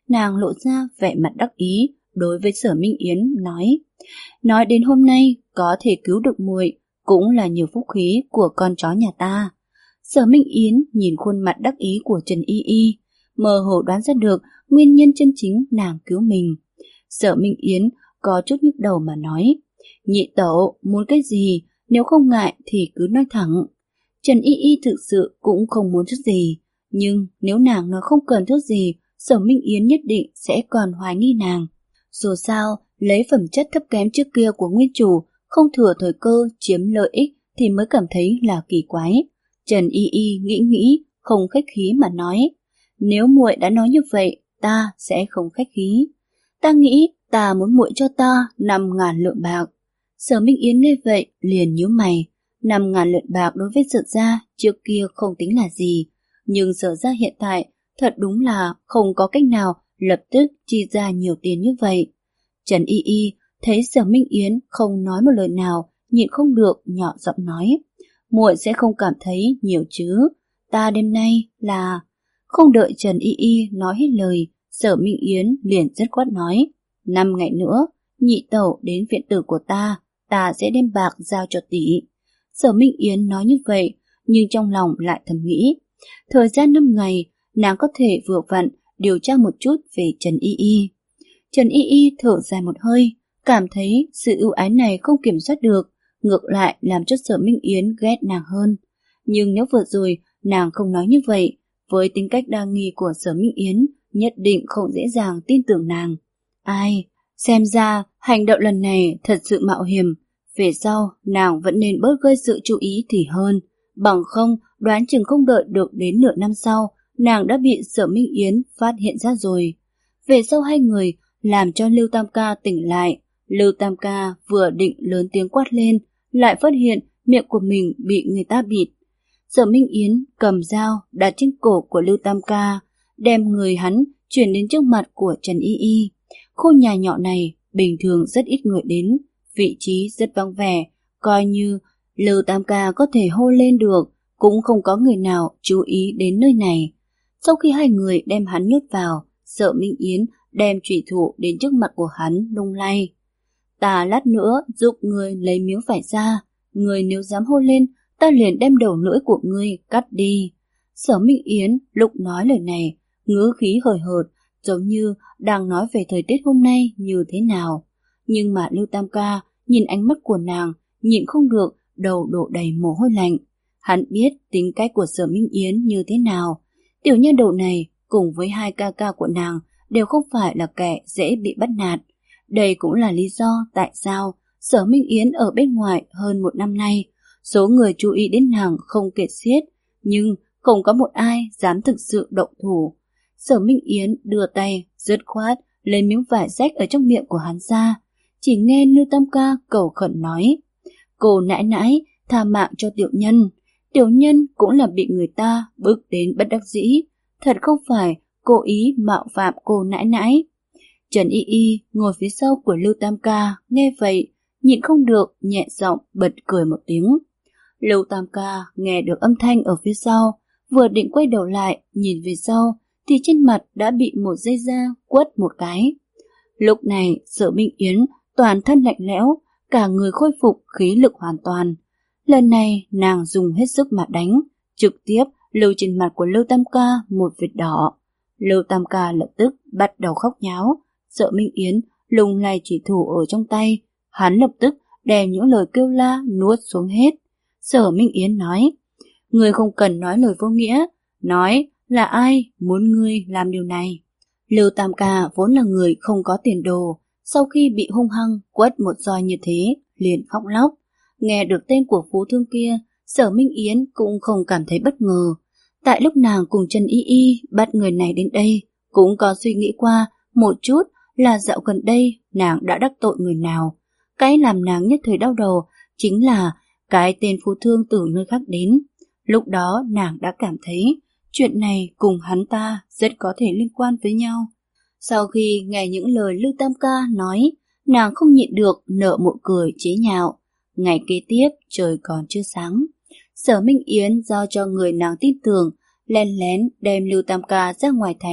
nàng lộ ra vẻ mặt đắc ý đối với Sở Minh Yến nói. Nói đến hôm nay có thể cứu được muội cũng là nhờ phúc khí của con chó nhà ta. Sở Minh Yến nhìn khuôn mặt đắc ý của Trần Y Y, mơ hồ đoán ra được nguyên nhân chân chính nàng cứu mình. Sở Minh Yến có chút nhức đầu mà nói, nhị tẩu muốn cái gì, nếu không ngại thì cứ nói thẳng. Trần Y Y thực sự cũng không muốn chút gì, nhưng nếu nàng nói không cần thứ gì, Sở Minh Yến nhất định sẽ còn hoài nghi nàng. Dù sao, lấy phẩm chất thấp kém trước kia của nguyên chủ, không thừa thời cơ chiếm lợi ích thì mới cảm thấy là kỳ quái. Trần Y Y nghĩ nghĩ, không khách khí mà nói, nếu muội đã nói như vậy, ta sẽ không khách khí. Ta nghĩ ta muốn muội cho ta năm ngàn lượng bạc. Sở Minh Yến nghe vậy liền nhíu mày. Năm ngàn lượng bạc đối với Sở gia trước kia không tính là gì, nhưng Sở gia hiện tại thật đúng là không có cách nào lập tức chi ra nhiều tiền như vậy. Trần Y Y thấy Sở Minh Yến không nói một lời nào, nhịn không được nhỏ giọng nói, muội sẽ không cảm thấy nhiều chứ? Ta đêm nay là... Không đợi Trần Y Y nói hết lời, Sở Minh Yến liền dứt khoát nói, năm ngày nữa nhị tẩu đến viện tử của ta, ta sẽ đem bạc giao cho tỷ. Sở Minh Yến nói như vậy, nhưng trong lòng lại thầm nghĩ, thời gian năm ngày nàng có thể vừa vặn điều tra một chút về Trần Y Y. Trần Y Y thở dài một hơi, cảm thấy sự ưu ái này không kiểm soát được, ngược lại làm cho Sở Minh Yến ghét nàng hơn. Nhưng nếu vừa rồi nàng không nói như vậy, với tính cách đa nghi của Sở Minh Yến, nhất định không dễ dàng tin tưởng nàng. Ai, xem ra hành động lần này thật sự mạo hiểm, về sau nàng vẫn nên bớt gây sự chú ý thì hơn, bằng không đoán chừng không đợi được đến nửa năm sau, nàng đã bị Sở Minh Yến phát hiện ra rồi. Về sau hai người làm cho Lưu Tam Ca tỉnh lại, Lưu Tam Ca vừa định lớn tiếng quát lên, lại phát hiện miệng của mình bị người ta bịt. Sở Minh Yến cầm dao đặt trên cổ của Lưu Tam Ca, đem người hắn chuyển đến trước mặt của Trần Y Y. Khu nhà nhỏ này bình thường rất ít người đến, vị trí rất vắng vẻ, coi như Lưu Tam Ca có thể hô lên được, cũng không có người nào chú ý đến nơi này. Sau khi hai người đem hắn nhốt vào, Sở Minh Yến đem chủy thủ đến trước mặt của hắn lung lay. Ta lát nữa giúp người lấy miếng vải ra, người nếu dám hô lên, ta liền đem đầu lưỡi của ngươi cắt đi. Sở Minh Yến lúc nói lời này, ngữ khí hời hợt, giống như đang nói về thời tiết hôm nay như thế nào. Nhưng mà Lưu Tam Ca nhìn ánh mắt của nàng, nhịn không được, đầu đổ đầy mồ hôi lạnh. Hắn biết tính cách của Sở Minh Yến như thế nào. Tiểu nha đầu này cùng với hai ca ca của nàng đều không phải là kẻ dễ bị bắt nạt. Đây cũng là lý do tại sao Sở Minh Yến ở bên ngoài hơn một năm nay, số người chú ý đến nàng không kể xiết, nhưng không có một ai dám thực sự động thủ. Sở Minh Yến đưa tay, dứt khoát, lấy miếng vải rách ở trong miệng của hắn ra. Chỉ nghe Lưu Tam Ca cầu khẩn nói, cô nãi nãi, tha mạng cho tiểu nhân. Tiểu nhân cũng là bị người ta bức đến bất đắc dĩ, thật không phải cố ý mạo phạm cô nãi nãi. Trần Y Y ngồi phía sau của Lưu Tam Ca, nghe vậy, nhịn không được, nhẹ giọng bật cười một tiếng. Lưu Tam Ca nghe được âm thanh ở phía sau, vừa định quay đầu lại, nhìn về sau, thì trên mặt đã bị một dây da quất một cái. Lúc này, Sở Minh Yến toàn thân lạnh lẽo, cả người khôi phục khí lực hoàn toàn. Lần này, nàng dùng hết sức mà đánh, trực tiếp lưu trên mặt của Lưu Tam Ca một vệt đỏ. Lưu Tam Ca lập tức bắt đầu khóc nháo. Sở Minh Yến lung lay chỉ thủ ở trong tay, hắn lập tức đem những lời kêu la nuốt xuống hết. Sở Minh Yến nói, ngươi không cần nói lời vô nghĩa, nói là ai muốn ngươi làm điều này. Lưu Tam Ca vốn là người không có tiền đồ, sau khi bị hung hăng quất một roi như thế, liền khóc lóc. Nghe được tên của phú thương kia, Sở Minh Yến cũng không cảm thấy bất ngờ. Tại lúc nàng cùng Trần Y Y bắt người này đến đây, cũng có suy nghĩ qua một chút là dạo gần đây nàng đã đắc tội người nào. Cái làm nàng nhất thời đau đầu chính là cái tên phú thương từ nơi khác đến. Lúc đó nàng đã cảm thấy chuyện này cùng hắn ta rất có thể liên quan với nhau. Sau khi nghe những lời Lưu Tam Ca nói, nàng không nhịn được nở một cười chế nhạo. Ngày kế tiếp trời còn chưa sáng, Sở Minh Yến giao cho người nàng tin tưởng lén lén đem Lưu Tam Ca ra ngoài thành.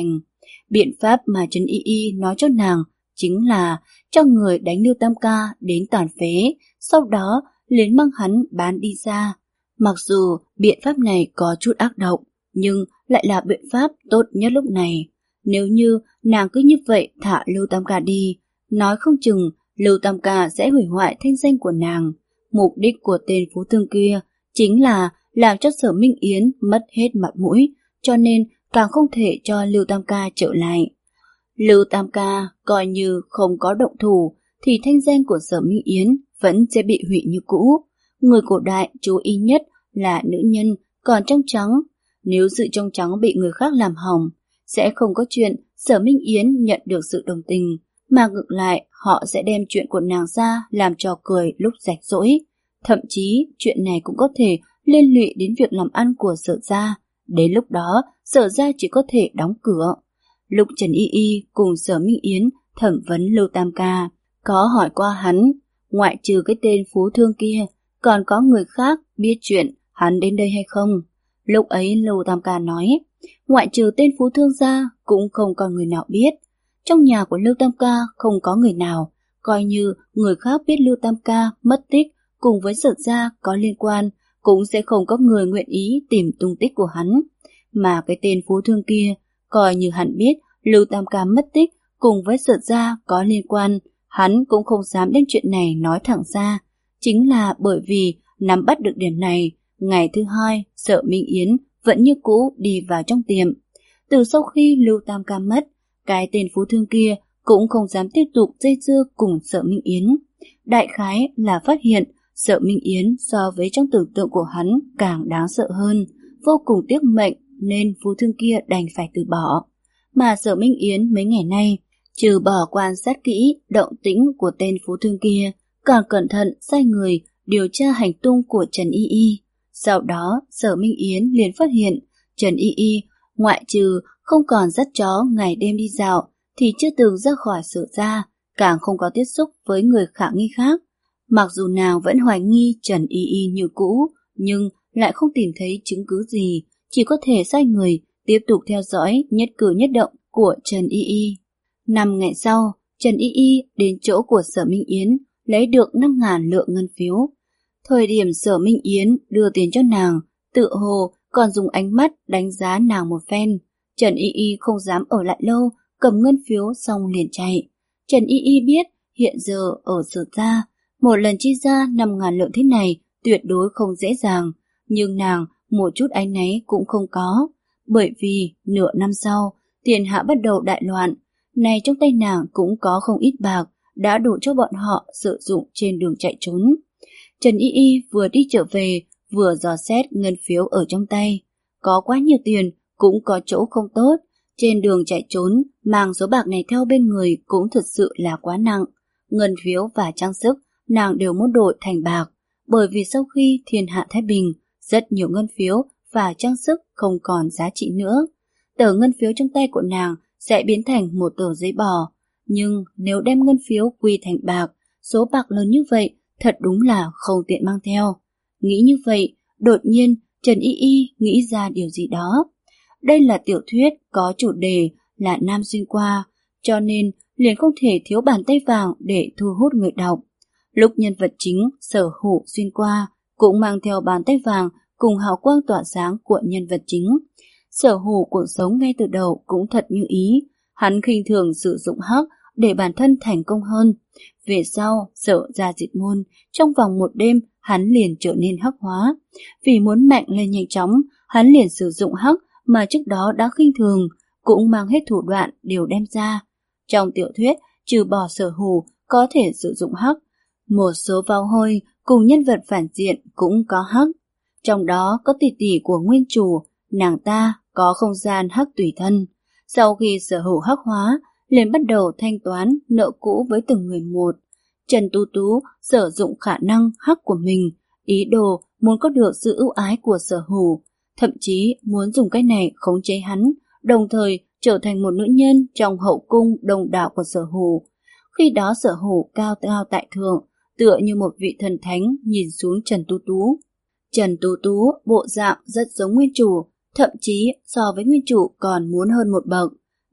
Biện pháp mà Trần Y Y nói cho nàng chính là cho người đánh Lưu Tam Ca đến tàn phế, sau đó liền mang hắn bán đi ra. Mặc dù biện pháp này có chút ác độc, nhưng lại là biện pháp tốt nhất lúc này. Nếu như nàng cứ như vậy thả Lưu Tam Ca đi, nói không chừng Lưu Tam Ca sẽ hủy hoại thanh danh của nàng. Mục đích của tên phú thương kia chính là làm cho Sở Minh Yến mất hết mặt mũi, cho nên càng không thể cho Lưu Tam Ca trở lại. Lưu Tam Ca coi như không có động thủ thì thanh danh của Sở Minh Yến vẫn sẽ bị hủy như cũ. Người cổ đại chú ý nhất là nữ nhân còn trong trắng. Nếu sự trong trắng bị người khác làm hỏng, sẽ không có chuyện Sở Minh Yến nhận được sự đồng tình, mà ngược lại họ sẽ đem chuyện của nàng ra làm trò cười lúc rảnh rỗi. Thậm chí chuyện này cũng có thể liên lụy đến việc làm ăn của Sở gia. Đến lúc đó Sở gia chỉ có thể đóng cửa. Lúc Trần Y Y cùng Sở Minh Yến thẩm vấn Lưu Tam Ca, có hỏi qua hắn, ngoại trừ cái tên phú thương kia, còn có người khác biết chuyện hắn đến đây hay không? Lúc ấy Lưu Tam Ca nói, ngoại trừ tên phú thương ra cũng không còn người nào biết. Trong nhà của Lưu Tam Ca không có người nào, coi như người khác biết Lưu Tam Ca mất tích cùng với Sở gia có liên quan, cũng sẽ không có người nguyện ý tìm tung tích của hắn. Mà cái tên phú thương kia, coi như hắn biết Lưu Tam Ca mất tích cùng với Sở gia có liên quan, hắn cũng không dám đem chuyện này nói thẳng ra. Chính là bởi vì nắm bắt được điểm này, ngày thứ hai Sở Minh Yến vẫn như cũ đi vào trong tiệm. Từ sau khi Lưu Tam Ca mất, cái tên phú thương kia cũng không dám tiếp tục dây dưa cùng Sở Minh Yến. Đại khái là phát hiện Sở Minh Yến so với trong tưởng tượng của hắn càng đáng sợ hơn, vô cùng tiếc mệnh nên phú thương kia đành phải từ bỏ. Mà Sở Minh Yến mấy ngày nay, trừ bỏ quan sát kỹ động tĩnh của tên phú thương kia, càng cẩn thận sai người điều tra hành tung của Trần Y Y. Sau đó Sở Minh Yến liền phát hiện Trần Y Y ngoại trừ không còn dắt chó ngày đêm đi dạo thì chưa từng ra khỏi Sở gia, càng không có tiếp xúc với người khả nghi khác. Mặc dù nàng vẫn hoài nghi Trần Y Y như cũ, nhưng lại không tìm thấy chứng cứ gì, chỉ có thể sai người tiếp tục theo dõi nhất cử nhất động của Trần Y Y. Năm ngày sau, Trần Y Y đến chỗ của Sở Minh Yến lấy được năm ngàn lượng ngân phiếu. Thời điểm Sở Minh Yến đưa tiền cho nàng, tự hồ còn dùng ánh mắt đánh giá nàng một phen. Trần Y Y không dám ở lại lâu, cầm ngân phiếu xong liền chạy. Trần Y Y biết hiện giờ ở Sở gia, một lần chi ra năm ngàn lượng thế này tuyệt đối không dễ dàng, nhưng nàng một chút áy náy cũng không có, bởi vì nửa năm sau, thiên hạ bắt đầu đại loạn, này trong tay nàng cũng có không ít bạc, đã đủ cho bọn họ sử dụng trên đường chạy trốn. Trần Y Y vừa đi trở về, vừa dò xét ngân phiếu ở trong tay. Có quá nhiều tiền, cũng có chỗ không tốt. Trên đường chạy trốn, mang số bạc này theo bên người cũng thật sự là quá nặng. Ngân phiếu và trang sức, nàng đều muốn đổi thành bạc. Bởi vì sau khi thiên hạ thái bình, rất nhiều ngân phiếu và trang sức không còn giá trị nữa. Tờ ngân phiếu trong tay của nàng sẽ biến thành một tờ giấy bò. Nhưng nếu đem ngân phiếu quy thành bạc, số bạc lớn như vậy thật đúng là không tiện mang theo. Nghĩ như vậy, đột nhiên Trần Y Y nghĩ ra điều gì đó. Đây là tiểu thuyết có chủ đề là nam xuyên qua, cho nên liền không thể thiếu bàn tay vàng để thu hút người đọc. Lúc nhân vật chính Sở Hữu xuyên qua cũng mang theo bàn tay vàng cùng hào quang tỏa sáng của nhân vật chính. Sở Hữu cuộc sống ngay từ đầu cũng thật như ý, hắn khinh thường sử dụng hắc để bản thân thành công hơn. Về sau, Sở ra diệt môn, trong vòng một đêm hắn liền trở nên hắc hóa. Vì muốn mạnh lên nhanh chóng, hắn liền sử dụng hắc mà trước đó đã khinh thường, cũng mang hết thủ đoạn đều đem ra. Trong tiểu thuyết, trừ bỏ Sở Hữu có thể sử dụng hắc, một số vào hôi cùng nhân vật phản diện cũng có hắc. Trong đó có tỷ tỷ của nguyên chủ, nàng ta có không gian hắc tùy thân. Sau khi Sở Hữu hắc hóa, liền bắt đầu thanh toán nợ cũ với từng người một. Trần Tú Tú sử dụng khả năng hắc của mình, ý đồ muốn có được sự ưu ái của Sở Hữu, thậm chí muốn dùng cái này khống chế hắn, đồng thời trở thành một nữ nhân trong hậu cung đông đảo của Sở Hữu. Khi đó Sở Hữu cao cao tại thượng, tựa như một vị thần thánh nhìn xuống Trần Tú Tú. Trần Tú Tú bộ dạng rất giống nguyên chủ, thậm chí so với nguyên chủ còn muốn hơn một bậc.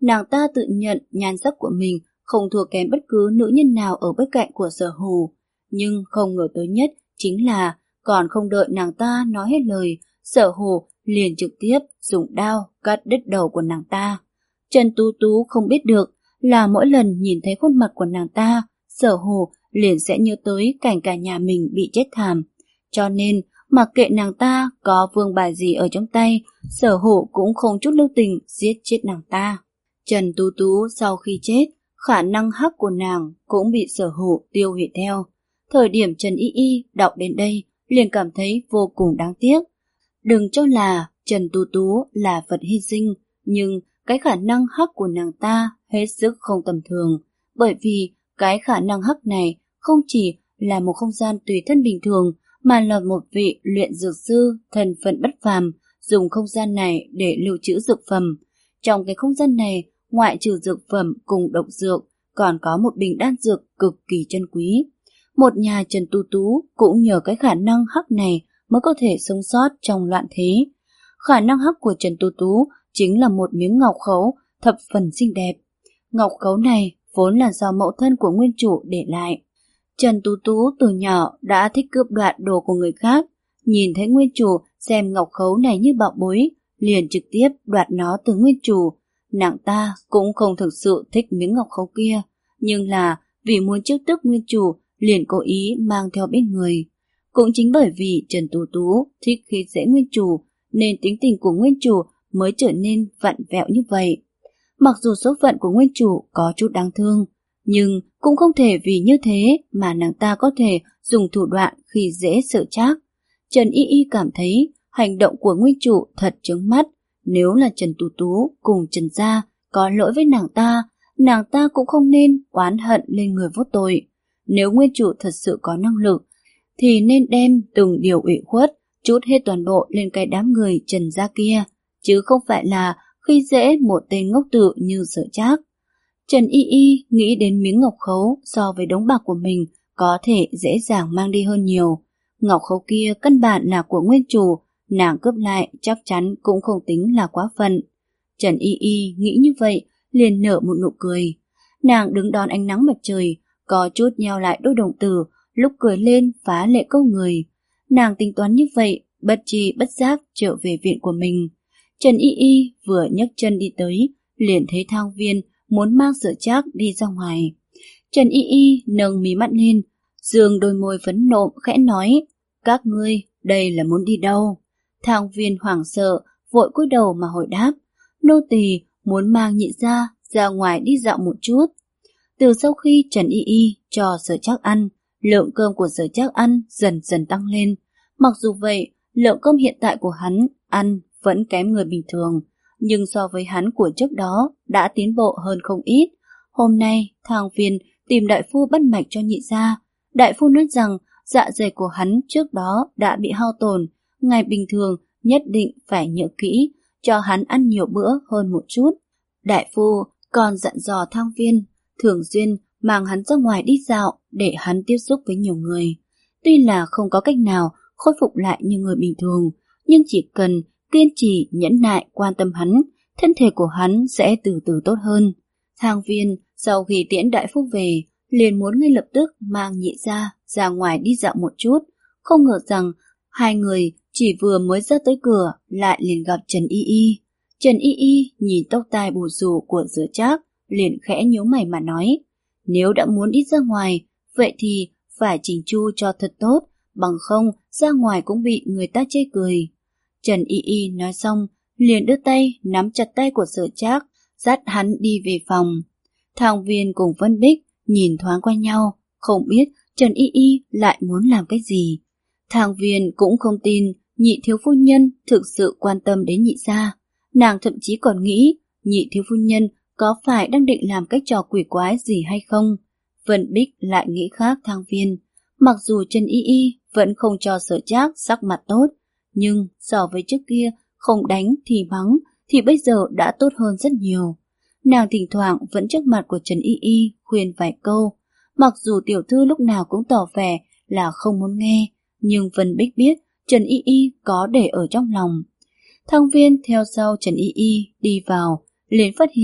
Nàng ta tự nhận nhan sắc của mình không thua kém bất cứ nữ nhân nào ở bên cạnh của Sở Hù. Nhưng không ngờ tới nhất chính là còn không đợi nàng ta nói hết lời, Sở Hù liền trực tiếp dùng đao cắt đứt đầu của nàng ta. Trần Tú Tú không biết được là mỗi lần nhìn thấy khuôn mặt của nàng ta, Sở Hù liền sẽ nhớ tới cảnh cả nhà mình bị chết thảm. Cho nên, mặc kệ nàng ta có vương bài gì ở trong tay, Sở Hù cũng không chút lưu tình giết chết nàng ta. Trần Tú Tú sau khi chết, khả năng hắc của nàng cũng bị Sở Hù tiêu hủy theo. Thời điểm Trần Y Y đọc đến đây, liền cảm thấy vô cùng đáng tiếc. Đừng cho là Trần Tú Tú là vật hy sinh, nhưng cái khả năng hắc của nàng ta hết sức không tầm thường, bởi vì cái khả năng hắc này không chỉ là một không gian tùy thân bình thường, mà là một vị luyện dược sư thân phận bất phàm, dùng không gian này để lưu trữ dược phẩm. Trong cái không gian này, ngoại trừ dược phẩm cùng độc dược, còn có một bình đan dược cực kỳ chân quý. Một nhà Trần Tú Tú cũng nhờ cái khả năng hắc này mới có thể sống sót trong loạn thế. Khả năng hắc của Trần Tú Tú chính là một miếng ngọc khấu thập phần xinh đẹp. Ngọc khấu này vốn là do mẫu thân của nguyên chủ để lại. Trần Tú Tú từ nhỏ đã thích cướp đoạt đồ của người khác, nhìn thấy nguyên chủ xem ngọc khấu này như bảo bối, liền trực tiếp đoạt nó từ nguyên chủ. Nàng ta cũng không thực sự thích miếng ngọc khấu kia, nhưng là vì muốn trước tức nguyên chủ liền cố ý mang theo bên người. Cũng chính bởi vì Trần Tú Tú thích khi dễ nguyên chủ, nên tính tình của nguyên chủ mới trở nên vặn vẹo như vậy. Mặc dù số phận của nguyên chủ có chút đáng thương, nhưng cũng không thể vì như thế mà nàng ta có thể dùng thủ đoạn khi dễ Sở Trác. Trần Y Y cảm thấy hành động của nguyên chủ thật chướng mắt. Nếu là Trần Tú Tú cùng Trần Gia có lỗi với nàng ta, nàng ta cũng không nên oán hận lên người vô tội. Nếu nguyên chủ thật sự có năng lực, thì nên đem từng điều ủy khuất trút hết toàn bộ lên cái đám người Trần Gia kia, chứ không phải là khi dễ một tên ngốc tự như Sở Trác. Trần Y Y nghĩ đến miếng ngọc khấu so với đống bạc của mình có thể dễ dàng mang đi hơn nhiều. Ngọc khấu kia căn bản là của nguyên chủ, nàng cướp lại chắc chắn cũng không tính là quá phận. Trần Y Y nghĩ như vậy, liền nở một nụ cười. Nàng đứng đón ánh nắng mặt trời, có chút nheo lại đôi đồng tử, lúc cười lên phá lệ câu người. Nàng tính toán như vậy, bất tri bất giác trở về viện của mình. Trần Y Y vừa nhấc chân đi tới, liền thấy Thang Viên muốn mang Sở Trác đi ra ngoài. Trần Y Y nâng mí mắt lên, dương đôi môi phấn nộm khẽ nói, các ngươi đây là muốn đi đâu? Thang Viên hoảng sợ, vội cúi đầu mà hồi đáp, nô tỳ muốn mang nhị gia ra ngoài đi dạo một chút. Từ sau khi Trần Y Y cho Sở Trác ăn, lượng cơm của Sở Trác ăn dần dần tăng lên. Mặc dù vậy, lượng cơm hiện tại của hắn ăn vẫn kém người bình thường, nhưng so với hắn của trước đó đã tiến bộ hơn không ít. Hôm nay, Thang Viên tìm đại phu bắt mạch cho nhị gia. Đại phu nói rằng dạ dày của hắn trước đó đã bị hao tổn, ngày bình thường nhất định phải nhớ kỹ, cho hắn ăn nhiều bữa hơn một chút. Đại phu còn dặn dò Thang Viên thường xuyên mang hắn ra ngoài đi dạo để hắn tiếp xúc với nhiều người. Tuy là không có cách nào khôi phục lại như người bình thường, nhưng chỉ cần kiên trì nhẫn nại quan tâm hắn, thân thể của hắn sẽ từ từ tốt hơn. Thang Viên sau khi tiễn đại phu về, liền muốn ngay lập tức mang nhị gia ra ngoài đi dạo một chút. Không ngờ rằng hai người chỉ vừa mới ra tới cửa lại liền gặp Trần Y Y. Trần Y Y nhìn tóc tai bù xù của Sở Trác, liền khẽ nhíu mày mà nói, nếu đã muốn đi ra ngoài, vậy thì phải chỉnh chu cho thật tốt, bằng không ra ngoài cũng bị người ta chê cười. Trần Y Y nói xong, liền đưa tay nắm chặt tay của Sở Trác, dắt hắn đi về phòng. Thang Viên cùng Vân Bích nhìn thoáng qua nhau, không biết Trần Y Y lại muốn làm cái gì. Thang Viên cũng không tin nhị thiếu phu nhân thực sự quan tâm đến nhị gia. Nàng thậm chí còn nghĩ nhị thiếu phu nhân có phải đang định làm cái trò quỷ quái gì hay không. Vân Bích lại nghĩ khác Thang Viên. Mặc dù Trần Y Y vẫn không cho Sở Trác sắc mặt tốt, nhưng so với trước kia không đánh thì mắng thì bây giờ đã tốt hơn rất nhiều. Nàng thỉnh thoảng vẫn trước mặt của Trần Y Y khuyên vài câu, mặc dù tiểu thư lúc nào cũng tỏ vẻ là không muốn nghe, nhưng Vân Bích biết Trần Y Y có để ở trong lòng. Thang Viên theo sau Trần Y Y đi vào, liền phát hiện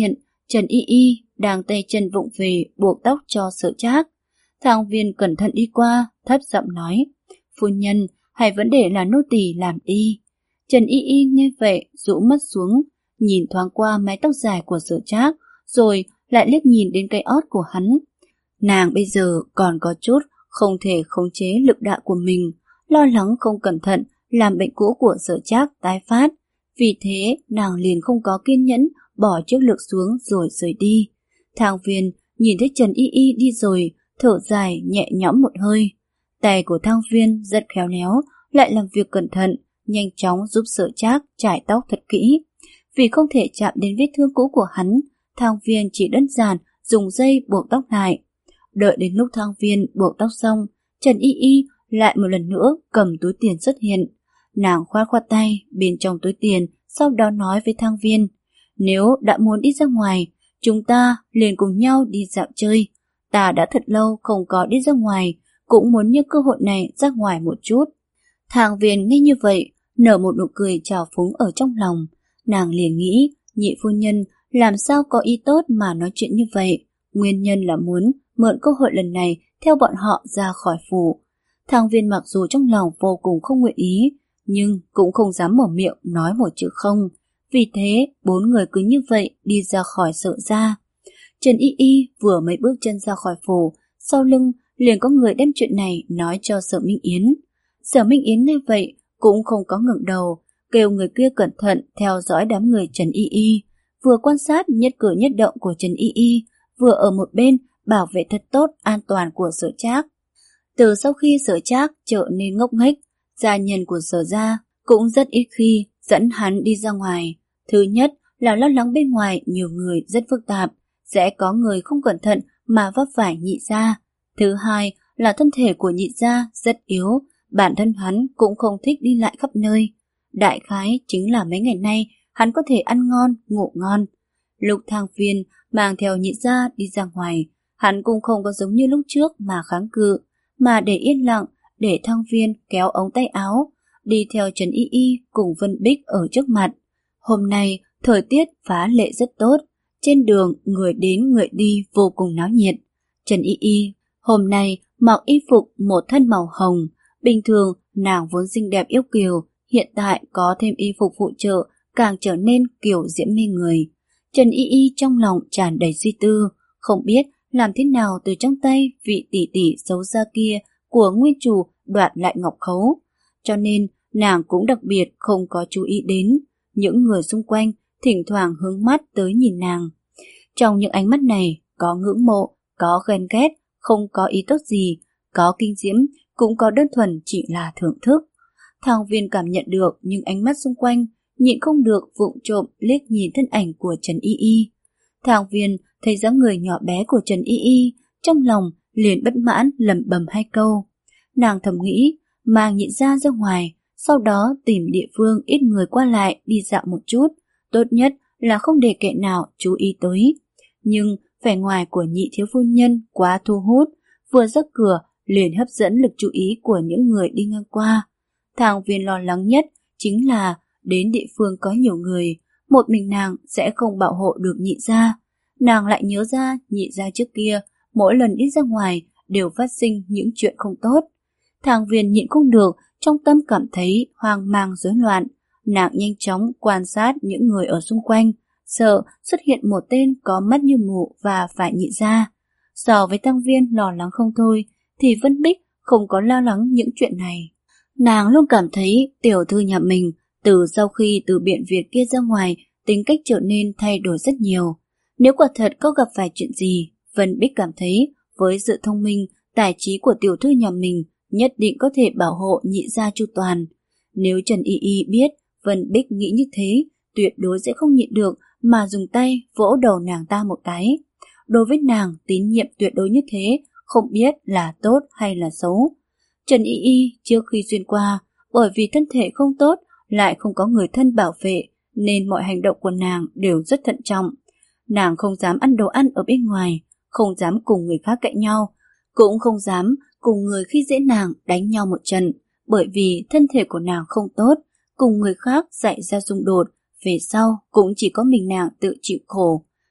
Trần Y Y đang tay chân vụng về buộc tóc cho Sở Trác. Thang Viên cẩn thận đi qua, thấp giọng nói, phu nhân, hay vẫn để là nô tỳ làm đi. Trần Y Y nghe vậy rũ mắt xuống, nhìn thoáng qua mái tóc dài của Sở Trác, rồi lại liếc nhìn đến cái ót của hắn. Nàng bây giờ còn có chút không thể khống chế lực đạo của mình, lo lắng không cẩn thận làm bệnh cũ của Sở Trác tái phát. Vì thế nàng liền không có kiên nhẫn bỏ chiếc lược xuống rồi rời đi. Thang Viên nhìn thấy Trần Y Y đi rồi, thở dài nhẹ nhõm một hơi. Tay của Thang Viên rất khéo léo, lại làm việc cẩn thận, nhanh chóng giúp Sở Trác chải tóc thật kỹ. Vì không thể chạm đến vết thương cũ của hắn, Thang Viên chỉ đơn giản dùng dây buộc tóc lại. Đợi đến lúc Thang Viên buộc tóc xong, Trần Y Y lại một lần nữa cầm túi tiền xuất hiện. Nàng khoát khoát tay bên trong túi tiền, sau đó nói với Thang Viên, nếu đã muốn đi ra ngoài, chúng ta liền cùng nhau đi dạo chơi. Ta đã thật lâu không có đi ra ngoài, cũng muốn nhân cơ hội này ra ngoài một chút. Thang Viên nghe như vậy, nở một nụ cười trào phúng ở trong lòng. Nàng liền nghĩ, nhị phu nhân làm sao có ý tốt mà nói chuyện như vậy. Nguyên nhân là muốn mượn cơ hội lần này theo bọn họ ra khỏi phủ. Thang Viên mặc dù trong lòng vô cùng không nguyện ý, nhưng cũng không dám mở miệng nói một chữ không. Vì thế, bốn người cứ như vậy đi ra khỏi Sở gia. Trần Y Y vừa mới bước chân ra khỏi phủ, sau lưng liền có người đem chuyện này nói cho Sở Minh Yến. Sở Minh Yến nghe vậy cũng không có ngẩng đầu, kêu người kia cẩn thận theo dõi đám người Trần Y Y, vừa quan sát nhất cử nhất động của Trần Y Y, vừa ở một bên bảo vệ thật tốt an toàn của Sở Trác. Từ sau khi Sở Trác trở nên ngốc nghếch, gia nhân của Sở gia cũng rất ít khi dẫn hắn đi ra ngoài. Thứ nhất là lo lắng bên ngoài nhiều người rất phức tạp, sẽ có người không cẩn thận mà vấp phải nhị gia. Thứ hai là thân thể của nhị gia rất yếu, bản thân hắn cũng không thích đi lại khắp nơi. Đại khái chính là mấy ngày nay hắn có thể ăn ngon, ngủ ngon. Lúc Thang Viên mang theo nhị gia đi ra ngoài, hắn cũng không có giống như lúc trước mà kháng cự, mà để yên lặng, để Thang Viên kéo ống tay áo, đi theo Trần Y Y cùng Vân Bích ở trước mặt. Hôm nay, thời tiết phá lệ rất tốt, trên đường người đến người đi vô cùng náo nhiệt. Trần Y Y hôm nay mặc y phục một thân màu hồng, bình thường nàng vốn xinh đẹp yêu kiều, hiện tại có thêm y phục phụ trợ càng trở nên kiều diễm mê người. Trần Y Y trong lòng tràn đầy suy tư, không biết làm thế nào từ trong tay vị tỷ tỷ xấu xa kia của nguyên chủ đoạt lại ngọc khấu. Cho nên nàng cũng đặc biệt không có chú ý đến những người xung quanh thỉnh thoảng hướng mắt tới nhìn nàng. Trong những ánh mắt này có ngưỡng mộ, có ghen ghét, không có ý tốt gì, có kinh diễm, cũng có đơn thuần chỉ là thưởng thức. Thang Viên cảm nhận được những ánh mắt xung quanh, nhịn không được vụng trộm liếc nhìn thân ảnh của Trần Y Y. Thang Viên thấy dáng người nhỏ bé của Trần Y Y, trong lòng liền bất mãn lẩm bẩm hai câu. Nàng thầm nghĩ, mang nhị gia ra ngoài, sau đó tìm địa phương ít người qua lại đi dạo một chút, tốt nhất là không để kẻ nào chú ý tới. Nhưng vẻ ngoài của nhị thiếu phu nhân quá thu hút, vừa ra cửa liền hấp dẫn lực chú ý của những người đi ngang qua. Thang Viên lo lắng nhất chính là đến địa phương có nhiều người, một mình nàng sẽ không bảo hộ được nhị gia. Nàng lại nhớ ra nhị gia trước kia, mỗi lần đi ra ngoài đều phát sinh những chuyện không tốt. Thang Viên nhịn không được, trong tâm cảm thấy hoang mang rối loạn. Nàng nhanh chóng quan sát những người ở xung quanh, sợ xuất hiện một tên có mắt như mù và phải nhị gia. So với Thang Viên lo lắng không thôi, thì Vân Bích không có lo lắng những chuyện này. Nàng luôn cảm thấy tiểu thư nhà mình từ sau khi từ Biện Việt kia ra ngoài, tính cách trở nên thay đổi rất nhiều. Nếu quả thật có gặp phải chuyện gì, Vân Bích cảm thấy với sự thông minh, tài trí của tiểu thư nhà mình nhất định có thể bảo hộ nhị gia chu toàn. Nếu Trần Y Y biết Vân Bích nghĩ như thế, tuyệt đối sẽ không nhịn được mà dùng tay vỗ đầu nàng ta một cái. Đối với nàng, tín nhiệm tuyệt đối như thế không biết là tốt hay là xấu. Trần Y Y trước khi xuyên qua, bởi vì thân thể không tốt, lại không có người thân bảo vệ, nên mọi hành động của nàng đều rất thận trọng. Nàng không dám ăn đồ ăn ở bên ngoài, không dám cùng người khác cãi nhau, cũng không dám cùng người khi dễ nàng đánh nhau một trận, bởi vì thân thể của nàng không tốt, cùng người khác xảy ra xung đột, về sau cũng chỉ có mình nàng tự chịu khổ.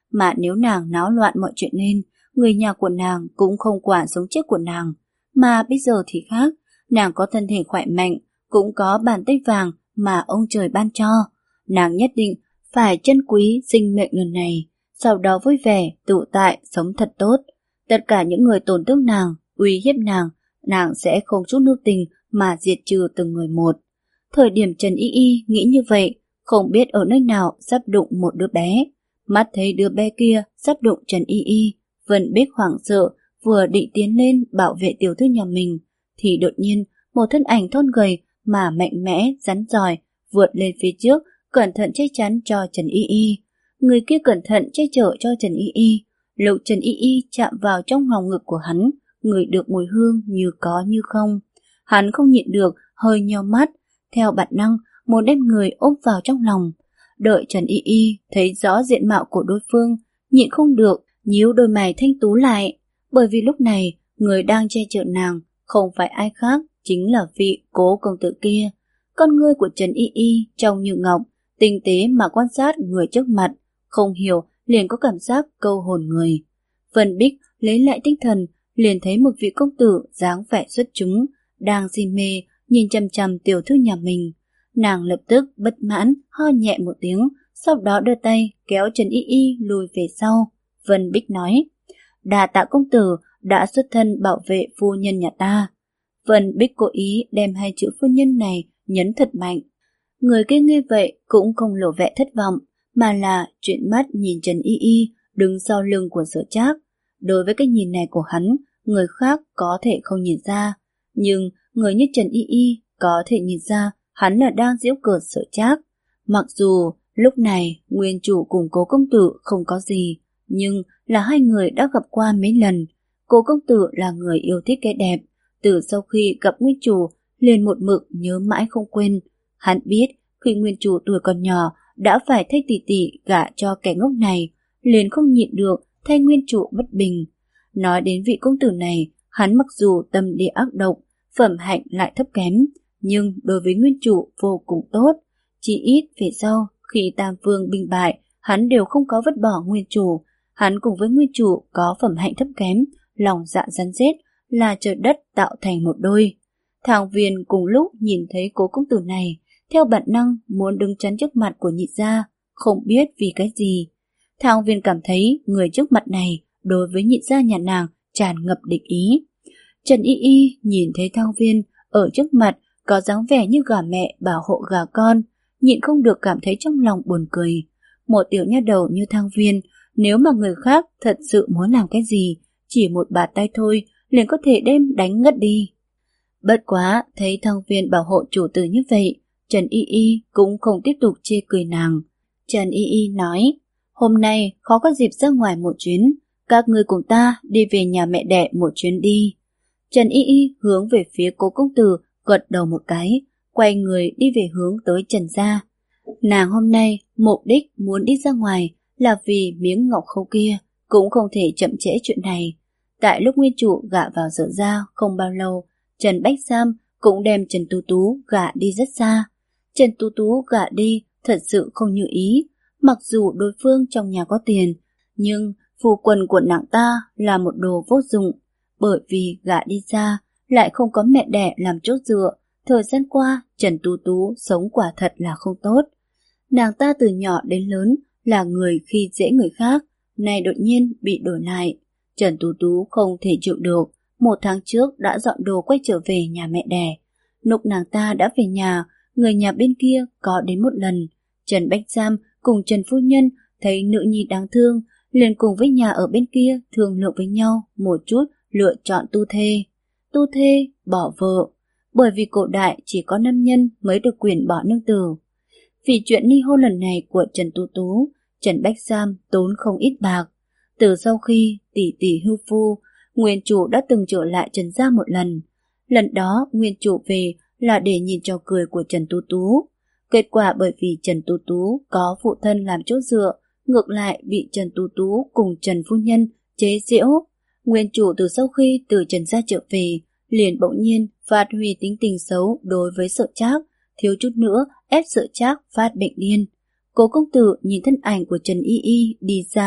mà nếu nàng náo loạn mọi chuyện lên, người nhà của nàng cũng không quản sống chết của nàng. Mà bây giờ thì khác, nàng có thân thể khỏe mạnh, cũng có bàn tay vàng mà ông trời ban cho. Nàng nhất định phải trân quý sinh mệnh lần này, sau đó vui vẻ, tự tại, sống thật tốt. Tất cả những người tổn thương nàng, uy hiếp nàng, nàng sẽ không chút lưu tình mà diệt trừ từng người một. Thời điểm Trần Y Y nghĩ như vậy, không biết ở nơi nào sắp đụng một đứa bé. Mắt thấy đứa bé kia sắp đụng Trần Y Y, Vân Bích hoảng sợ, vừa định tiến lên bảo vệ tiểu thư nhà mình, thì đột nhiên một thân ảnh thon gầy mà mạnh mẽ, rắn giỏi vượt lên phía trước, cẩn thận che chắn cho Trần Y Y. Người kia cẩn thận che chở cho Trần Y Y. Lúc Trần Y Y chạm vào trong lòng ngực của hắn, ngửi được mùi hương như có như không. Hắn không nhịn được, hơi nheo mắt, theo bản năng muốn đem người ôm vào trong lòng. Đợi Trần Y Y thấy rõ diện mạo của đối phương, nhịn không được, nhíu đôi mày thanh tú lại, bởi vì lúc này người đang che chở nàng không phải ai khác, chính là vị Cố công tử kia. Con ngươi của Trần Y Y trông như ngọc, tinh tế mà quan sát người trước mặt, không hiểu liền có cảm giác câu hồn người. Vân Bích lấy lại tinh thần, liền thấy một vị công tử dáng vẻ xuất chúng, đang si mê nhìn chằm chằm tiểu thư nhà mình. Nàng lập tức bất mãn ho nhẹ một tiếng, sau đó đưa tay kéo Trần Y Y lùi về sau. Vân Bích nói: "Đa tạ công tử đã xuất thân bảo vệ phu nhân nhà ta." Vân Bích cố ý đem hai chữ phu nhân này nhấn thật mạnh. Người kia nghe vậy cũng không lộ vẻ thất vọng, mà là chuyển mắt nhìn Trần Y Y đứng sau lưng của Sở Trác. Đối với cái nhìn này của hắn, người khác có thể không nhìn ra, nhưng người như Trần Y Y có thể nhìn ra hắn là đang giễu cợt Sở Trác. Mặc dù lúc này nguyên chủ cùng Cố công tử không có gì, nhưng là hai người đã gặp qua mấy lần. Cố công tử là người yêu thích cái đẹp, từ sau khi gặp nguyên chủ liền một mực nhớ mãi không quên. Hắn biết khi nguyên chủ tuổi còn nhỏ đã phải thay tỷ tỷ gả cho kẻ ngốc này, liền không nhịn được thay nguyên chủ bất bình. Nói đến vị công tử này, hắn mặc dù tâm địa ác độc, phẩm hạnh lại thấp kém, nhưng đối với nguyên chủ vô cùng tốt. Chỉ ít về sau, khi Tam Vương binh bại, hắn đều không có vứt bỏ nguyên chủ. Hắn cùng với nguyên chủ có phẩm hạnh thấp kém, lòng dạ rắn rết, là trời đất tạo thành một đôi. Thang Viên cùng lúc nhìn thấy Cố công tử này, theo bản năng muốn đứng chắn trước mặt của nhị gia, không biết vì cái gì. Thang Viên cảm thấy người trước mặt này đối với nhị gia nhà nàng tràn ngập địch ý. Trần Y Y nhìn thấy Thang Viên ở trước mặt có dáng vẻ như gà mẹ bảo hộ gà con, nhịn không được cảm thấy trong lòng buồn cười. Một tiểu nha đầu như Thang Viên, nếu mà người khác thật sự muốn làm cái gì, chỉ một bạt tay thôi liền có thể đem đánh ngất đi. Bất quá thấy Thang Viên bảo hộ chủ tử như vậy, Trần Y Y cũng không tiếp tục chê cười nàng. Trần Y Y nói: "Hôm nay khó có dịp ra ngoài một chuyến, các ngươi cùng ta đi về nhà mẹ đẻ một chuyến đi." Trần Y Y hướng về phía Cố công tử gật đầu một cái, quay người đi về hướng tới Trần gia. Nàng hôm nay mục đích muốn đi ra ngoài là vì miếng ngọc khâu kia, cũng không thể chậm trễ chuyện này. Tại lúc nguyên chủ gả vào Sở gia không bao lâu, Trần Bách Sam cũng đem Trần Tú Tú gả đi rất xa. Trần Tú Tú gả đi thật sự không như ý, mặc dù đối phương trong nhà có tiền, nhưng phu quân của nàng ta là một đồ vô dụng, bởi vì gả đi xa lại không có mẹ đẻ làm chỗ dựa. Thời gian qua Trần Tú Tú sống quả thật là không tốt. Nàng ta từ nhỏ đến lớn là người khi dễ người khác, nay đột nhiên bị đổi lại. Trần Tú Tú không thể chịu được, một tháng trước đã dọn đồ quay trở về nhà mẹ đẻ. Lúc nàng ta đã về nhà, người nhà bên kia có đến một lần. Trần Bách Giam cùng Trần Phu Nhân thấy nữ nhi đáng thương, liền cùng với nhà ở bên kia thương lượng với nhau một chút lựa chọn tu thê. Tu thê bỏ vợ, bởi vì cổ đại chỉ có nam nhân mới được quyền bỏ nương tử. Vì chuyện ly hôn lần này của Trần Tú Tú, Trần Bách Giam tốn không ít bạc. Từ sau khi tỷ tỷ hưu phu, nguyên chủ đã từng trở lại Trần gia một lần. Lần đó nguyên chủ về là để nhìn trò cười của Trần Tú Tú. Kết quả bởi vì Trần Tú Tú có phụ thân làm chỗ dựa, ngược lại bị Trần Tú Tú cùng Trần Phu Nhân chế giễu. Nguyên chủ từ sau khi từ Trần gia trở về, liền bỗng nhiên phát huy tính tình xấu đối với Sở Trác, thiếu chút nữa ép Sở Trác phát bệnh điên. Cố công tử nhìn thân ảnh của Trần Y Y đi ra,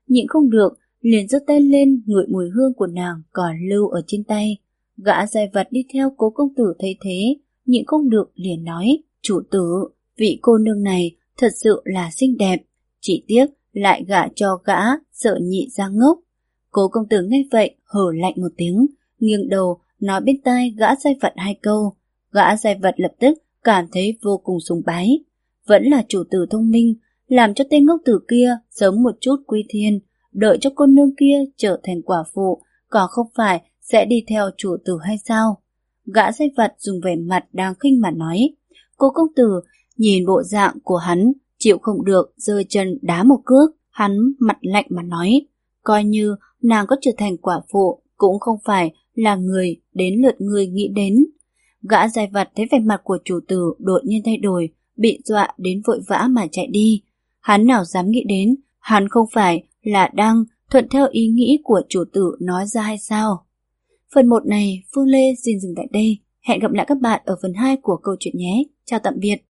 nhịn không được, liền giơ tay lên ngửi mùi hương của nàng còn lưu ở trên tay. Gã giai vật đi theo Cố công tử thấy thế, nhịn không được liền nói, chủ tử, vị cô nương này thật sự là xinh đẹp, chỉ tiếc lại gả cho gã sợ nhị ra ngốc. Cố công tử nghe vậy hở lạnh một tiếng, nghiêng đầu nói bên tai gã giai vật hai câu. Gã giai vật lập tức cảm thấy vô cùng sùng bái. Vẫn là chủ tử thông minh, làm cho tên ngốc tử kia giống một chút Quy Thiên, đợi cho cô nương kia trở thành quả phụ, còn không phải sẽ đi theo chủ tử hay sao? Gã giai vật dùng vẻ mặt đang khinh mà nói. Cố công tử nhìn bộ dạng của hắn, chịu không được giơ chân đá một cước. Hắn mặt lạnh mà nói, coi như nàng có trở thành quả phụ cũng không phải là người đến lượt người nghĩ đến. Gã giai vật thấy vẻ mặt của chủ tử đột nhiên thay đổi, bị dọa đến vội vã mà chạy đi. Hắn nào dám nghĩ đến, hắn không phải là đang thuận theo ý nghĩ của chủ tử nói ra hay sao? Phần một này Phương Lê xin dừng tại đây. Hẹn gặp lại các bạn ở phần hai của câu chuyện nhé. Chào tạm biệt.